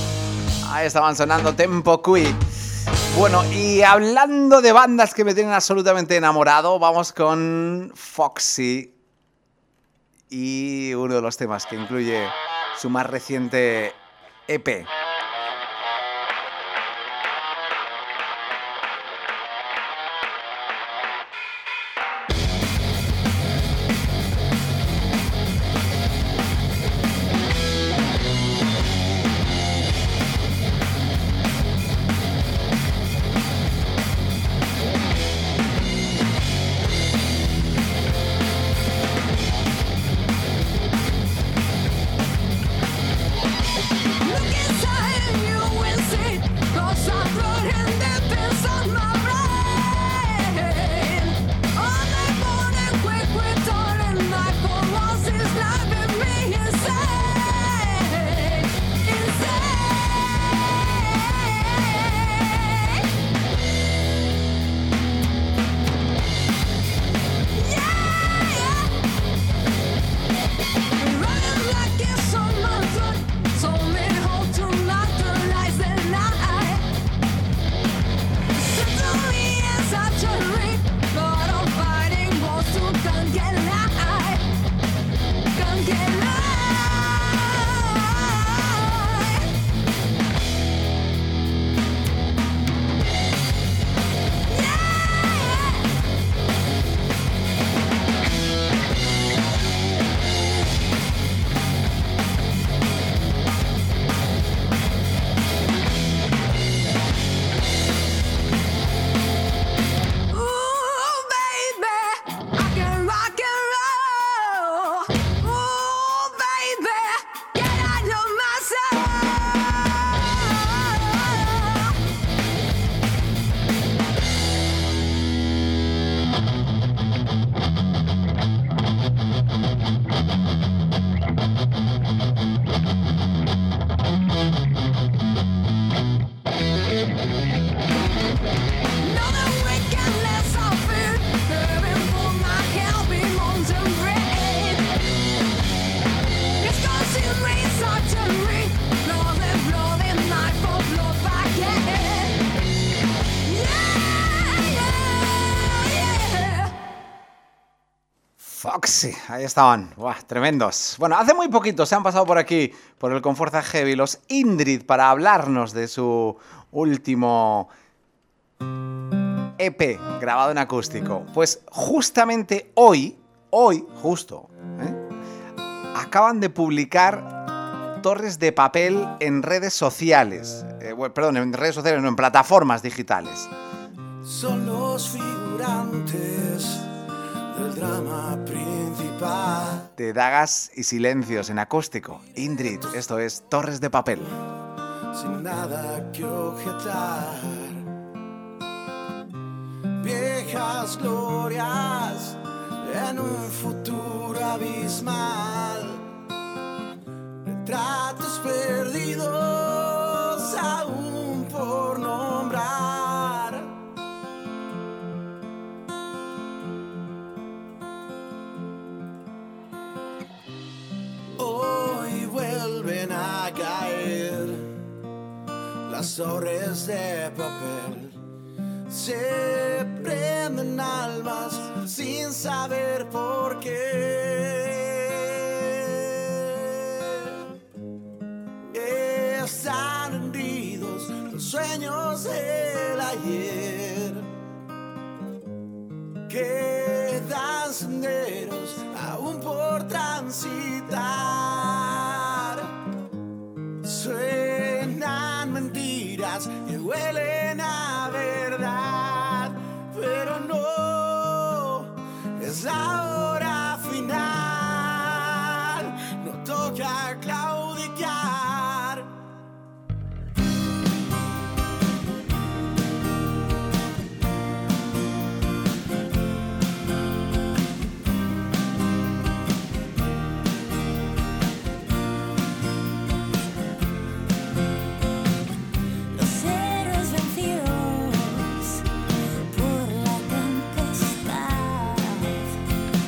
Ahí estaban sonando Tempo Qui. Bueno, y hablando de bandas que me tienen absolutamente enamorado, vamos con Foxy y uno de los temas que incluye su más reciente E P. Look inside. Roxy, ahí estaban, ¡buah, tremendos! Bueno, hace muy poquito se han pasado por aquí, por el Conforza Heavy, los Indrid, para hablarnos de su último E P grabado en acústico. Pues justamente hoy, hoy, justo, ¿eh? acaban de publicar Torres de Papel en redes sociales. Eh, bueno, perdón, en redes sociales, no, en plataformas digitales. Son los figurantes del drama principal. De dagas y silencios en acústico. Indrid, esto es Torres de Papel. Sin nada que objetar. Viejas glorias en un futuro abismal. Retratos perdidos aún por nombrar. Hoy vuelven a caer las torres de papel. Se prenden almas sin saber por qué. Están hendidos los sueños del ayer. Quedan senderos aún por transitar. Suenan mentiras que huelen a verdad, pero no es la hora final. No toca claudicar. Los héroes vencidos por la tempestad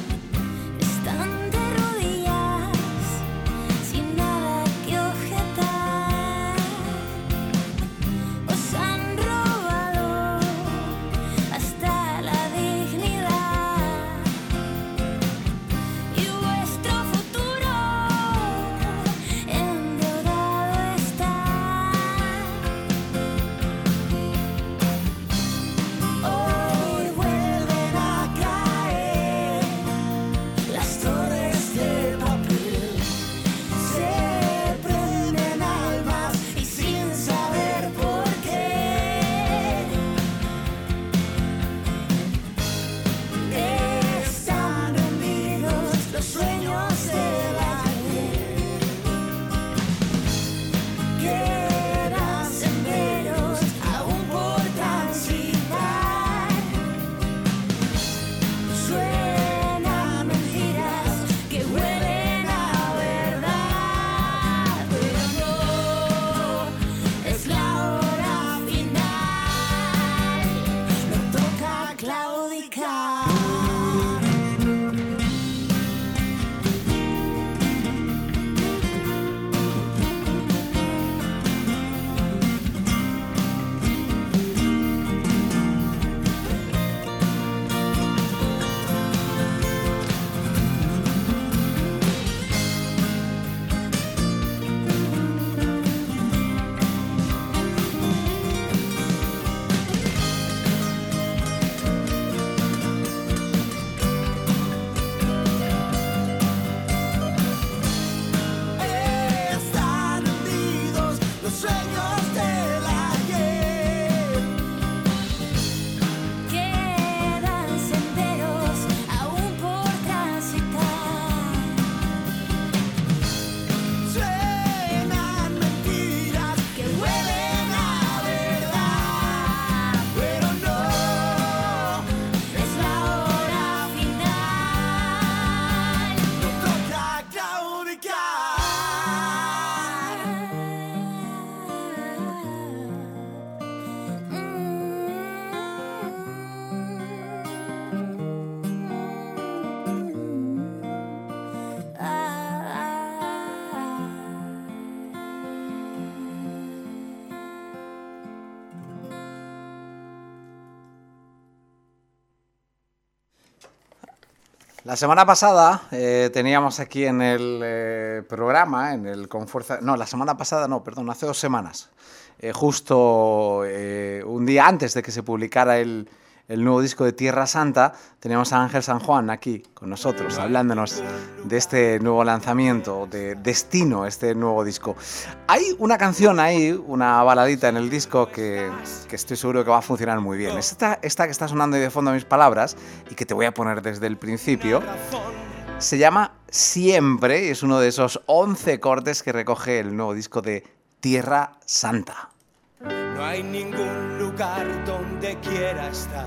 La semana pasada eh, teníamos aquí en el eh, programa, en el Con Fuerza... No, la semana pasada no, perdón, hace dos semanas. Eh, justo eh, un día antes de que se publicara el, el nuevo disco de Tierra Santa, teníamos a Ángel San Juan aquí con nosotros, hablándonos de este nuevo lanzamiento, de Destino, este nuevo disco. Hay una canción ahí, una baladita en el disco que, que estoy seguro que va a funcionar muy bien. Esta, esta que está sonando ahí de fondo a mis palabras y que te voy a poner desde el principio, se llama Siempre y es uno de esos once cortes que recoge el nuevo disco de Tierra Santa. No hay ningún lugar donde quiera estar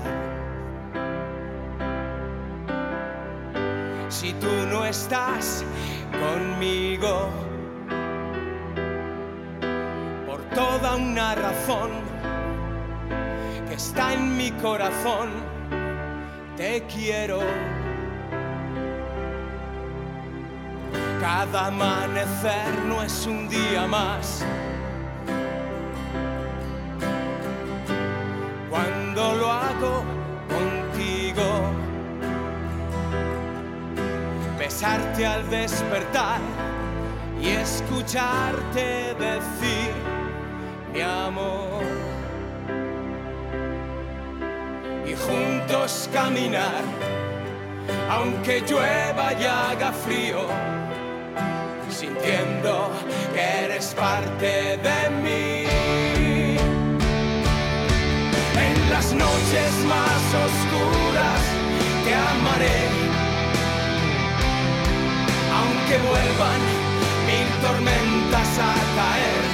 si tú no estás conmigo. Por toda una razón que está en mi corazón, te quiero. Cada amanecer no es un día más. Cuando lo hago contigo, besarte al despertar y escucharte decir mi amor, y juntos caminar, aunque llueva y haga frío, sintiendo que eres parte de mí. En las noches más oscuras te amaré, aunque vuelvan mil tormentas a caer.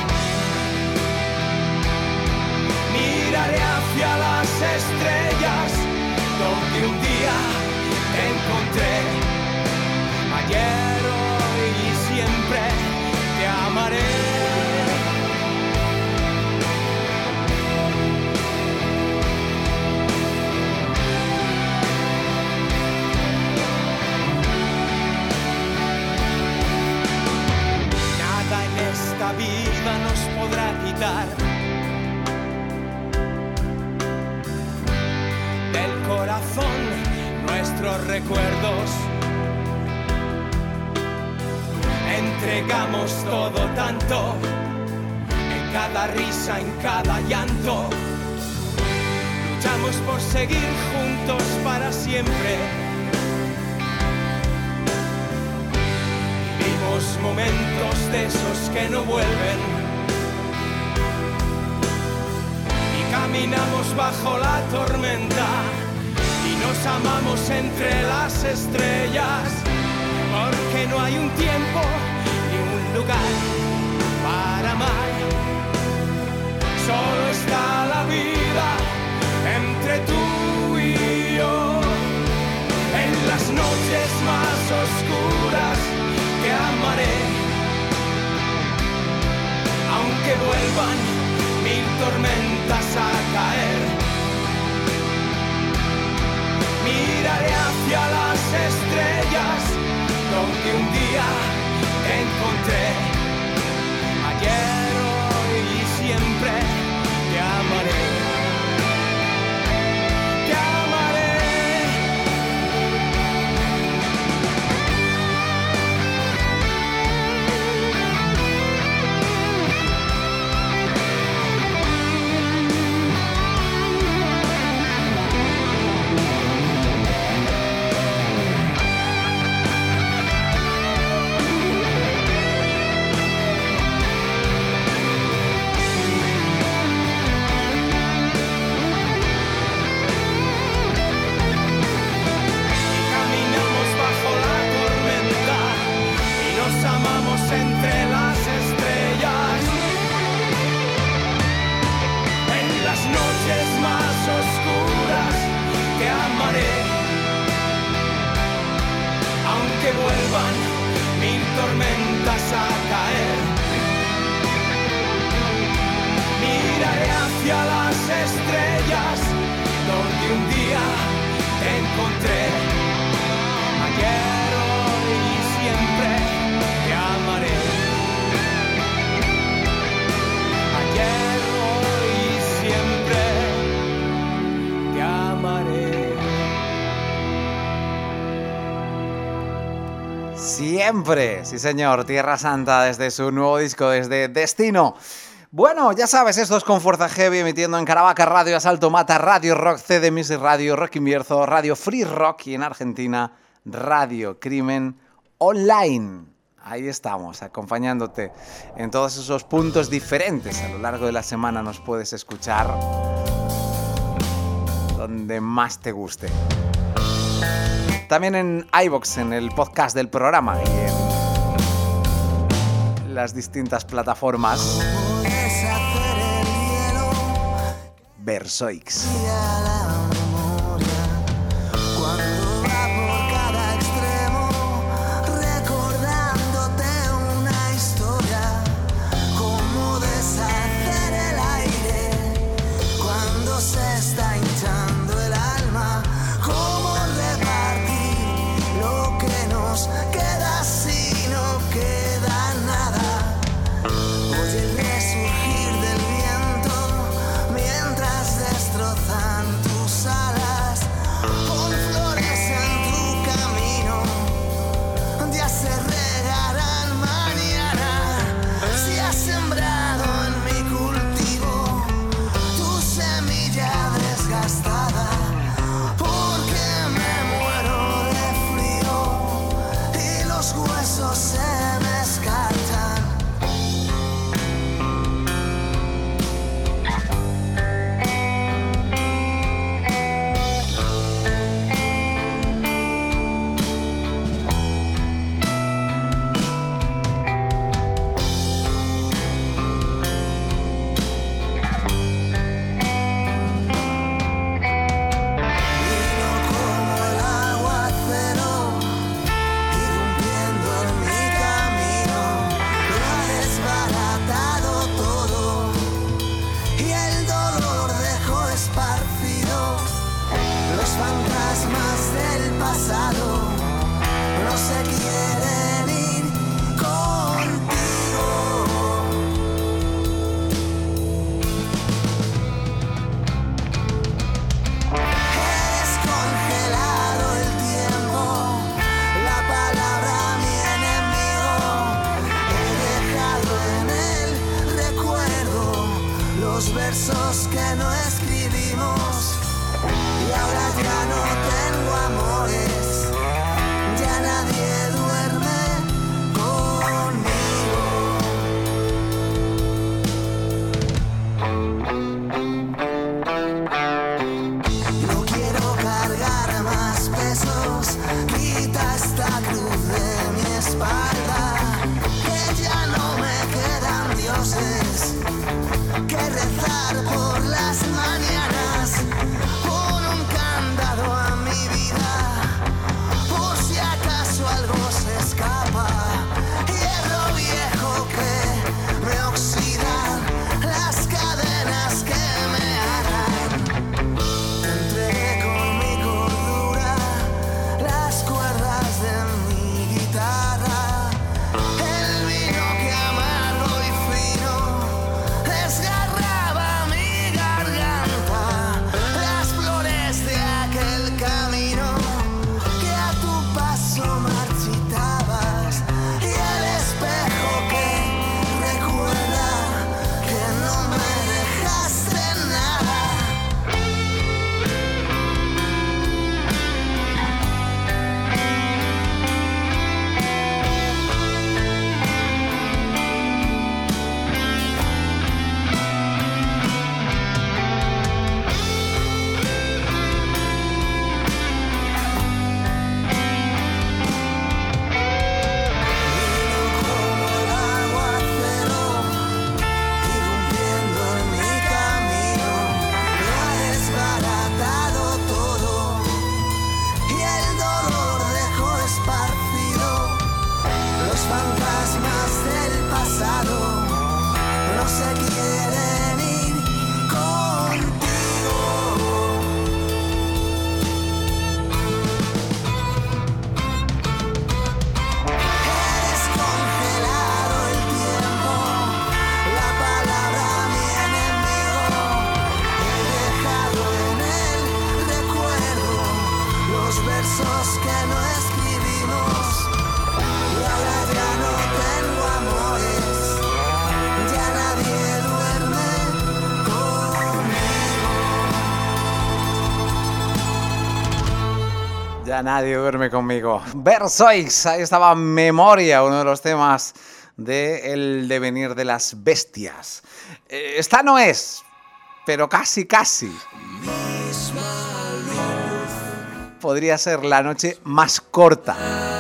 Miraré hacia las estrellas donde un día te encontré. Ayer, hoy y siempre te amaré. Esta vida nos podrá quitar del corazón nuestros recuerdos. Entregamos todo tanto, en cada risa, en cada llanto. Luchamos por seguir juntos para siempre. Momentos de esos que no vuelven y caminamos bajo la tormenta y nos amamos entre las estrellas, porque no hay un tiempo ni un lugar para amar, solo está la vida entre tú y yo. En las noches más oscuras te amaré, aunque vuelvan mil tormentas a caer. Miraré hacia las estrellas donde un día te encontré. Ayer, hoy y siempre te amaré. Te amaré. siempre. Sí, señor, Tierra Santa desde su nuevo disco, desde Destino. Bueno, ya sabes, esto es Con Fuerza Heavy, emitiendo en Caravaca, Radio Asalto Mata, Radio Rock, C D Music Radio, Rock Invierzo, Radio Free Rock y en Argentina, Radio Crimen Online. Ahí estamos, acompañándote en todos esos puntos diferentes. A lo largo de la semana nos puedes escuchar donde más te guste. También en iVoox, en el podcast del programa y en las distintas plataformas. Versoix. Desgarraba mi Ya nadie duerme conmigo. Versoix, ahí estaba Memoria, uno de los temas de El devenir de las bestias. Eh, esta no es, pero casi, casi. Podría ser la noche más corta.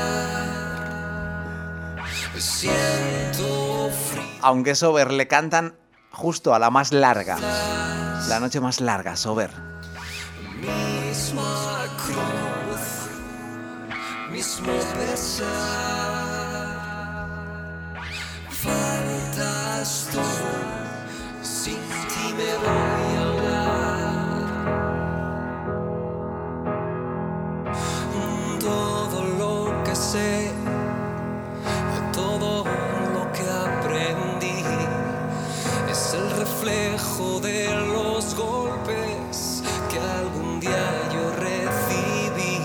Aunque Sober le cantan justo a la más larga. La noche más larga, Sober. Misma cruz, mismo pesar. Faltas tú, sin ti me voy a ahogar. Todo lo que sé, todo lo que aprendí, es el reflejo de los golpes que algún día yo recibí.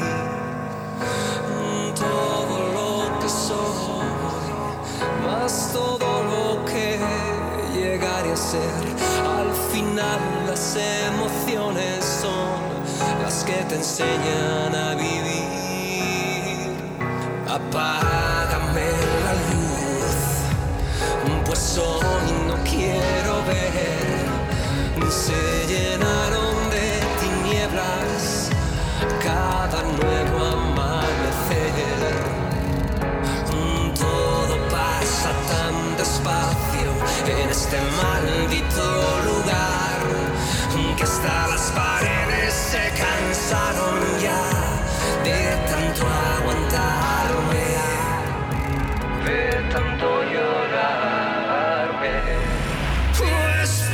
Todo lo que soy, más todo lo que llegaré a ser. Al final las emociones son las que te enseñan a vivir. Apágame la luz, pues hoy no quiero ver. Se llenaron de tinieblas cada nuevo amanecer. Todo pasa tan despacio en este maldito lugar que hasta las paredes se cansaron ya de tanto aguantarme, de tanto llorarme. Pues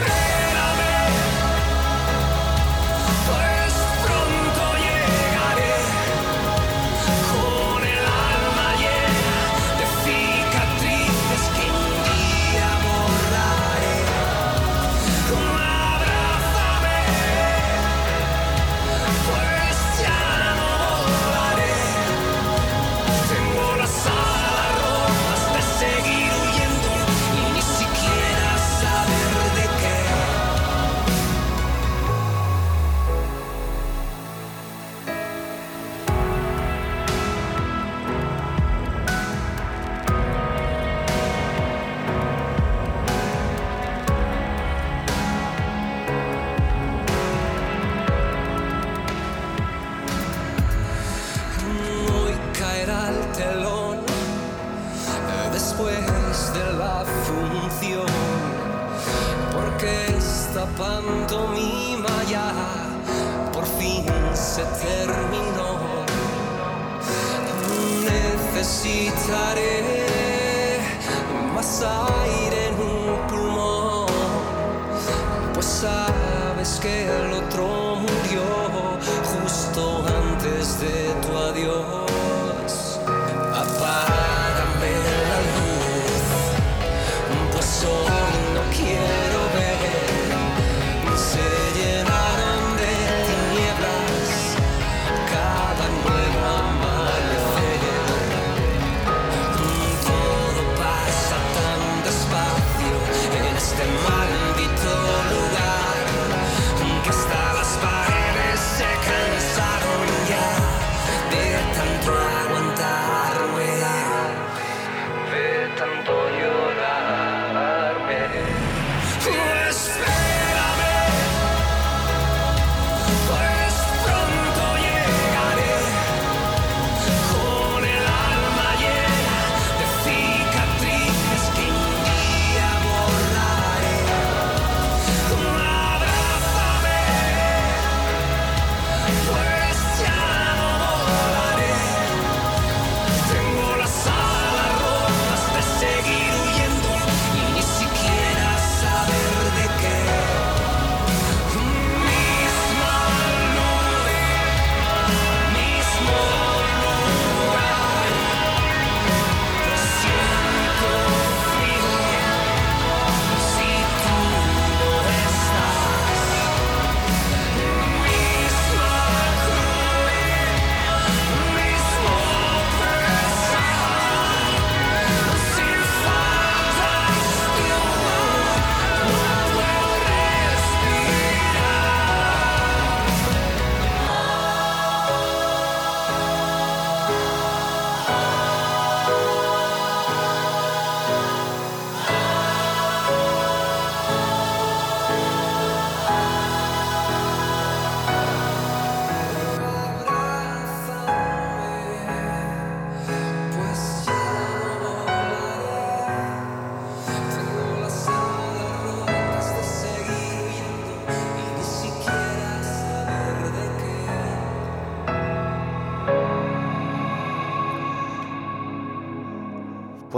pantomima ya por fin se terminó. Necesitaré más aire en un pulmón, pues sabes que el otro murió justo antes de tu adiós. Apágame la luz, pues hoy no quiero ver. Se llenaron de tinieblas cada nuevo amanecer. Todo pasa tan despacio en este maldito lugar que hasta las paredes se cansaron ya de tanto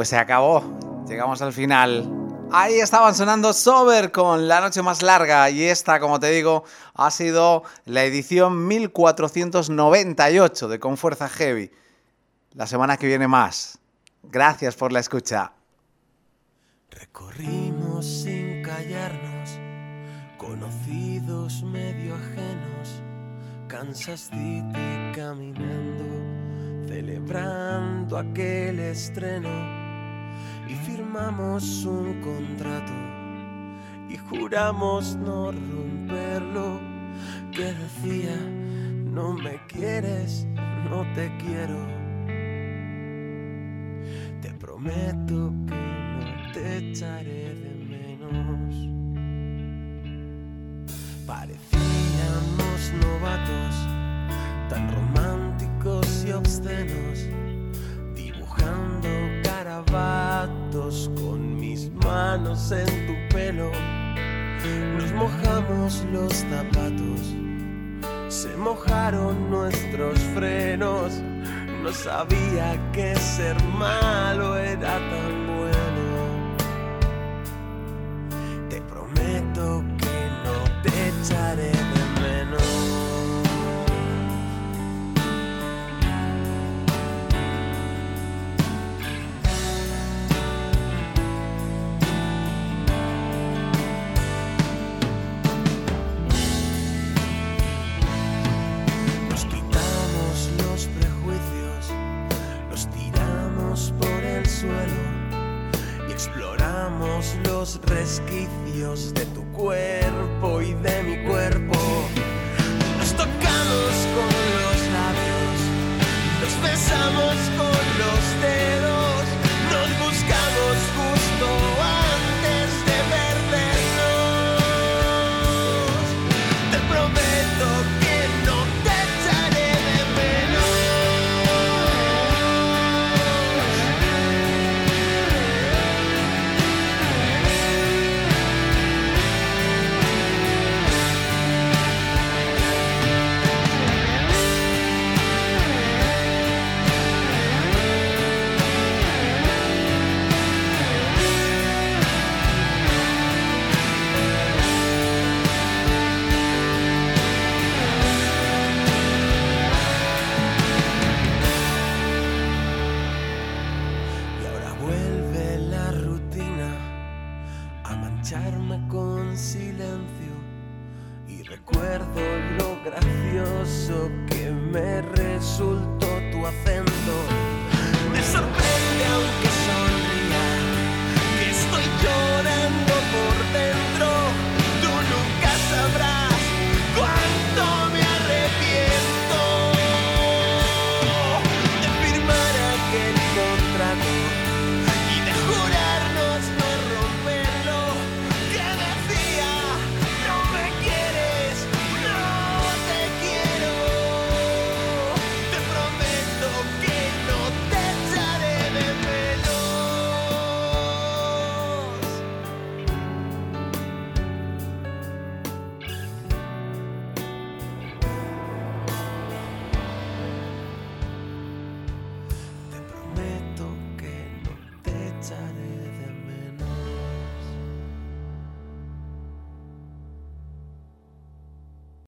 pues se acabó. Llegamos al final. Ahí estaban sonando Sober con La Noche Más Larga, y esta, como te digo, ha sido la edición mil cuatrocientos noventa y ocho de Con Fuerza Heavy. La semana que viene más. Gracias por la escucha. Recorrimos sin callarnos, conocidos medio ajenos, Kansas City caminando, celebrando aquel estreno. Y firmamos un contrato y juramos no romperlo, que decía: no me quieres, no te quiero. Te prometo que no te echaré de menos. Parecíamos novatos, tan románticos y obscenos, dibujando garabatos con mis manos en tu pelo. Nos mojamos los zapatos, se mojaron nuestros frenos. No sabía que ser malo era tan bueno. Te prometo que no te echaré de menos. Y exploramos los resquicios de tu cuerpo y de mi cuerpo. Nos tocamos con los labios, nos besamos con los dedos, nos buscamos justo antes de perdernos. Te prometo que no te echaré de menos. Con silencio, y recuerdo lo gracioso que me resultó tu acento.